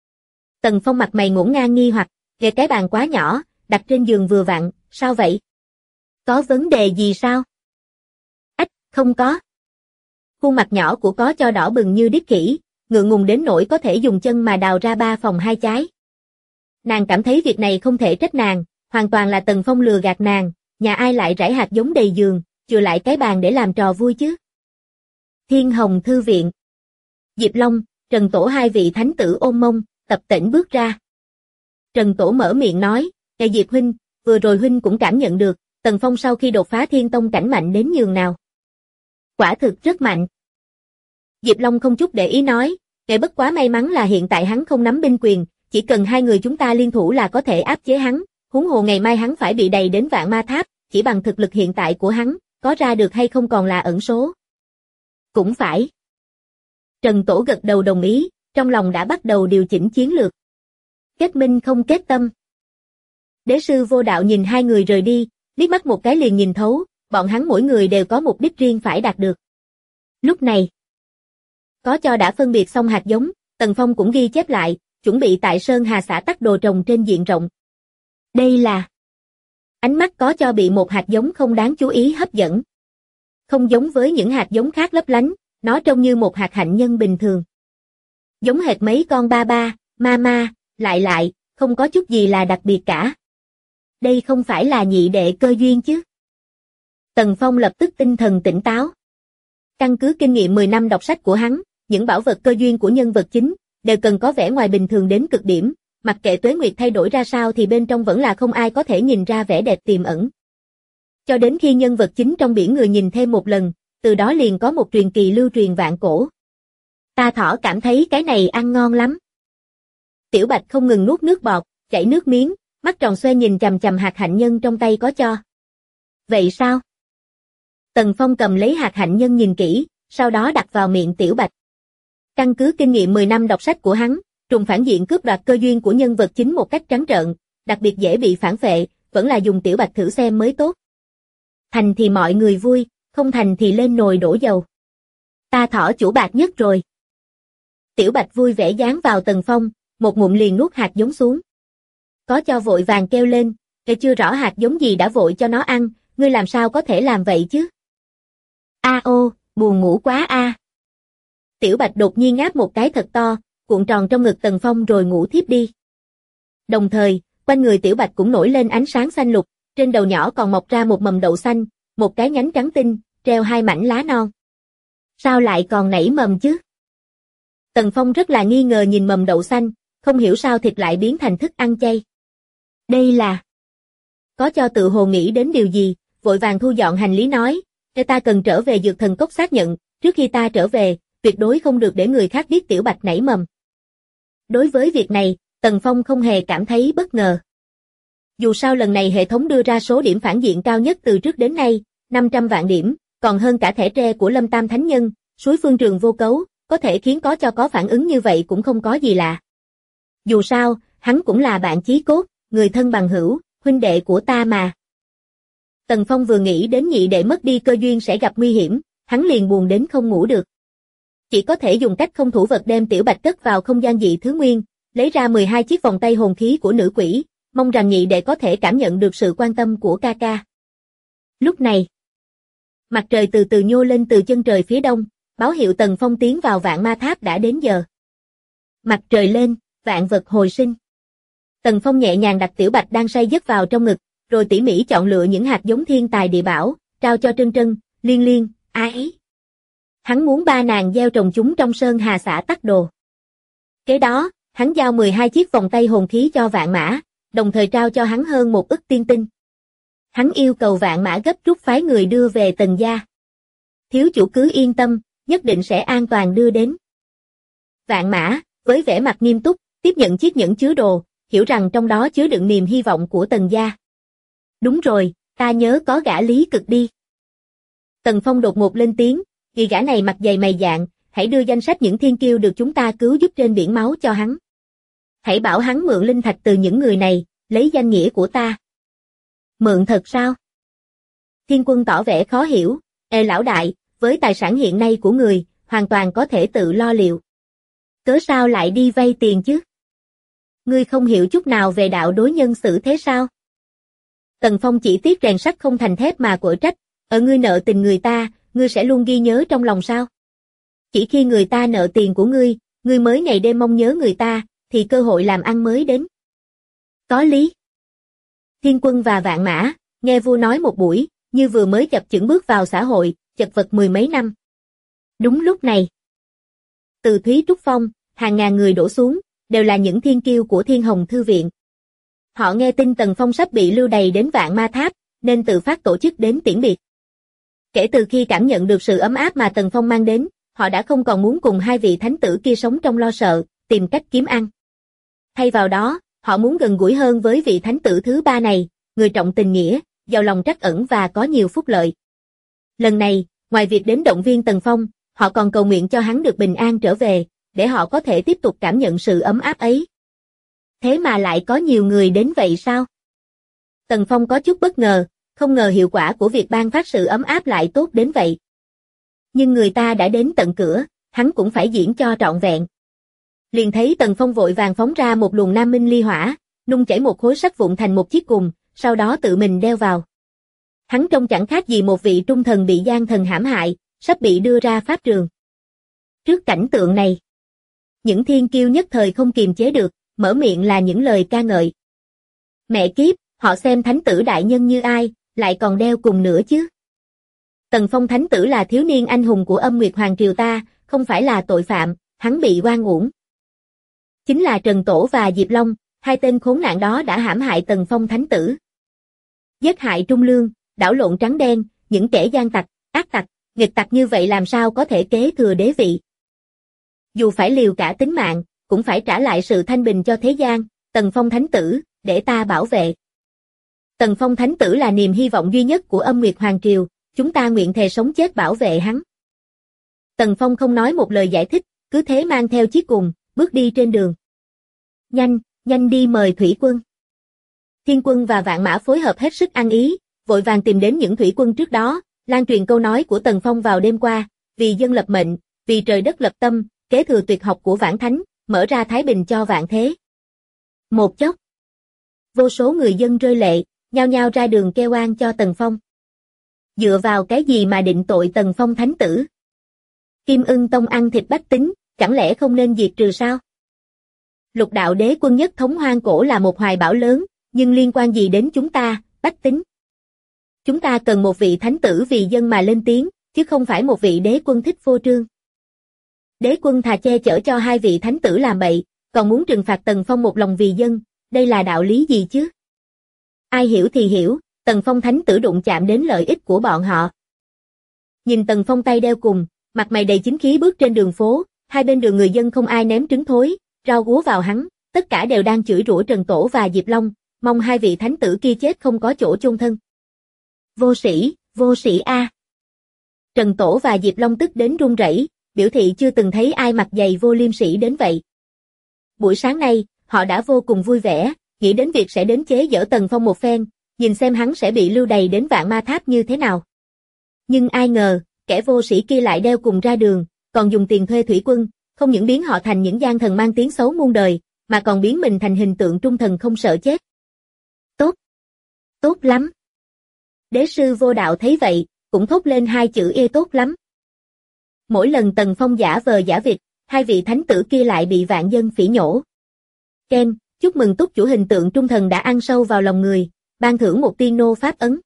Tần Phong mặt mày ngổn ngang nghi hoặc, ghê cái bàn quá nhỏ, đặt trên giường vừa vặn, sao vậy? Có vấn đề gì sao? Ách, không có. Khuôn mặt nhỏ của có cho đỏ bừng như điếc khỉ, ngượng ngùng đến nỗi có thể dùng chân mà đào ra 3 phòng 2 trái. Nàng cảm thấy việc này không thể trách nàng, hoàn toàn là Tần Phong lừa gạt nàng, nhà ai lại rải hạt giống đầy giường, chừa lại cái bàn để làm trò vui chứ. Thiên Hồng Thư Viện. Diệp Long, Trần Tổ hai vị thánh tử ôm mông, tập tễnh bước ra. Trần Tổ mở miệng nói, Diệp huynh, vừa rồi huynh cũng cảm nhận được, Tần Phong sau khi đột phá Thiên Tông cảnh mạnh đến nhường nào. Quả thực rất mạnh. Diệp Long không chút để ý nói, bất quá may mắn là hiện tại hắn không nắm binh quyền, chỉ cần 2 người chúng ta liên thủ là có thể áp chế hắn, huống hồ ngày mai hắn phải bị đầy đến Vạn Ma Tháp, chỉ bằng thực lực hiện tại của hắn, có ra được hay không còn là ẩn số. Cũng phải. Trần Tổ gật đầu đồng ý, trong lòng đã bắt đầu điều chỉnh chiến lược. Kết minh không kết tâm. Đế sư Vô Đạo nhìn 2 người rời đi, liếc mắt một cái liền nhìn thấu, bọn hắn mỗi người đều có mục đích riêng phải đạt được. Lúc này, có cho đã phân biệt xong hạt giống, Tần Phong cũng ghi chép lại, chuẩn bị tại Sơn Hà xã tắc đồ trồng trên diện rộng. Đây là... Ánh mắt có cho bị một hạt giống không đáng chú ý hấp dẫn. Không giống với những hạt giống khác lấp lánh, nó trông như một hạt hạnh nhân bình thường. Giống hệt mấy con ba ba, ma, lại, không có chút gì là đặc biệt cả. Đây không phải là nhị đệ cơ duyên chứ. Tần Phong lập tức tinh thần tỉnh táo. Căn cứ kinh nghiệm 10 năm đọc sách của hắn, những bảo vật cơ duyên của nhân vật chính, đều cần có vẻ ngoài bình thường đến cực điểm, mặc kệ tuế nguyệt thay đổi ra sao thì bên trong vẫn là không ai có thể nhìn ra vẻ đẹp tiềm ẩn. Cho đến khi nhân vật chính trong biển người nhìn thêm một lần, từ đó liền có một truyền kỳ lưu truyền vạn cổ. Ta thỏ cảm thấy cái này ăn ngon lắm. Tiểu Bạch không ngừng nuốt nước bọt, chảy nước miếng, mắt tròn xoe nhìn chằm chằm hạt hạnh nhân trong tay có cho. Vậy sao? Tần Phong cầm lấy hạt hạnh nhân nhìn kỹ, sau đó đặt vào miệng Tiểu Bạch. Căn cứ kinh nghiệm 10 năm đọc sách của hắn, trùng phản diện cướp đoạt cơ duyên của nhân vật chính một cách trắng trợn, đặc biệt dễ bị phản phệ, vẫn là dùng Tiểu Bạch thử xem mới tốt. Thành thì mọi người vui, không thành thì lên nồi đổ dầu. Ta thỏ chủ bạc nhất rồi. Tiểu Bạch vui vẻ dán vào Tần Phong, một ngụm liền nuốt hạt giống xuống. Có cho vội vàng kêu lên, chưa rõ hạt giống gì đã vội cho nó ăn, ngươi làm sao có thể làm vậy chứ? A ô, buồn ngủ quá a. Tiểu Bạch đột nhiên ngáp một cái thật to, cuộn tròn trong ngực Tần Phong rồi ngủ thiếp đi. Đồng thời, quanh người Tiểu Bạch cũng nổi lên ánh sáng xanh lục, trên đầu nhỏ còn mọc ra một mầm đậu xanh, một cái nhánh trắng tinh, treo 2 mảnh lá non. Sao lại còn nảy mầm chứ? Tần Phong rất là nghi ngờ nhìn mầm đậu xanh, không hiểu sao thịt lại biến thành thức ăn chay. Đây là... Có cho tự hồ nghĩ đến điều gì, vội vàng thu dọn hành lý nói, ta cần trở về Dược Thần Cốc xác nhận, trước khi ta trở về, tuyệt đối không được để người khác biết Tiểu Bạch nảy mầm. Đối với việc này, Tần Phong không hề cảm thấy bất ngờ. Dù sao lần này hệ thống đưa ra số điểm phản diện cao nhất từ trước đến nay, 500 vạn điểm, còn hơn cả thẻ tre của Lâm Tam Thánh Nhân, suối Phương Trường Vô Cấu, có thể khiến có phản ứng như vậy cũng không có gì lạ. Dù sao, hắn cũng là bạn chí cốt, người thân bằng hữu, huynh đệ của ta mà. Tần Phong vừa nghĩ đến nhị đệ mất đi cơ duyên sẽ gặp nguy hiểm, hắn liền buồn đến không ngủ được. Chỉ có thể dùng cách không thủ vật đem Tiểu Bạch cất vào không gian dị thứ nguyên, lấy ra 12 chiếc vòng tay hồn khí của nữ quỷ, mong rằng nhị đệ có thể cảm nhận được sự quan tâm của ca ca. Lúc này, mặt trời từ từ nhô lên từ chân trời phía đông, báo hiệu Tần Phong tiến vào Vạn Ma Tháp đã đến giờ. Mặt trời lên, vạn vật hồi sinh. Tần Phong nhẹ nhàng đặt Tiểu Bạch đang say giấc vào trong ngực, rồi tỉ mỉ chọn lựa những hạt giống thiên tài địa bảo, trao cho Trân Trân, Liên Liên, Ái. Hắn muốn ba nàng gieo trồng chúng trong Sơn Hà xã Tắc Đồ. Kế đó, hắn giao 12 chiếc vòng tay hồn khí cho Vạn Mã, đồng thời trao cho hắn hơn 1 ức tiên tinh. Hắn yêu cầu Vạn Mã gấp rút phái người đưa về Tần gia. Thiếu chủ cứ yên tâm, nhất định sẽ an toàn đưa đến. Vạn Mã, với vẻ mặt nghiêm túc, tiếp nhận chiếc nhẫn chứa đồ, hiểu rằng trong đó chứa đựng niềm hy vọng của Tần gia. Đúng rồi, ta nhớ có gã Lý Cực đi. Tần Phong đột ngột lên tiếng, vì gã này mặt dày mày dạn, hãy đưa danh sách những thiên kiêu được chúng ta cứu giúp trên biển máu cho hắn. Hãy bảo hắn mượn linh thạch từ những người này, lấy danh nghĩa của ta. Mượn thật sao? Thiên Quân tỏ vẻ khó hiểu, lão đại, với tài sản hiện nay của người, hoàn toàn có thể tự lo liệu. Cớ sao lại đi vay tiền chứ? Ngươi không hiểu chút nào về đạo đối nhân xử thế sao? Tần Phong chỉ tiếc rèn sắt không thành thép mà quở trách, ngươi nợ tình người ta, ngươi sẽ luôn ghi nhớ trong lòng sao? Chỉ khi người ta nợ tiền của ngươi mới ngày đêm mong nhớ người ta, thì cơ hội làm ăn mới đến. Có lý. Thiên Quân và Vạn Mã, nghe vua nói một buổi, như vừa mới chập chững bước vào xã hội, chật vật 10 mấy năm. Đúng lúc này, từ Thúy Trúc Phong, hàng ngàn người đổ xuống, đều là những thiên kiêu của Thiên Hồng Thư Viện. Họ nghe tin Tần Phong sắp bị lưu đày đến Vạn Ma Tháp, nên tự phát tổ chức đến tiễn biệt. Kể từ khi cảm nhận được sự ấm áp mà Tần Phong mang đến, họ đã không còn muốn cùng hai vị thánh tử kia sống trong lo sợ, tìm cách kiếm ăn. Thay vào đó, họ muốn gần gũi hơn với vị thánh tử thứ ba này, người trọng tình nghĩa, giàu lòng trắc ẩn và có nhiều phúc lợi. Lần này, ngoài việc đến động viên Tần Phong, họ còn cầu nguyện cho hắn được bình an trở về, để họ có thể tiếp tục cảm nhận sự ấm áp ấy. Thế mà lại có nhiều người đến vậy sao? Tần Phong có chút bất ngờ, không ngờ hiệu quả của việc ban phát sự ấm áp lại tốt đến vậy. Nhưng người ta đã đến tận cửa, hắn cũng phải diễn cho trọn vẹn. Liền thấy Tần Phong vội vàng phóng ra một luồng nam minh ly hỏa, nung chảy một khối sắt vụn thành một chiếc cùn, sau đó tự mình đeo vào. Hắn trông chẳng khác gì một vị trung thần bị gian thần hãm hại, sắp bị đưa ra pháp trường. Trước cảnh tượng này, những thiên kiêu nhất thời không kiềm chế được, mở miệng là những lời ca ngợi. Mẹ kiếp, họ xem thánh tử đại nhân như ai, lại còn đeo cùng nữa chứ. Tần Phong thánh tử là thiếu niên anh hùng của Âm Nguyệt Hoàng triều ta, không phải là tội phạm, hắn bị oan uổng. Chính là Trần Tổ và Diệp Long, hai tên khốn nạn đó đã hãm hại Tần Phong thánh tử. Giết hại trung lương, đảo lộn trắng đen, những kẻ gian tặc, ác tặc, nghịch tặc như vậy làm sao có thể kế thừa đế vị. Dù phải liều cả tính mạng, cũng phải trả lại sự thanh bình cho thế gian, Tần Phong thánh tử, để ta bảo vệ. Tần Phong thánh tử là niềm hy vọng duy nhất của Âm Nguyệt Hoàng triều, chúng ta nguyện thề sống chết bảo vệ hắn. Tần Phong không nói một lời giải thích, cứ thế mang theo chiếc cùn, bước đi trên đường. Nhanh, nhanh đi mời thủy quân. Thiên Quân và Vạn Mã phối hợp hết sức ăn ý, vội vàng tìm đến những thủy quân trước đó, lan truyền câu nói của Tần Phong vào đêm qua, vì dân lập mệnh, vì trời đất lập tâm, kế thừa tuyệt học của Vãn Thánh, mở ra thái bình cho vạn thế. Một chốc, vô số người dân rơi lệ, nhao nhao ra đường kêu oan cho Tần Phong. Dựa vào cái gì mà định tội Tần Phong thánh tử? Kim Ưng Tông ăn thịt bách tính, chẳng lẽ không nên diệt trừ sao? Lục đạo đế quân nhất thống hoang cổ là một hoài bão lớn, nhưng liên quan gì đến chúng ta, bách tính? Chúng ta cần một vị thánh tử vì dân mà lên tiếng, chứ không phải một vị đế quân thích phô trương. Đế quân thà che chở cho hai vị thánh tử làm bậy, còn muốn trừng phạt Tần Phong một lòng vì dân, đây là đạo lý gì chứ? Ai hiểu thì hiểu, Tần Phong thánh tử đụng chạm đến lợi ích của bọn họ. Nhìn Tần Phong tay đeo cùng, mặt mày đầy chính khí bước trên đường phố, hai bên đường người dân không ai ném trứng thối, rau úa vào hắn, tất cả đều đang chửi rủa Trần Tổ và Diệp Long, mong hai vị thánh tử kia chết không có chỗ chôn thân. Vô sĩ a. Trần Tổ và Diệp Long tức đến run rẩy, biểu thị chưa từng thấy ai mặc giày vô liêm sỉ đến vậy. Buổi sáng nay, họ đã vô cùng vui vẻ, nghĩ đến việc sẽ đến chế giễu Tần Phong một phen, nhìn xem hắn sẽ bị lưu đày đến Vạn Ma Tháp như thế nào. Nhưng ai ngờ, kẻ vô sĩ kia lại đeo cùng ra đường, còn dùng tiền thuê thủy quân, không những biến họ thành những gian thần mang tiếng xấu muôn đời, mà còn biến mình thành hình tượng trung thần không sợ chết. Tốt lắm. Đế sư Vô Đạo thấy vậy, cũng thốt lên hai chữ tốt lắm. Mỗi lần Tần Phong giả vờ giả vịt, hai vị thánh tử kia lại bị vạn dân phỉ nhổ. Ken, chúc mừng túc chủ hình tượng trung thần đã ăn sâu vào lòng người, ban thưởng một tiên nô pháp ấn.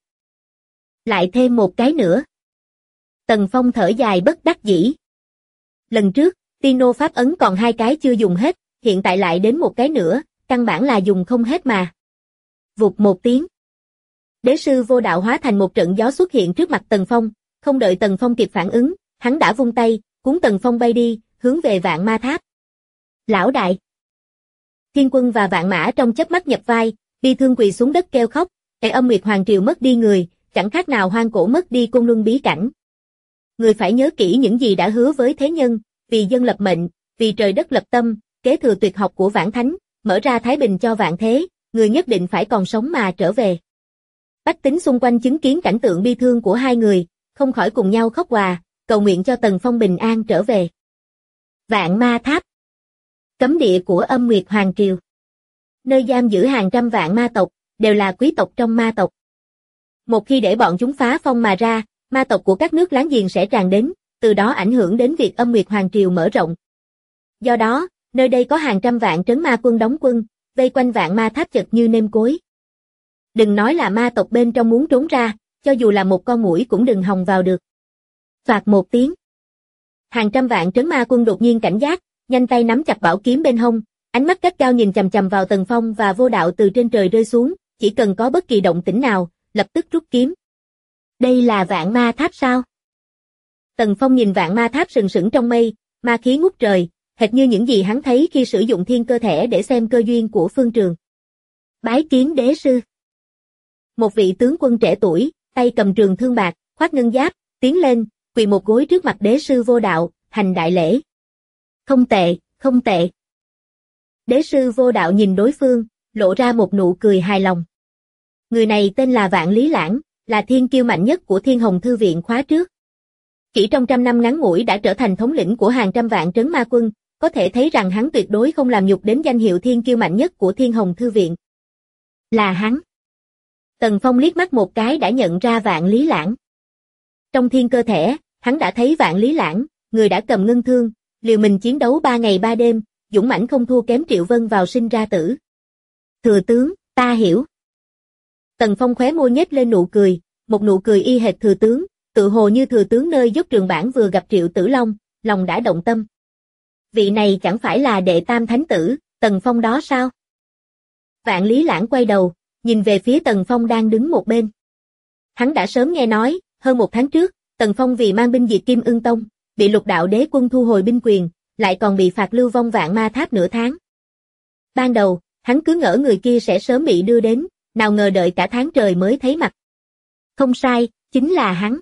Lại thêm một cái nữa. Tần Phong thở dài bất đắc dĩ. Lần trước, tiên nô pháp ấn còn hai cái chưa dùng hết, hiện tại lại đến một cái nữa, căn bản là dùng không hết mà. Vụt một tiếng. Đế sư Vô Đạo hóa thành một trận gió xuất hiện trước mặt Tần Phong, không đợi Tần Phong kịp phản ứng, hắn đã vung tay, cuốn Tần Phong bay đi, hướng về Vạn Ma Tháp. Lão đại. Thiên Quân và Vạn Mã trong chớp mắt nhập vai, bi thương quỳ xuống đất kêu khóc, kẻ Âm Nguyệt Hoàng Triều mất đi người, chẳng khác nào hoang cổ mất đi Côn Luân bí cảnh. Người phải nhớ kỹ những gì đã hứa với thế nhân, vì dân lập mệnh, vì trời đất lập tâm, kế thừa tuyệt học của Vãn Thánh, mở ra thái bình cho vạn thế, người nhất định phải còn sống mà trở về. Bách tính xung quanh chứng kiến cảnh tượng bi thương của hai người, không khỏi cùng nhau khóc hòa, cầu nguyện cho Tần Phong bình an trở về. Vạn Ma Tháp, cấm địa của Âm Nguyệt Hoàng Triều, nơi giam giữ hàng trăm vạn ma tộc, đều là quý tộc trong ma tộc. Một khi để bọn chúng phá phong mà ra, ma tộc của các nước láng giềng sẽ tràn đến, từ đó ảnh hưởng đến việc Âm Nguyệt Hoàng Triều mở rộng. Do đó, nơi đây có hàng trăm vạn trấn ma quân đóng quân, vây quanh Vạn Ma Tháp chật như nêm cối. Đừng nói là ma tộc bên trong muốn trốn ra, cho dù là một con muỗi cũng đừng hòng vào được. Phạt một tiếng. Hàng trăm vạn trấn ma quân đột nhiên cảnh giác, nhanh tay nắm chặt bảo kiếm bên hông, ánh mắt gắt gao nhìn chằm chằm vào Tần Phong và Vô Đạo từ trên trời rơi xuống, chỉ cần có bất kỳ động tĩnh nào, lập tức rút kiếm. Đây là Vạn Ma Tháp sao? Tần Phong nhìn Vạn Ma Tháp sừng sững trong mây, ma khí ngút trời, hệt như những gì hắn thấy khi sử dụng thiên cơ thể để xem cơ duyên của phương trường. Bái kiến đế sư. Một vị tướng quân trẻ tuổi, tay cầm trường thương bạc, khoác ngân giáp, tiến lên, quỳ một gối trước mặt đế sư Vô Đạo, hành đại lễ. Không tệ, không tệ. Đế sư Vô Đạo nhìn đối phương, lộ ra một nụ cười hài lòng. Người này tên là Vạn Lý Lãng, là thiên kiêu mạnh nhất của Thiên Hồng Thư viện khóa trước. Chỉ trong trăm năm ngắn ngủi đã trở thành thống lĩnh của hàng trăm vạn trấn ma quân, có thể thấy rằng hắn tuyệt đối không làm nhục đến danh hiệu thiên kiêu mạnh nhất của Thiên Hồng Thư viện. Là hắn. Tần Phong liếc mắt một cái đã nhận ra Vạn Lý Lãng. Trong thiên cơ thể, hắn đã thấy Vạn Lý Lãng, người đã cầm ngân thương, liều mình chiến đấu 3 ngày 3 đêm, dũng mãnh không thua kém Triệu Vân vào sinh ra tử. Thừa tướng, ta hiểu. Tần Phong khóe môi nhếch lên nụ cười, một nụ cười y hệt thừa tướng, tự hồ như thừa tướng nơi dốc Trường Bản vừa gặp Triệu Tử Long, lòng đã động tâm. Vị này chẳng phải là đệ tam thánh tử, Tần Phong đó sao? Vạn Lý Lãng quay đầu, nhìn về phía Tần Phong đang đứng một bên. Hắn đã sớm nghe nói, hơn một tháng trước, Tần Phong vì mang binh diệt Kim Ưng Tông, bị Lục Đạo Đế quân thu hồi binh quyền, lại còn bị phạt lưu vong Vạn Ma Tháp nửa tháng. Ban đầu, hắn cứ ngỡ người kia sẽ sớm bị đưa đến, nào ngờ đợi cả tháng trời mới thấy mặt. Không sai, chính là hắn.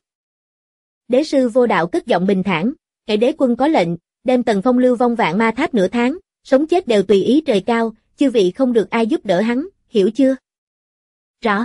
Đế sư Vô Đạo cất giọng bình thản, kẻ đế quân có lệnh, đem Tần Phong lưu vong Vạn Ma Tháp nửa tháng, sống chết đều tùy ý trời cao, chư vị không được ai giúp đỡ hắn, hiểu chưa? Rõ.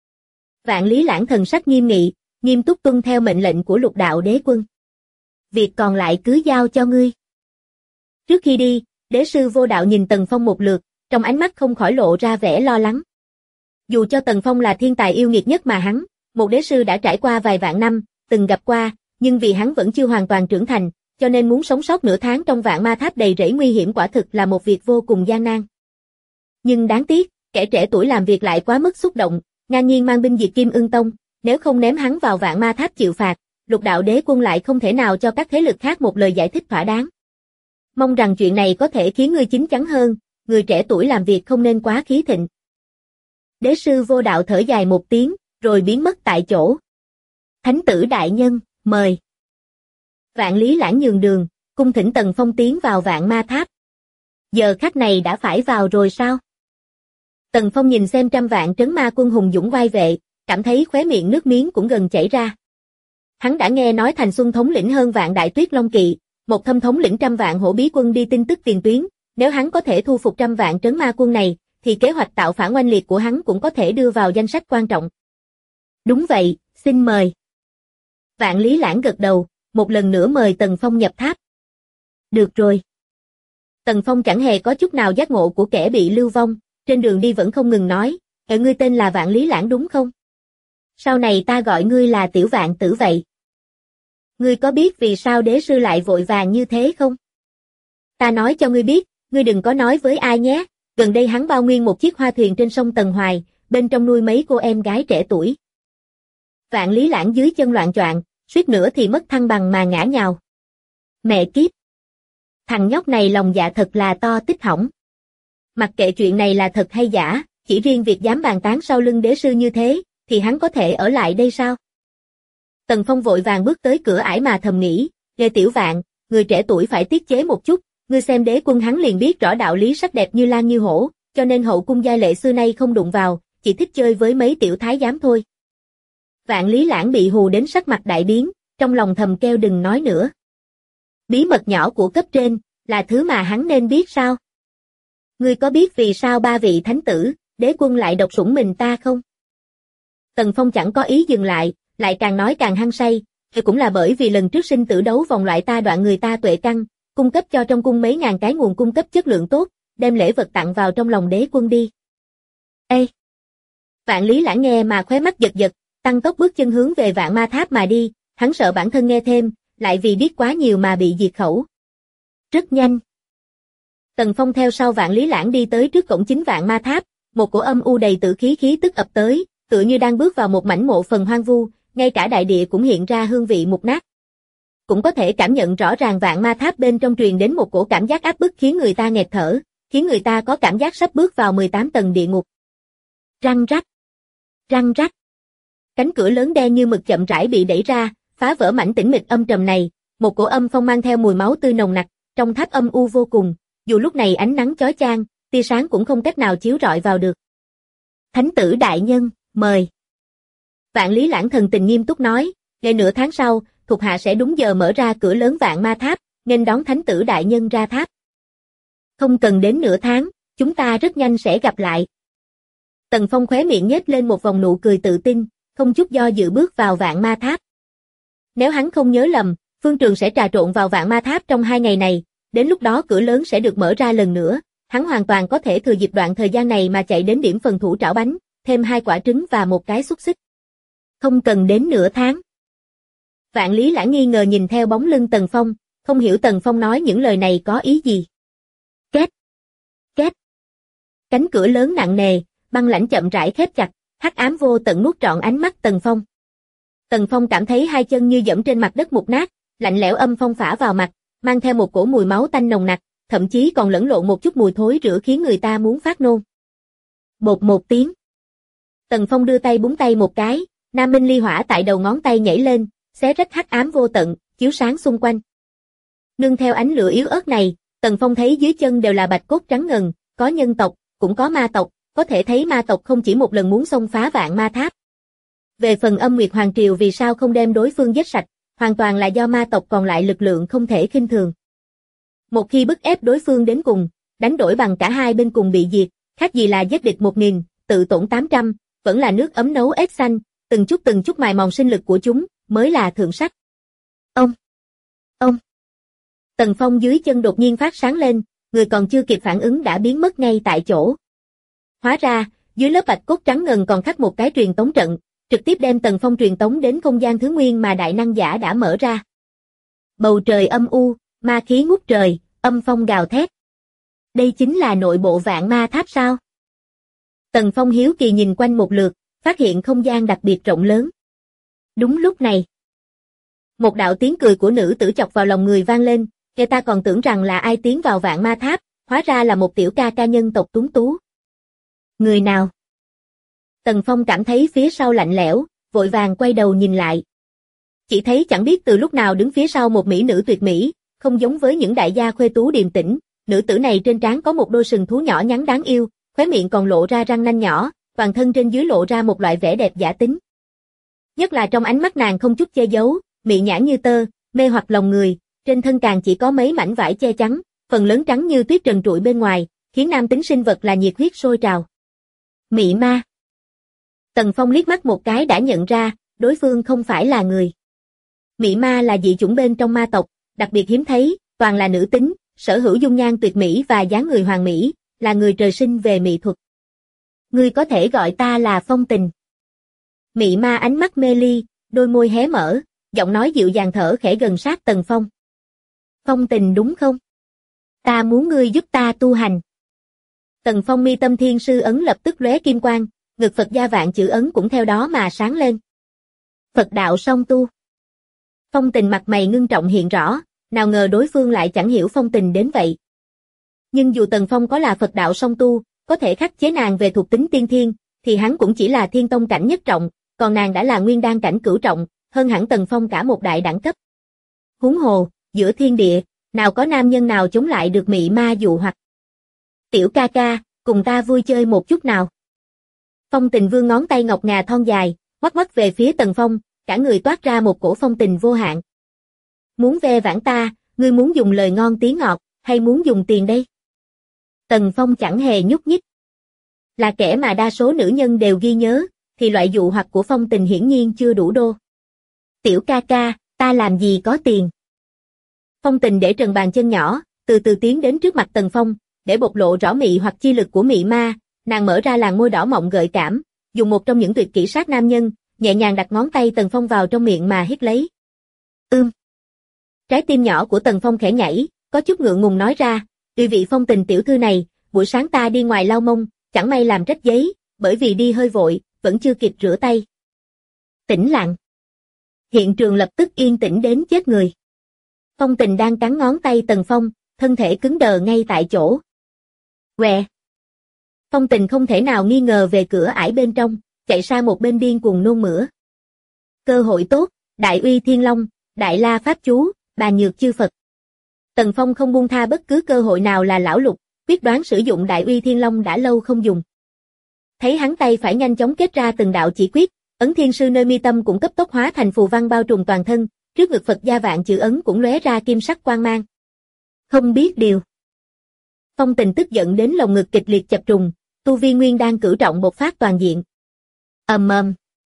Vạn Lý Lãng thần sắc nghiêm nghị, nghiêm túc tuân theo mệnh lệnh của Lục Đạo Đế quân. Việc còn lại cứ giao cho ngươi. Trước khi đi, đế sư Vô Đạo nhìn Tần Phong một lượt, trong ánh mắt không khỏi lộ ra vẻ lo lắng. Dù cho Tần Phong là thiên tài yêu nghiệt nhất mà hắn, một đế sư đã trải qua vài vạn năm, từng gặp qua, nhưng vì hắn vẫn chưa hoàn toàn trưởng thành, cho nên muốn sống sót nửa tháng trong Vạn Ma Tháp đầy rẫy nguy hiểm quả thực là một việc vô cùng gian nan. Nhưng đáng tiếc, kẻ trẻ tuổi làm việc lại quá mức xúc động, ngang nhiên mang binh diệt Kim Ưng Tông, nếu không ném hắn vào Vạn Ma Tháp chịu phạt, Lục Đạo Đế quân lại không thể nào cho các thế lực khác một lời giải thích thỏa đáng. Mong rằng chuyện này có thể khiến ngươi chín chắn hơn, người trẻ tuổi làm việc không nên quá khí thịnh. Đế sư Vô Đạo thở dài một tiếng, rồi biến mất tại chỗ. Thánh tử đại nhân, mời. Vạn Lý Lãng nhường đường, cung thỉnh Tần Phong tiến vào Vạn Ma Tháp. Giờ khắc này đã phải vào rồi sao? Tần Phong nhìn xem trăm vạn trấn ma quân hùng dũng vai vệ, cảm thấy khóe miệng nước miếng cũng gần chảy ra. Hắn đã nghe nói Thành Xuân thống lĩnh hơn vạn đại tuyết long kỵ, một thâm thống lĩnh trăm vạn hổ bí quân đi tin tức tiền tuyến, nếu hắn có thể thu phục trăm vạn trấn ma quân này, thì kế hoạch tạo phản oanh liệt của hắn cũng có thể đưa vào danh sách quan trọng. Đúng vậy, xin mời. Vạn Lý Lãng gật đầu, một lần nữa mời Tần Phong nhập tháp. Được rồi. Tần Phong chẳng hề có chút nào giác ngộ của kẻ bị lưu vong, trên đường đi vẫn không ngừng nói, ngươi tên là Vạn Lý Lãng đúng không? Sau này ta gọi ngươi là Tiểu Vạn Tử vậy. Ngươi có biết vì sao đế sư lại vội vàng như thế không? Ta nói cho ngươi biết, ngươi đừng có nói với ai nhé, gần đây hắn bao nguyên một chiếc hoa thuyền trên sông Tần Hoài, bên trong nuôi mấy cô em gái trẻ tuổi. Vạn Lý Lãng dưới chân loạn choạng, suýt nữa thì mất thăng bằng mà ngã nhào. Mẹ kiếp! Thằng nhóc này lòng dạ thật là to tích hỏng. Mặc kệ chuyện này là thật hay giả, chỉ riêng việc dám bàn tán sau lưng đế sư như thế, thì hắn có thể ở lại đây sao? Tần Phong vội vàng bước tới cửa ải mà thầm nghĩ, Lê Tiểu Vạn, người trẻ tuổi phải tiết chế một chút, ngươi xem đế quân hắn liền biết rõ đạo lý sắc đẹp như lan như hổ, cho nên hậu cung giai lệ xưa nay không đụng vào, chỉ thích chơi với mấy tiểu thái giám thôi. Vạn Lý Lãng bị hù đến sắc mặt đại biến, trong lòng thầm kêu đừng nói nữa. Bí mật nhỏ của cấp trên, là thứ mà hắn nên biết sao? Ngươi có biết vì sao ba vị thánh tử, đế quân lại độc sủng mình ta không? Tần Phong chẳng có ý dừng lại càng nói càng hăng say, thì cũng là bởi vì lần trước sinh tử đấu vòng loại ta đoạn người ta tuệ căn, cung cấp cho trong cung mấy ngàn cái nguồn cung cấp chất lượng tốt, đem lễ vật tặng vào trong lòng đế quân đi. Ê! Vạn Lý Lãng nghe mà khóe mắt giật giật, tăng tốc bước chân hướng về Vạn Ma Tháp mà đi, hắn sợ bản thân nghe thêm, lại vì biết quá nhiều mà bị diệt khẩu. Rất nhanh. Tần Phong theo sau Vạn Lý Lãng đi tới trước cổng chính Vạn Ma Tháp, một cổ âm u đầy tử khí tức ập tới, tựa như đang bước vào một mảnh mộ phần hoang vu, ngay cả đại địa cũng hiện ra hương vị mục nát. Cũng có thể cảm nhận rõ ràng Vạn Ma Tháp bên trong truyền đến một cổ cảm giác áp bức khiến người ta nghẹt thở, khiến người ta có cảm giác sắp bước vào 18 tầng địa ngục. Răng rắc. Răng rắc. Cánh cửa lớn đen như mực chậm rãi bị đẩy ra, phá vỡ mảnh tĩnh mịch âm trầm này, một cổ âm phong mang theo mùi máu tươi nồng nặc, trong tháp âm u vô cùng, dù lúc này ánh nắng chói chang, tia sáng cũng không cách nào chiếu rọi vào được. Thánh tử đại nhân, mời. Vạn Lý Lãng thần tình nghiêm túc nói, ngày nửa tháng sau, thuộc hạ sẽ đúng giờ mở ra cửa lớn Vạn Ma Tháp, nên đón thánh tử đại nhân ra tháp. Không cần đến nửa tháng, chúng ta rất nhanh sẽ gặp lại. Tần Phong khóe miệng nhếch lên một vòng nụ cười tự tin, không chút do dự bước vào Vạn Ma Tháp. Nếu hắn không nhớ lầm, Phương Trường sẽ trà trộn vào Vạn Ma Tháp trong 2 ngày này, đến lúc đó cửa lớn sẽ được mở ra lần nữa, hắn hoàn toàn có thể thừa dịp đoạn thời gian này mà chạy đến điểm phần thủ trảo bánh, thêm 2 quả trứng và một cái xúc xích. Không cần đến nửa tháng. Vạn Lý Lãng nghi ngờ nhìn theo bóng lưng Tần Phong, không hiểu Tần Phong nói những lời này có ý gì. Két. Két. Cánh cửa lớn nặng nề, băng lãnh chậm rãi khép chặt, hắc ám vô tận nuốt trọn ánh mắt Tần Phong. Tần Phong cảm thấy hai chân như dẫm trên mặt đất mục nát, lạnh lẽo âm phong phả vào mặt, mang theo một cổ mùi máu tanh nồng nặc, thậm chí còn lẫn lộn một chút mùi thối rữa khiến người ta muốn phát nôn. Bột một tiếng. Tần Phong đưa tay búng tay một cái, Nam Minh ly hỏa tại đầu ngón tay nhảy lên, xé rách hắc ám vô tận, chiếu sáng xung quanh. Nương theo ánh lửa yếu ớt này, Tần Phong thấy dưới chân đều là bạch cốt trắng ngần, có nhân tộc, cũng có ma tộc, có thể thấy ma tộc không chỉ một lần muốn xông phá Vạn Ma Tháp. Về phần Âm Nguyệt Hoàng Triều vì sao không đem đối phương giết sạch, hoàn toàn là do ma tộc còn lại lực lượng không thể khinh thường. Một khi bức ép đối phương đến cùng, đánh đổi bằng cả hai bên cùng bị diệt, khác gì là giết địch 1000, tự tổn 800, vẫn là nước ấm nấu ếch xanh, từng chút mài mòn sinh lực của chúng, mới là thượng sách. Ông. Tần Phong dưới chân đột nhiên phát sáng lên, người còn chưa kịp phản ứng đã biến mất ngay tại chỗ. Hóa ra, dưới lớp bạch cốt trắng ngần còn khắc một cái truyền tống trận, trực tiếp đem Tần Phong truyền tống đến không gian thứ nguyên mà đại năng giả đã mở ra. Bầu trời âm u, ma khí ngút trời, âm phong gào thét. Đây chính là nội bộ Vạn Ma Tháp sao? Tần Phong hiếu kỳ nhìn quanh một lượt, phát hiện không gian đặc biệt rộng lớn. Đúng lúc này, một đạo tiếng cười của nữ tử chọc vào lòng người vang lên, người ta còn tưởng rằng là ai tiến vào Vạn Ma Tháp, hóa ra là một tiểu ca ca nhân tộc tuấn tú. Người nào? Tần Phong cảm thấy phía sau lạnh lẽo, vội vàng quay đầu nhìn lại. Chỉ thấy chẳng biết từ lúc nào đứng phía sau một mỹ nữ tuyệt mỹ, không giống với những đại gia khuê tú điềm tĩnh, nữ tử này trên trán có một đôi sừng thú nhỏ nhắn đáng yêu, khóe miệng còn lộ ra răng nanh nhỏ, toàn thân trên dưới lộ ra một loại vẻ đẹp giả tính. Nhất là trong ánh mắt nàng không chút che giấu, mị nhãn như tơ, mê hoặc lòng người, trên thân càng chỉ có mấy mảnh vải che chắn, phần lớn trắng như tuyết trần trụi bên ngoài, khiến nam tính sinh vật là nhiệt huyết sôi trào. Mị ma. Tần Phong liếc mắt một cái đã nhận ra, đối phương không phải là người. Mị ma là dị chủng bên trong ma tộc, đặc biệt hiếm thấy, toàn là nữ tính, sở hữu dung nhan tuyệt mỹ và dáng người hoàn mỹ, là người trời sinh về mỹ thuật. Ngươi có thể gọi ta là Phong Tình. Mị ma ánh mắt mê ly, đôi môi hé mở, giọng nói dịu dàng thở khẽ gần sát Tần Phong. Phong Tình đúng không? Ta muốn ngươi giúp ta tu hành. Tần Phong mi tâm thiên sư ấn lập tức lóe kim quang, ngực Phật gia vạn chữ ấn cũng theo đó mà sáng lên. Phật đạo song tu. Phong Tình mặt mày ngưng trọng hiện rõ, nào ngờ đối phương lại chẳng hiểu Phong Tình đến vậy. Nhưng dù Tần Phong có là Phật đạo song tu, có thể khắc chế nàng về thuộc tính tiên thiên, thì hắn cũng chỉ là thiên tông cảnh nhất trọng, còn nàng đã là nguyên đan cảnh cửu trọng, hơn hẳn Tần Phong cả một đại đẳng cấp. Huống hồ, giữa thiên địa, nào có nam nhân nào chống lại được mị ma dụ hoặc. Tiểu ca ca, cùng ta vui chơi một chút nào. Phong Tình vươn ngón tay ngọc ngà thon dài, ngoắc ngoắc về phía Tần Phong, cả người toát ra một cổ phong tình vô hạn. Muốn ve vãn ta, ngươi muốn dùng lời ngon tiếng ngọt, hay muốn dùng tiền đây? Tần Phong chẳng hề nhúc nhích. Là kẻ mà đa số nữ nhân đều ghi nhớ, thì loại dụ hoặc của Phong Tình hiển nhiên chưa đủ đô. Tiểu ca ca, ta làm gì có tiền? Phong Tình để trần bàn chân nhỏ, từ từ tiến đến trước mặt Tần Phong, để bộc lộ rõ mị hoặc chi lực của mị ma, nàng mở ra làn môi đỏ mọng gợi cảm, dùng một trong những tuyệt kỹ sát nam nhân, nhẹ nhàng đặt ngón tay Tần Phong vào trong miệng mà hít lấy. Trái tim nhỏ của Tần Phong khẽ nhảy, có chút ngượng ngùng nói ra, "Vị vị Phong Tình tiểu thư này, buổi sáng ta đi ngoài lau mông, chẳng may làm rách giấy, bởi vì đi hơi vội, vẫn chưa kịp rửa tay." Tĩnh lặng. Hiện trường lập tức yên tĩnh đến chết người. Phong Tình đang cắn ngón tay Tần Phong, thân thể cứng đờ ngay tại chỗ. Quẹ. Phong Tình không thể nào nghi ngờ về cửa ải bên trong, chạy sang một bên điên cuồng nôn mửa. Cơ hội tốt, Đại Uy Thiên Long, Đại La Pháp Chú, Bà Nhược Chư Phật. Tần Phong không buông tha bất cứ cơ hội nào là lão lục, quyết đoán sử dụng Đại Uy Thiên Long đã lâu không dùng. Thấy hắn tay phải nhanh chóng kết ra từng đạo chỉ quyết, ấn thiên sư nơi mi tâm cũng cấp tốc hóa thành phù văn bao trùm toàn thân, trước ngực Phật gia vạn chữ ấn cũng lóe ra kim sắc quang mang. Không biết điều. Phong Tình tức giận đến lồng ngực kịch liệt chập trùng, tu vi nguyên đan cửu trọng bộc phát toàn diện. Ầm ầm.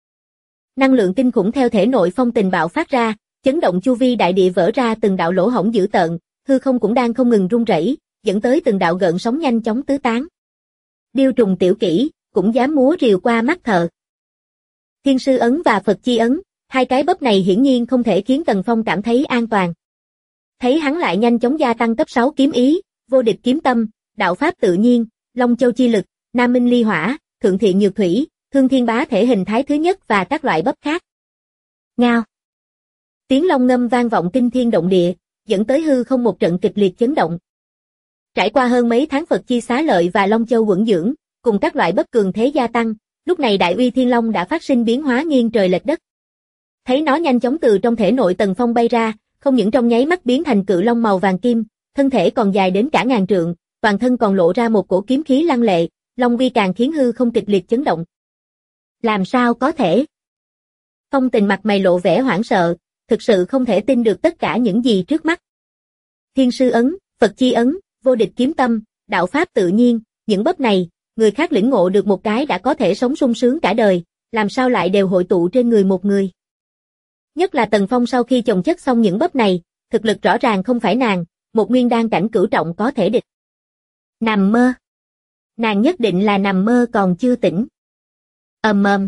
Năng lượng kinh khủng theo thể nội Phong Tình bạo phát ra, chấn động chu vi đại địa vỡ ra từng đạo lỗ hổng dữ tợn, hư không cũng đang không ngừng rung rẩy, dẫn tới từng đạo gợn sóng nhanh chóng tứ tán. Điêu trùng tiểu kỹ, cũng dám múa rìu qua mắt thợ. Thiên sư ấn và Phật chi ấn, hai cái bóp này hiển nhiên không thể khiến Tần Phong cảm thấy an toàn. Thấy hắn lại nhanh chóng gia tăng cấp 6 kiếm ý, vô địch kiếm tâm, đạo pháp tự nhiên, Long Châu chi lực, Nam Minh ly hỏa, Thượng Thiện nhược thủy, Thương Thiên bá thể hình thái thứ nhất và các loại bóp khác. Ngao. Tiếng long ngâm vang vọng kinh thiên động địa, dẫn tới hư không một trận kịch liệt chấn động. Trải qua hơn mấy tháng Phật chi xá lợi và Long Châu quẩn dưỡng, cùng các loại bóp cường thế gia tăng, lúc này Đại Uy Thiên Long đã phát sinh biến hóa nghiêng trời lệch đất. Thấy nó nhanh chóng từ trong thể nội Tần Phong bay ra, không những trong nháy mắt biến thành cự long màu vàng kim, thân thể còn dài đến cả ngàn trượng, toàn thân còn lộ ra một cổ kiếm khí lăng lệ, long uy càng khiến hư không kịch liệt chấn động. Làm sao có thể? Phong Tình mặt mày lộ vẻ hoảng sợ, thực sự không thể tin được tất cả những gì trước mắt. Thiên sư ấn, Phật chi ấn, vô địch kiếm tâm, đạo pháp tự nhiên, những bóp này, người khác lĩnh ngộ được một cái đã có thể sống sung sướng cả đời, làm sao lại đều hội tụ trên người một người. Nhất là Tần Phong sau khi chồng chất xong những bóp này, thực lực rõ ràng không phải nàng, một nguyên đan cảnh cửu trọng có thể địch. Nằm mơ. Nàng nhất định là nằm mơ còn chưa tỉnh. Ầm ầm.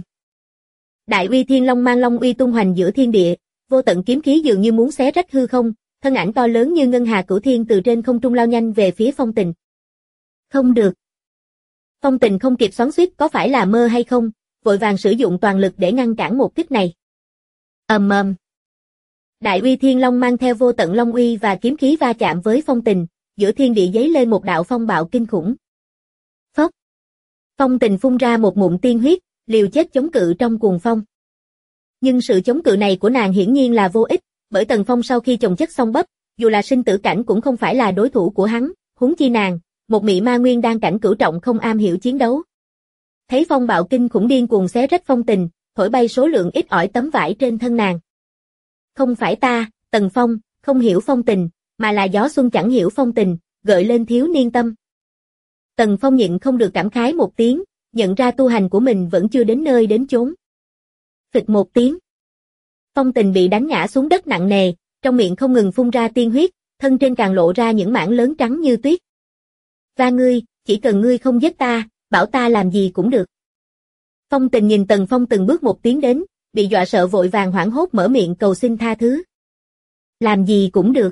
Đại Uy Thiên Long mang long uy tung hoành giữa thiên địa, vô tận kiếm khí dường như muốn xé rách hư không, thân ảnh to lớn như ngân hà cửu thiên từ trên không trung lao nhanh về phía Phong Tình. Không được. Phong Tình không kịp xoắn xuýt có phải là mơ hay không, vội vàng sử dụng toàn lực để ngăn cản một kích này. Ầm ầm. Đại Uy Thiên Long mang theo vô tận long uy và kiếm khí va chạm với Phong Tình, giữa thiên địa giấy lên một đạo phong bạo kinh khủng. Phốc. Phong Tình phun ra một ngụm tiên huyết, liều chết chống cự trong cuồng phong. Nhưng sự chống cự này của nàng hiển nhiên là vô ích, bởi Tần Phong sau khi chồng chất xong bắp, dù là sinh tử cảnh cũng không phải là đối thủ của hắn, huống chi nàng, một mị ma nguyên đan cảnh cửu trọng không am hiểu chiến đấu. Thấy phong bạo kinh khủng điên cuồng xé rách phong tình, thổi bay số lượng ít ỏi tấm vải trên thân nàng. Không phải ta, Tần Phong, không hiểu phong tình, mà là gió xuân chẳng hiểu phong tình, gợi lên thiếu niên tâm. Tần Phong nhịn không được cảm khái một tiếng, nhận ra tu hành của mình vẫn chưa đến nơi đến chốn. Phịch một tiếng. Phong tình bị đánh ngã xuống đất nặng nề, trong miệng không ngừng phun ra tiên huyết, thân trên càng lộ ra những mảng lớn trắng như tuyết. Và ngươi, chỉ cần ngươi không giết ta, bảo ta làm gì cũng được. Phong tình nhìn Tần Phong từng bước một tiến đến, bị dọa sợ vội vàng hoảng hốt mở miệng cầu xin tha thứ. Làm gì cũng được.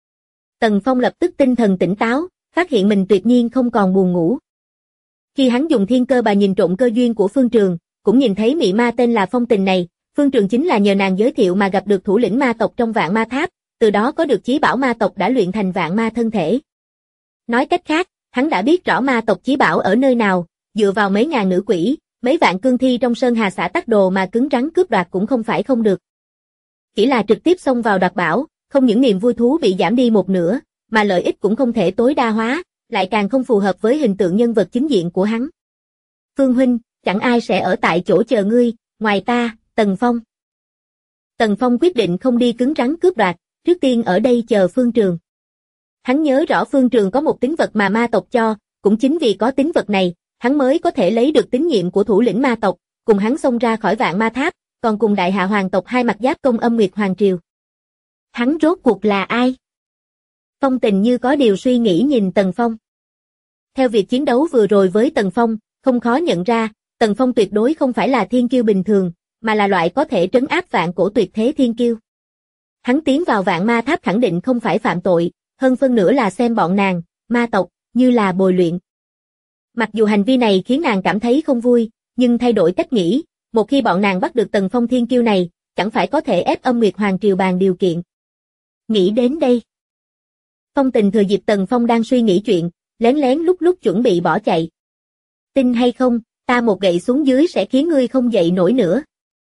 Tần Phong lập tức tinh thần tỉnh táo, phát hiện mình tuyệt nhiên không còn buồn ngủ. Khi hắn dùng thiên cơ bà nhìn trộm cơ duyên của Phương Trường, cũng nhìn thấy mị ma tên là Phong tình này, Phương Trường chính là nhờ nàng giới thiệu mà gặp được thủ lĩnh ma tộc trong Vạn Ma Tháp, từ đó có được chí bảo ma tộc đã luyện thành vạn ma thân thể. Nói cách khác, hắn đã biết rõ ma tộc chí bảo ở nơi nào, dựa vào mấy ngàn nữ quỷ, mấy vạn cương thi trong Sơn Hà xã Tắc Đồ mà cứng rắn cướp đoạt cũng không phải không được. Chỉ là trực tiếp xông vào đoạt bảo, không những niềm vui thú bị giảm đi một nửa, mà lợi ích cũng không thể tối đa hóa, lại càng không phù hợp với hình tượng nhân vật chính diện của hắn. Phương huynh, chẳng ai sẽ ở tại chỗ chờ ngươi, ngoài ta, Tần Phong. Tần Phong quyết định không đi cứng rắn cướp đoạt, trước tiên ở đây chờ Phương Trường. Hắn nhớ rõ Phương Trường có một tín vật mà ma tộc cho, cũng chính vì có tín vật này, hắn mới có thể lấy được tín nhiệm của thủ lĩnh ma tộc, cùng hắn xông ra khỏi Vạn Ma Tháp, còn cùng đại hạ hoàng tộc hai mặt giáp công Âm Nguyệt Hoàng Triều. Hắn rốt cuộc là ai? Phong tình như có điều suy nghĩ nhìn Tần Phong. Theo việc chiến đấu vừa rồi với Tần Phong, không khó nhận ra, Tần Phong tuyệt đối không phải là thiên kiêu bình thường, mà là loại có thể trấn áp vạn cổ tuyệt thế thiên kiêu. Hắn tiến vào Vạn Ma Tháp khẳng định không phải phạm tội, hơn phân nửa là xem bọn nàng, ma tộc, như là bồi luyện. Mặc dù hành vi này khiến nàng cảm thấy không vui, nhưng thay đổi cách nghĩ, một khi bọn nàng bắt được Tần Phong thiên kiêu này, chẳng phải có thể ép Âm Nguyệt Hoàng Triều bàn điều kiện. Nghĩ đến đây. Phong tình thừa dịp Tần Phong đang suy nghĩ chuyện, lén lén lúc lúc chuẩn bị bỏ chạy. Tin hay không, ta một gậy xuống dưới sẽ khiến ngươi không dậy nổi nữa.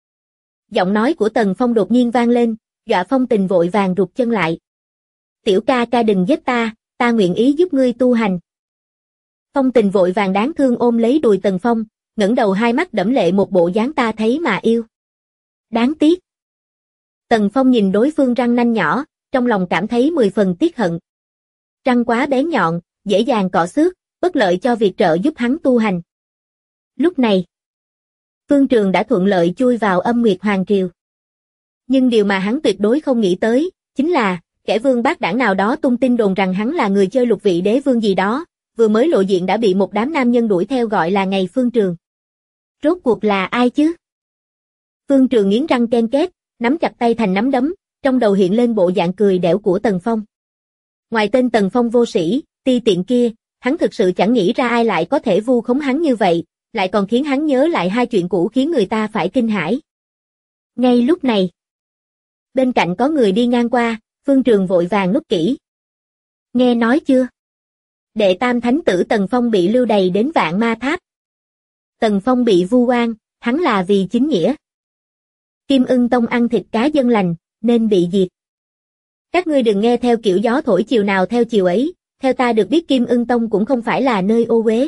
Giọng nói của Tần Phong đột nhiên vang lên, dọa Phong tình vội vàng rụt chân lại. Tiểu ca ca đừng giết ta, ta nguyện ý giúp ngươi tu hành. Phong tình vội vàng đáng thương ôm lấy đùi Tần Phong, ngẩng đầu hai mắt đẫm lệ một bộ dáng ta thấy mà yêu. Đáng tiếc. Tần Phong nhìn đối phương răng nanh nhỏ, trong lòng cảm thấy 10 phần tiếc hận. Răng quá bén nhọn, dễ dàng cọ xước, bất lợi cho việc trợ giúp hắn tu hành. Lúc này, Phương Trường đã thuận lợi chui vào Âm Nguyệt Hoàng Triều. Nhưng điều mà hắn tuyệt đối không nghĩ tới, chính là, kẻ vương bác đảng nào đó tung tin đồn rằng hắn là người chơi lục vị đế vương gì đó, vừa mới lộ diện đã bị một đám nam nhân đuổi theo gọi là ngày Phương Trường. Rốt cuộc là ai chứ? Phương Trường nghiến răng ken két, nắm chặt tay thành nắm đấm, trong đầu hiện lên bộ dạng cười đẻo của Tần Phong. Ngoài tên Tần Phong vô sĩ, ti tiện kia, hắn thực sự chẳng nghĩ ra ai lại có thể vu khống hắn như vậy, lại còn khiến hắn nhớ lại hai chuyện cũ khiến người ta phải kinh hãi. Ngay lúc này, bên cạnh có người đi ngang qua, Phương Trường vội vàng nút kỹ. Nghe nói chưa? Đệ tam thánh tử Tần Phong bị lưu đày đến Vạn Ma Tháp. Tần Phong bị vu oan, hắn là vì chính nghĩa. Kim Ưng Tông ăn thịt cá dân lành, nên bị diệt. Các ngươi đừng nghe theo kiểu gió thổi chiều nào theo chiều ấy, theo ta được biết Kim Ưng Tông cũng không phải là nơi ô uế.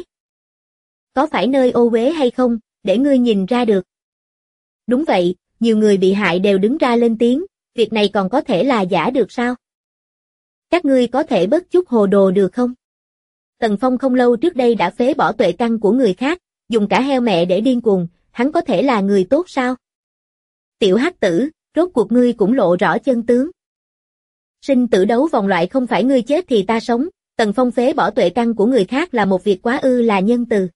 Có phải nơi ô uế hay không, để ngươi nhìn ra được. Đúng vậy, nhiều người bị hại đều đứng ra lên tiếng, việc này còn có thể là giả được sao? Các ngươi có thể bớt chút hồ đồ được không? Tần Phong không lâu trước đây đã phế bỏ tuệ căn của người khác, dùng cả heo mẹ để điên cuồng, hắn có thể là người tốt sao? Tiểu hắc tử, rốt cuộc ngươi cũng lộ rõ chân tướng. Sinh tử đấu vòng loại không phải ngươi chết thì ta sống, Tần Phong phế bỏ tuệ căn của người khác là một việc quá ư là nhân từ.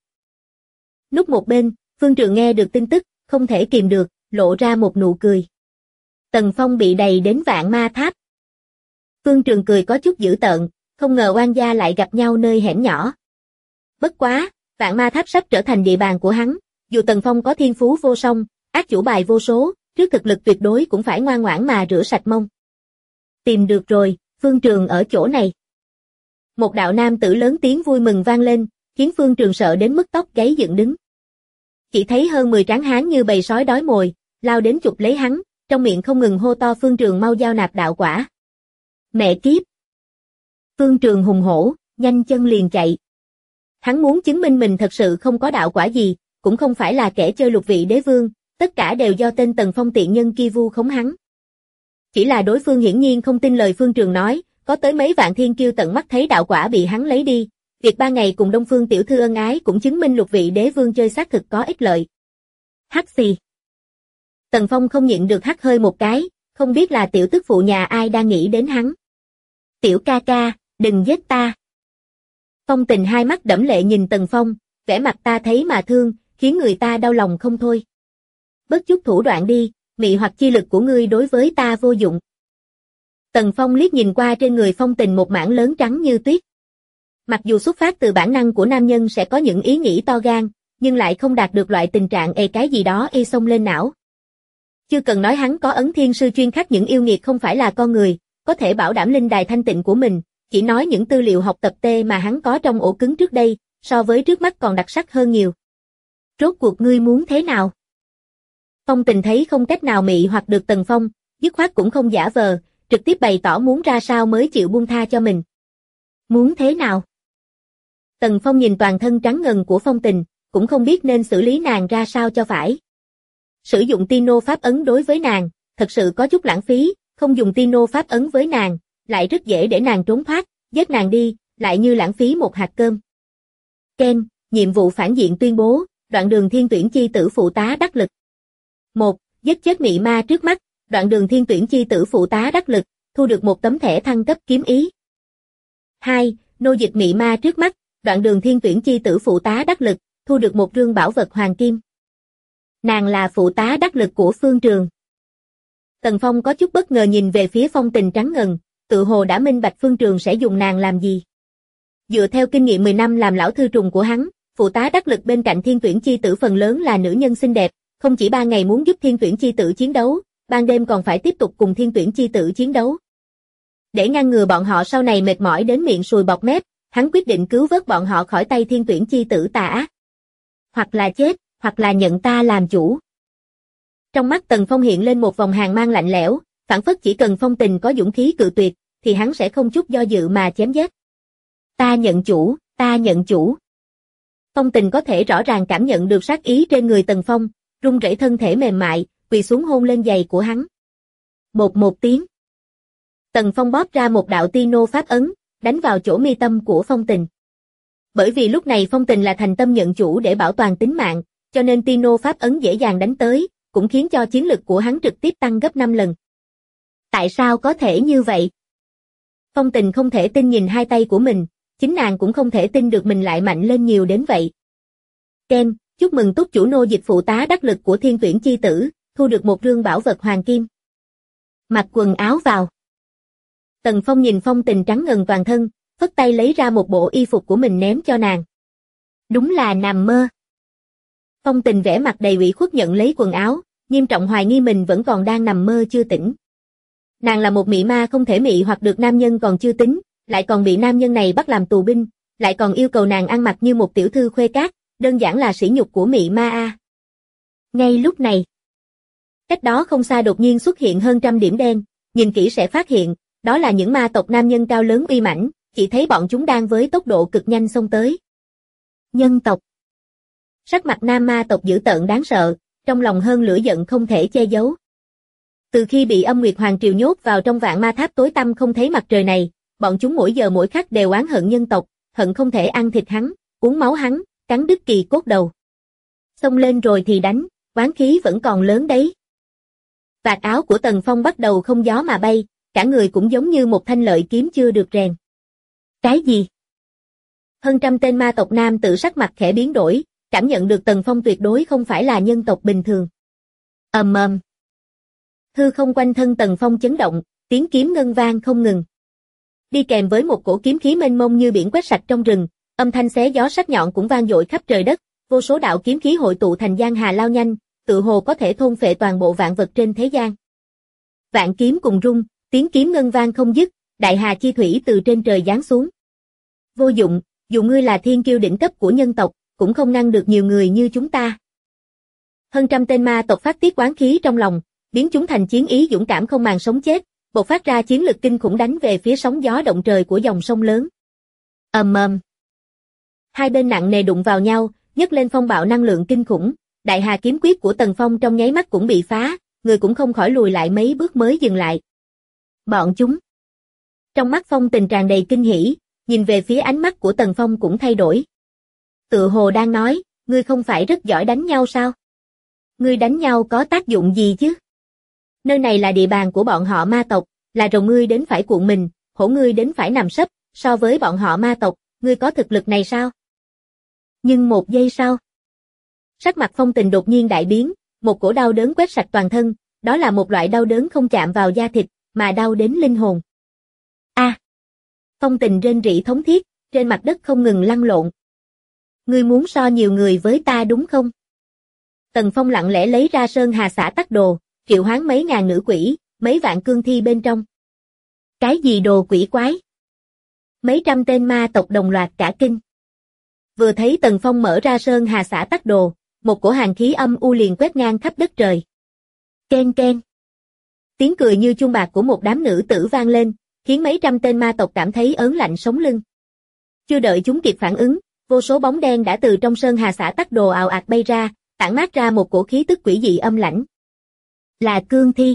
Núp một bên, Phương Trường nghe được tin tức, không thể kìm được, lộ ra một nụ cười. Tần Phong bị đày đến Vạn Ma Tháp. Phương Trường cười có chút dữ tợn, không ngờ oan gia lại gặp nhau nơi hẻm nhỏ. Bất quá, Vạn Ma Tháp sắp trở thành địa bàn của hắn, dù Tần Phong có thiên phú vô song, ác chủ bài vô số, trước thực lực tuyệt đối cũng phải ngoan ngoãn mà rửa sạch mông. Tìm được rồi, Phương Trường ở chỗ này. Một đạo nam tử lớn tiếng vui mừng vang lên, khiến Phương Trường sợ đến mức tóc gáy dựng đứng. Chỉ thấy hơn 10 tráng hán như bầy sói đói mồi, lao đến chụp lấy hắn, trong miệng không ngừng hô to Phương Trường mau giao nạp đạo quả. Mẹ kiếp! Phương Trường hùng hổ, nhanh chân liền chạy. Hắn muốn chứng minh mình thật sự không có đạo quả gì, cũng không phải là kẻ chơi lục vị đế vương, tất cả đều do tên Tần Phong tiện nhân kia vu khống hắn. Chỉ là đối phương hiển nhiên không tin lời Phương Trường nói, có tới mấy vạn thiên kiêu tận mắt thấy đạo quả bị hắn lấy đi, việc 3 ngày cùng Đông Phương tiểu thư ân ái cũng chứng minh lục vị đế vương chơi xác thực có ích lợi. Hắc xì. Tần Phong không nhịn được hắt hơi một cái, không biết là tiểu tức phụ nhà ai đang nghĩ đến hắn. Tiểu ca ca, đừng giết ta. Phong Tình hai mắt đẫm lệ nhìn Tần Phong, vẻ mặt ta thấy mà thương, khiến người ta đau lòng không thôi. Bớt chút thủ đoạn đi, mị hoặc chi lực của ngươi đối với ta vô dụng. Tần Phong liếc nhìn qua trên người Phong Tình một mảng lớn trắng như tuyết. Mặc dù xuất phát từ bản năng của nam nhân sẽ có những ý nghĩ to gan, nhưng lại không đạt được loại tình trạng cái gì đó xông lên não. Chưa cần nói hắn có ấn thiên sư chuyên khắc những yêu nghiệt không phải là con người, có thể bảo đảm linh đài thanh tịnh của mình, chỉ nói những tư liệu học tập tê mà hắn có trong ổ cứng trước đây, so với trước mắt còn đặc sắc hơn nhiều. Rốt cuộc ngươi muốn thế nào? Phong Tình thấy không cách nào mị hoặc được Tần Phong, dứt khoát cũng không giả vờ, trực tiếp bày tỏ muốn ra sao mới chịu buông tha cho mình. Muốn thế nào? Tần Phong nhìn toàn thân trắng ngần của Phong Tình, cũng không biết nên xử lý nàng ra sao cho phải. Sử dụng Tino pháp ấn đối với nàng, thật sự có chút lãng phí, không dùng Tino pháp ấn với nàng, lại rất dễ để nàng trốn thoát, giết nàng đi, lại như lãng phí một hạt cơm. Ken, nhiệm vụ phản diện tuyên bố, Đoạn Đường Thiên tuyển chi tử phụ tá đắc lực. 1. Giết chết mị ma trước mắt, Đoạn Đường Thiên tuyển chi tử phụ tá đắc lực, thu được một tấm thẻ thăng cấp kiếm ý. 2. Nô dịch mị ma trước mắt, Đoạn Đường Thiên tuyển chi tử phụ tá đắc lực, thu được một rương bảo vật hoàng kim. Nàng là phụ tá đắc lực của Phương Trường. Tần Phong có chút bất ngờ nhìn về phía Phong Tình trắng ngần, tự hồ đã minh bạch Phương Trường sẽ dùng nàng làm gì. Dựa theo kinh nghiệm 10 năm làm lão thư trùng của hắn, phụ tá đắc lực bên cạnh thiên tuyển chi tử phần lớn là nữ nhân xinh đẹp, không chỉ 3 ngày muốn giúp thiên tuyển chi tử chiến đấu, ban đêm còn phải tiếp tục cùng thiên tuyển chi tử chiến đấu. Để ngăn ngừa bọn họ sau này mệt mỏi đến miệng sùi bọt mép, hắn quyết định cứu vớt bọn họ khỏi tay thiên tuyển chi tử tà ác. Hoặc là chết, hoặc là nhận ta làm chủ. Trong mắt Tần Phong hiện lên một vòng hàn mang lạnh lẽo, phảng phất chỉ cần Phong Tình có dũng khí cự tuyệt, thì hắn sẽ không chút do dự mà chém giết. Ta nhận chủ, ta nhận chủ. Phong Tình có thể rõ ràng cảm nhận được sát ý trên người Tần Phong, run rẩy thân thể mềm mại, quỳ xuống hôn lên giày của hắn. Bột một tiếng. Tần Phong bóp ra một đạo Tino pháp ấn, đánh vào chỗ mi tâm của Phong Tình. Bởi vì lúc này Phong Tình là thành tâm nhận chủ để bảo toàn tính mạng, cho nên Tino pháp ấn dễ dàng đánh tới, cũng khiến cho chiến lực của hắn trực tiếp tăng gấp 5 lần. Tại sao có thể như vậy? Phong Tình không thể tin nhìn hai tay của mình, chính nàng cũng không thể tin được mình lại mạnh lên nhiều đến vậy. Ken, chúc mừng túc chủ nô dịch phụ tá đắc lực của thiên tuyển chi tử, thu được một rương bảo vật hoàng kim. Mặc quần áo vào. Tần Phong nhìn Phong Tình trắng ngần toàn thân, phất tay lấy ra một bộ y phục của mình ném cho nàng. Đúng là nằm mơ. Phong Tình vẻ mặt đầy ủy khuất nhận lấy quần áo, nghiêm trọng hoài nghi mình vẫn còn đang nằm mơ chưa tỉnh. Nàng là một mị ma không thể mị hoặc được nam nhân còn chưa tính, lại còn bị nam nhân này bắt làm tù binh, lại còn yêu cầu nàng ăn mặc như một tiểu thư khuê cát, đơn giản là sỉ nhục của mị ma a. Ngay lúc này, cách đó không xa đột nhiên xuất hiện hơn trăm điểm đen, nhìn kỹ sẽ phát hiện, đó là những ma tộc nam nhân cao lớn uy mãnh, chỉ thấy bọn chúng đang với tốc độ cực nhanh xông tới. Nhân tộc. Sắc mặt nam ma tộc dữ tợn đáng sợ, trong lòng hơn lửa giận không thể che giấu. Từ khi bị Âm Nguyệt Hoàng Triều nhốt vào trong vạn ma tháp tối tăm không thấy mặt trời này, bọn chúng mỗi giờ mỗi khắc đều oán hận nhân tộc, hận không thể ăn thịt hắn, uống máu hắn, cắn đứt kỳ cốt đầu. Xông lên rồi thì đánh, oán khí vẫn còn lớn đấy. Vạt áo của Tần Phong bắt đầu không gió mà bay, cả người cũng giống như một thanh lợi kiếm chưa được rèn. Cái gì? Hơn trăm tên ma tộc nam tự sắc mặt khẽ biến đổi, cảm nhận được Tần Phong tuyệt đối không phải là nhân tộc bình thường. Ầm ầm. Hư không quanh thân Tần Phong chấn động, tiếng kiếm ngân vang không ngừng. Đi kèm với một cổ kiếm khí mênh mông như biển quét sạch trong rừng, âm thanh xé gió sắc nhọn cũng vang dội khắp trời đất, vô số đạo kiếm khí hội tụ thành giang hà lao nhanh, tự hồ có thể thôn phệ toàn bộ vạn vật trên thế gian. Vạn kiếm cùng rung, tiếng kiếm ngân vang không dứt, đại hà chi thủy từ trên trời giáng xuống. Vô dụng, dù ngươi là thiên kiêu đỉnh cấp của nhân tộc, cũng không ngăn được nhiều người như chúng ta. Hơn trăm tên ma tộc phát tiết oán khí trong lòng, biến chúng thành chiến ý dũng cảm không màng sống chết, bộc phát ra chiến lực kinh khủng đánh về phía sóng gió động trời của dòng sông lớn. Ầm ầm. Hai bên nặng nề đụng vào nhau, nhấc lên phong bạo năng lượng kinh khủng, đại hà kiếm quyết của Tần Phong trong nháy mắt cũng bị phá, người cũng không khỏi lùi lại mấy bước mới dừng lại. Bọn chúng. Trong mắt Phong Tình tràn đầy kinh hỉ, nhìn về phía ánh mắt của Tần Phong cũng thay đổi. Tựa hồ đang nói, ngươi không phải rất giỏi đánh nhau sao? Ngươi đánh nhau có tác dụng gì chứ? Nơi này là địa bàn của bọn họ ma tộc, là rồng ngươi đến phải cuộn mình, hổ ngươi đến phải nằm sấp, so với bọn họ ma tộc, ngươi có thực lực này sao? Nhưng một giây sau, sắc mặt Phong Tình đột nhiên đại biến, một cổ đau đớn quét sạch toàn thân, đó là một loại đau đớn không chạm vào da thịt, mà đau đến linh hồn. Phong Tình rên rỉ thống thiết, trên mặt đất không ngừng lăn lộn. Ngươi muốn so nhiều người với ta đúng không? Tần Phong lặng lẽ lấy ra Sơn Hà Xã Tắc Đồ, triệu hoán mấy ngàn nữ quỷ, mấy vạn cương thi bên trong. Cái gì đồ quỷ quái? Mấy trăm tên ma tộc đồng loạt cả kinh. Vừa thấy Tần Phong mở ra Sơn Hà Xã Tắc Đồ, một cổ hàn khí âm u liền quét ngang khắp đất trời. Ken ken. Tiếng cười như chuông bạc của một đám nữ tử vang lên, khiến mấy trăm tên ma tộc cảm thấy ớn lạnh sống lưng. Chưa đợi chúng kịp phản ứng, vô số bóng đen đã từ trong Sơn Hà Xã Tắc Đồ ào ạt bay ra, tản mát ra một cổ khí tức quỷ dị âm lãnh. Là cương thi.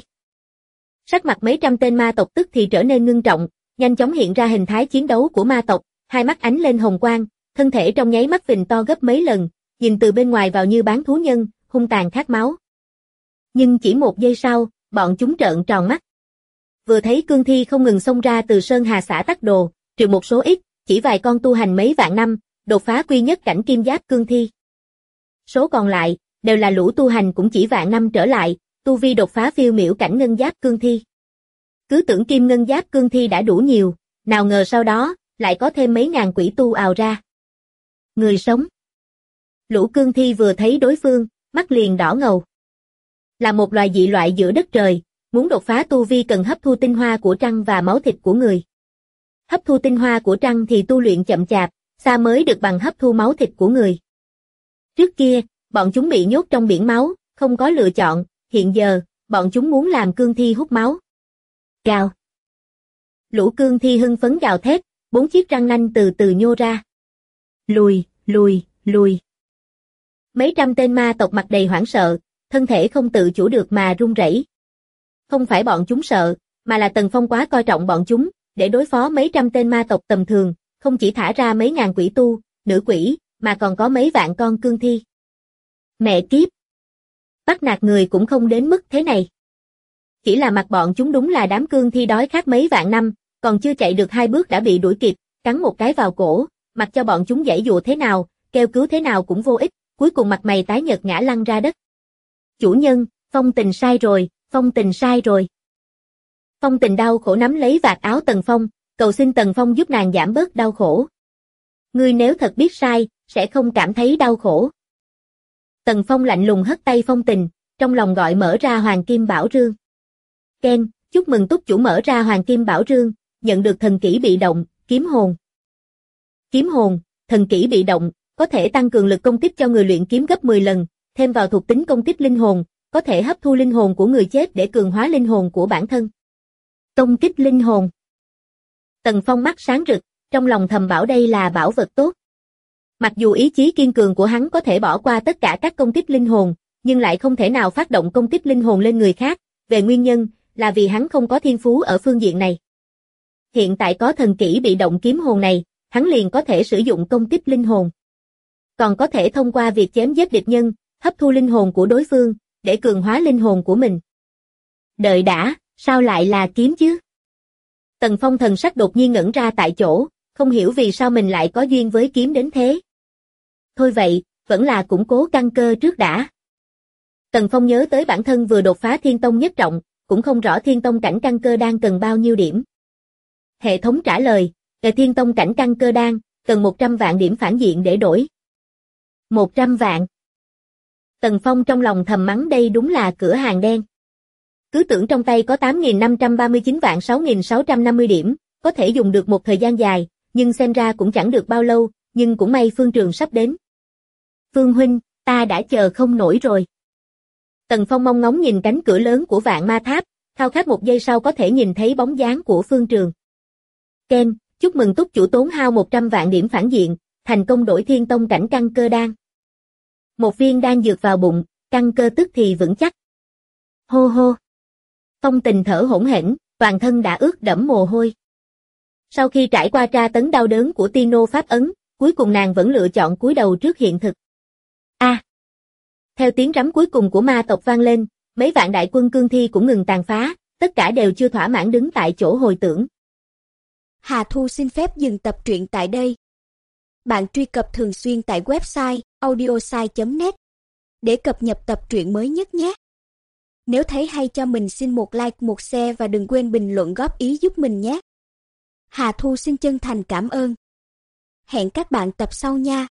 Sắc mặt mấy trăm tên ma tộc tức thì trở nên ngưng trọng, nhanh chóng hiện ra hình thái chiến đấu của ma tộc, hai mắt ánh lên hồng quang, thân thể trong nháy mắt phình to gấp mấy lần, nhìn từ bên ngoài vào như bán thú nhân, hung tàn khát máu. Nhưng chỉ một giây sau, bọn chúng trợn tròn mắt. Vừa thấy cương thi không ngừng xông ra từ Sơn Hà Xã Tắc Đồ, trừ một số ít, chỉ vài con tu hành mấy vạn năm, đột phá quy nhất cảnh kim giáp cương thi. Số còn lại, đều là lũ tu hành cũng chỉ vạn năm trở lại, tu vi đột phá phiêu miểu cảnh ngân giáp cương thi. Cứ tưởng kim ngân giáp cương thi đã đủ nhiều, nào ngờ sau đó, lại có thêm mấy ngàn quỷ tu ào ra. Người sống. Lũ cương thi vừa thấy đối phương, mắt liền đỏ ngầu. Là một loài dị loại giữa đất trời, muốn đột phá tu vi cần hấp thu tinh hoa của trăng và máu thịt của người. Hấp thu tinh hoa của trăng thì tu luyện chậm chạp, xa mới được bằng hấp thu máu thịt của người. Trước kia, bọn chúng bị nhốt trong biển máu, không có lựa chọn, hiện giờ, bọn chúng muốn làm cương thi hút máu. Gào. Lũ cương thi hưng phấn gào thét, 4 chiếc răng nanh từ từ nhô ra. Lùi, lùi, lùi. Mấy trăm tên ma tộc mặt đầy hoảng sợ, thân thể không tự chủ được mà run rẩy. Không phải bọn chúng sợ, mà là Tần Phong quá coi trọng bọn chúng, để đối phó mấy trăm tên ma tộc tầm thường, không chỉ thả ra mấy ngàn quỷ tu, nữ quỷ, mà còn có mấy vạn con cương thi. Mẹ kiếp! Bắt nạt người cũng không đến mức thế này. Chỉ là mặt bọn chúng đúng là đám cương thi đói khát mấy vạn năm, còn chưa chạy được 2 bước đã bị đuổi kịp, cắn một cái vào cổ, mặc cho bọn chúng giãy dụa thế nào, kêu cứu thế nào cũng vô ích, cuối cùng mặt mày tái nhợt ngã lăn ra đất. Chủ nhân, Phong Tình sai rồi, Phong Tình sai rồi. Phong Tình đau khổ nắm lấy vạt áo Tần Phong, cầu xin Tần Phong giúp nàng giảm bớt đau khổ. Ngươi nếu thật biết sai, sẽ không cảm thấy đau khổ. Tần Phong lạnh lùng hất tay Phong Tình, trong lòng gọi mở ra Hoàng Kim Bảo Rương. Ken, chúc mừng túc chủ mở ra Hoàng Kim Bảo Rương, nhận được thần kỹ bị động, kiếm hồn. Kiếm hồn, thần kỹ bị động, có thể tăng cường lực công kích cho người luyện kiếm gấp 10 lần, thêm vào thuộc tính công kích linh hồn, có thể hấp thu linh hồn của người chết để cường hóa linh hồn của bản thân. Công kích linh hồn. Tần Phong mắt sáng rực, trong lòng thầm bảo đây là bảo vật tốt. Mặc dù ý chí kiên cường của hắn có thể bỏ qua tất cả các công kích linh hồn, nhưng lại không thể nào phát động công kích linh hồn lên người khác, về nguyên nhân là vì hắn không có thiên phú ở phương diện này. Hiện tại có thần kỹ bị động kiếm hồn này, hắn liền có thể sử dụng công kích linh hồn. Còn có thể thông qua việc chém giết địch nhân, hấp thu linh hồn của đối phương, để cường hóa linh hồn của mình. Đợi đã, sao lại là kiếm chứ? Tần Phong thần sắc đột nhiên ngẩn ra tại chỗ, không hiểu vì sao mình lại có duyên với kiếm đến thế. Thôi vậy, vẫn là củng cố căn cơ trước đã. Tần Phong nhớ tới bản thân vừa đột phá Thiên Tông nhất trọng, cũng không rõ Thiên Tông cảnh căn cơ đang cần bao nhiêu điểm. Hệ thống trả lời, về Thiên Tông cảnh căn cơ đan, cần 100 vạn điểm phản diện để đổi. 100 vạn. Tần Phong trong lòng thầm mắng đây đúng là cửa hàng đen. Cứ tưởng trong tay có 8.539 vạn 6.650 điểm, có thể dùng được một thời gian dài, nhưng xem ra cũng chẳng được bao lâu, nhưng cũng may Phương Trường sắp đến. Phương huynh, ta đã chờ không nổi rồi. Tần Phong mong ngóng nhìn cánh cửa lớn của Vạn Ma Tháp, khao khát một giây sau có thể nhìn thấy bóng dáng của Phương Trường. Ken, chúc mừng túc chủ tốn hao 100 vạn điểm phản diện, thành công đổi Thiên Tông cảnh căn cơ đan. Một viên đan dược vào bụng, căn cơ tức thì vững chắc. Hô hô. Phong Tình thở hổn hển, toàn thân đã ướt đẫm mồ hôi. Sau khi trải qua tra tấn đau đớn của tiên nô pháp ấn, cuối cùng nàng vẫn lựa chọn cúi đầu trước hiện thực. A. Theo tiếng rắm cuối cùng của ma tộc vang lên, mấy vạn đại quân cương thi cũng ngừng tàn phá, tất cả đều chưa thỏa mãn đứng tại chỗ hồi tưởng. Hà Thu xin phép dừng tập truyện tại đây. Bạn truy cập thường xuyên tại website audiosai.net để cập nhật tập truyện mới nhất nhé. Nếu thấy hay cho mình xin một like, một share và đừng quên bình luận góp ý giúp mình nhé. Hà Thu xin chân thành cảm ơn. Hẹn các bạn tập sau nha.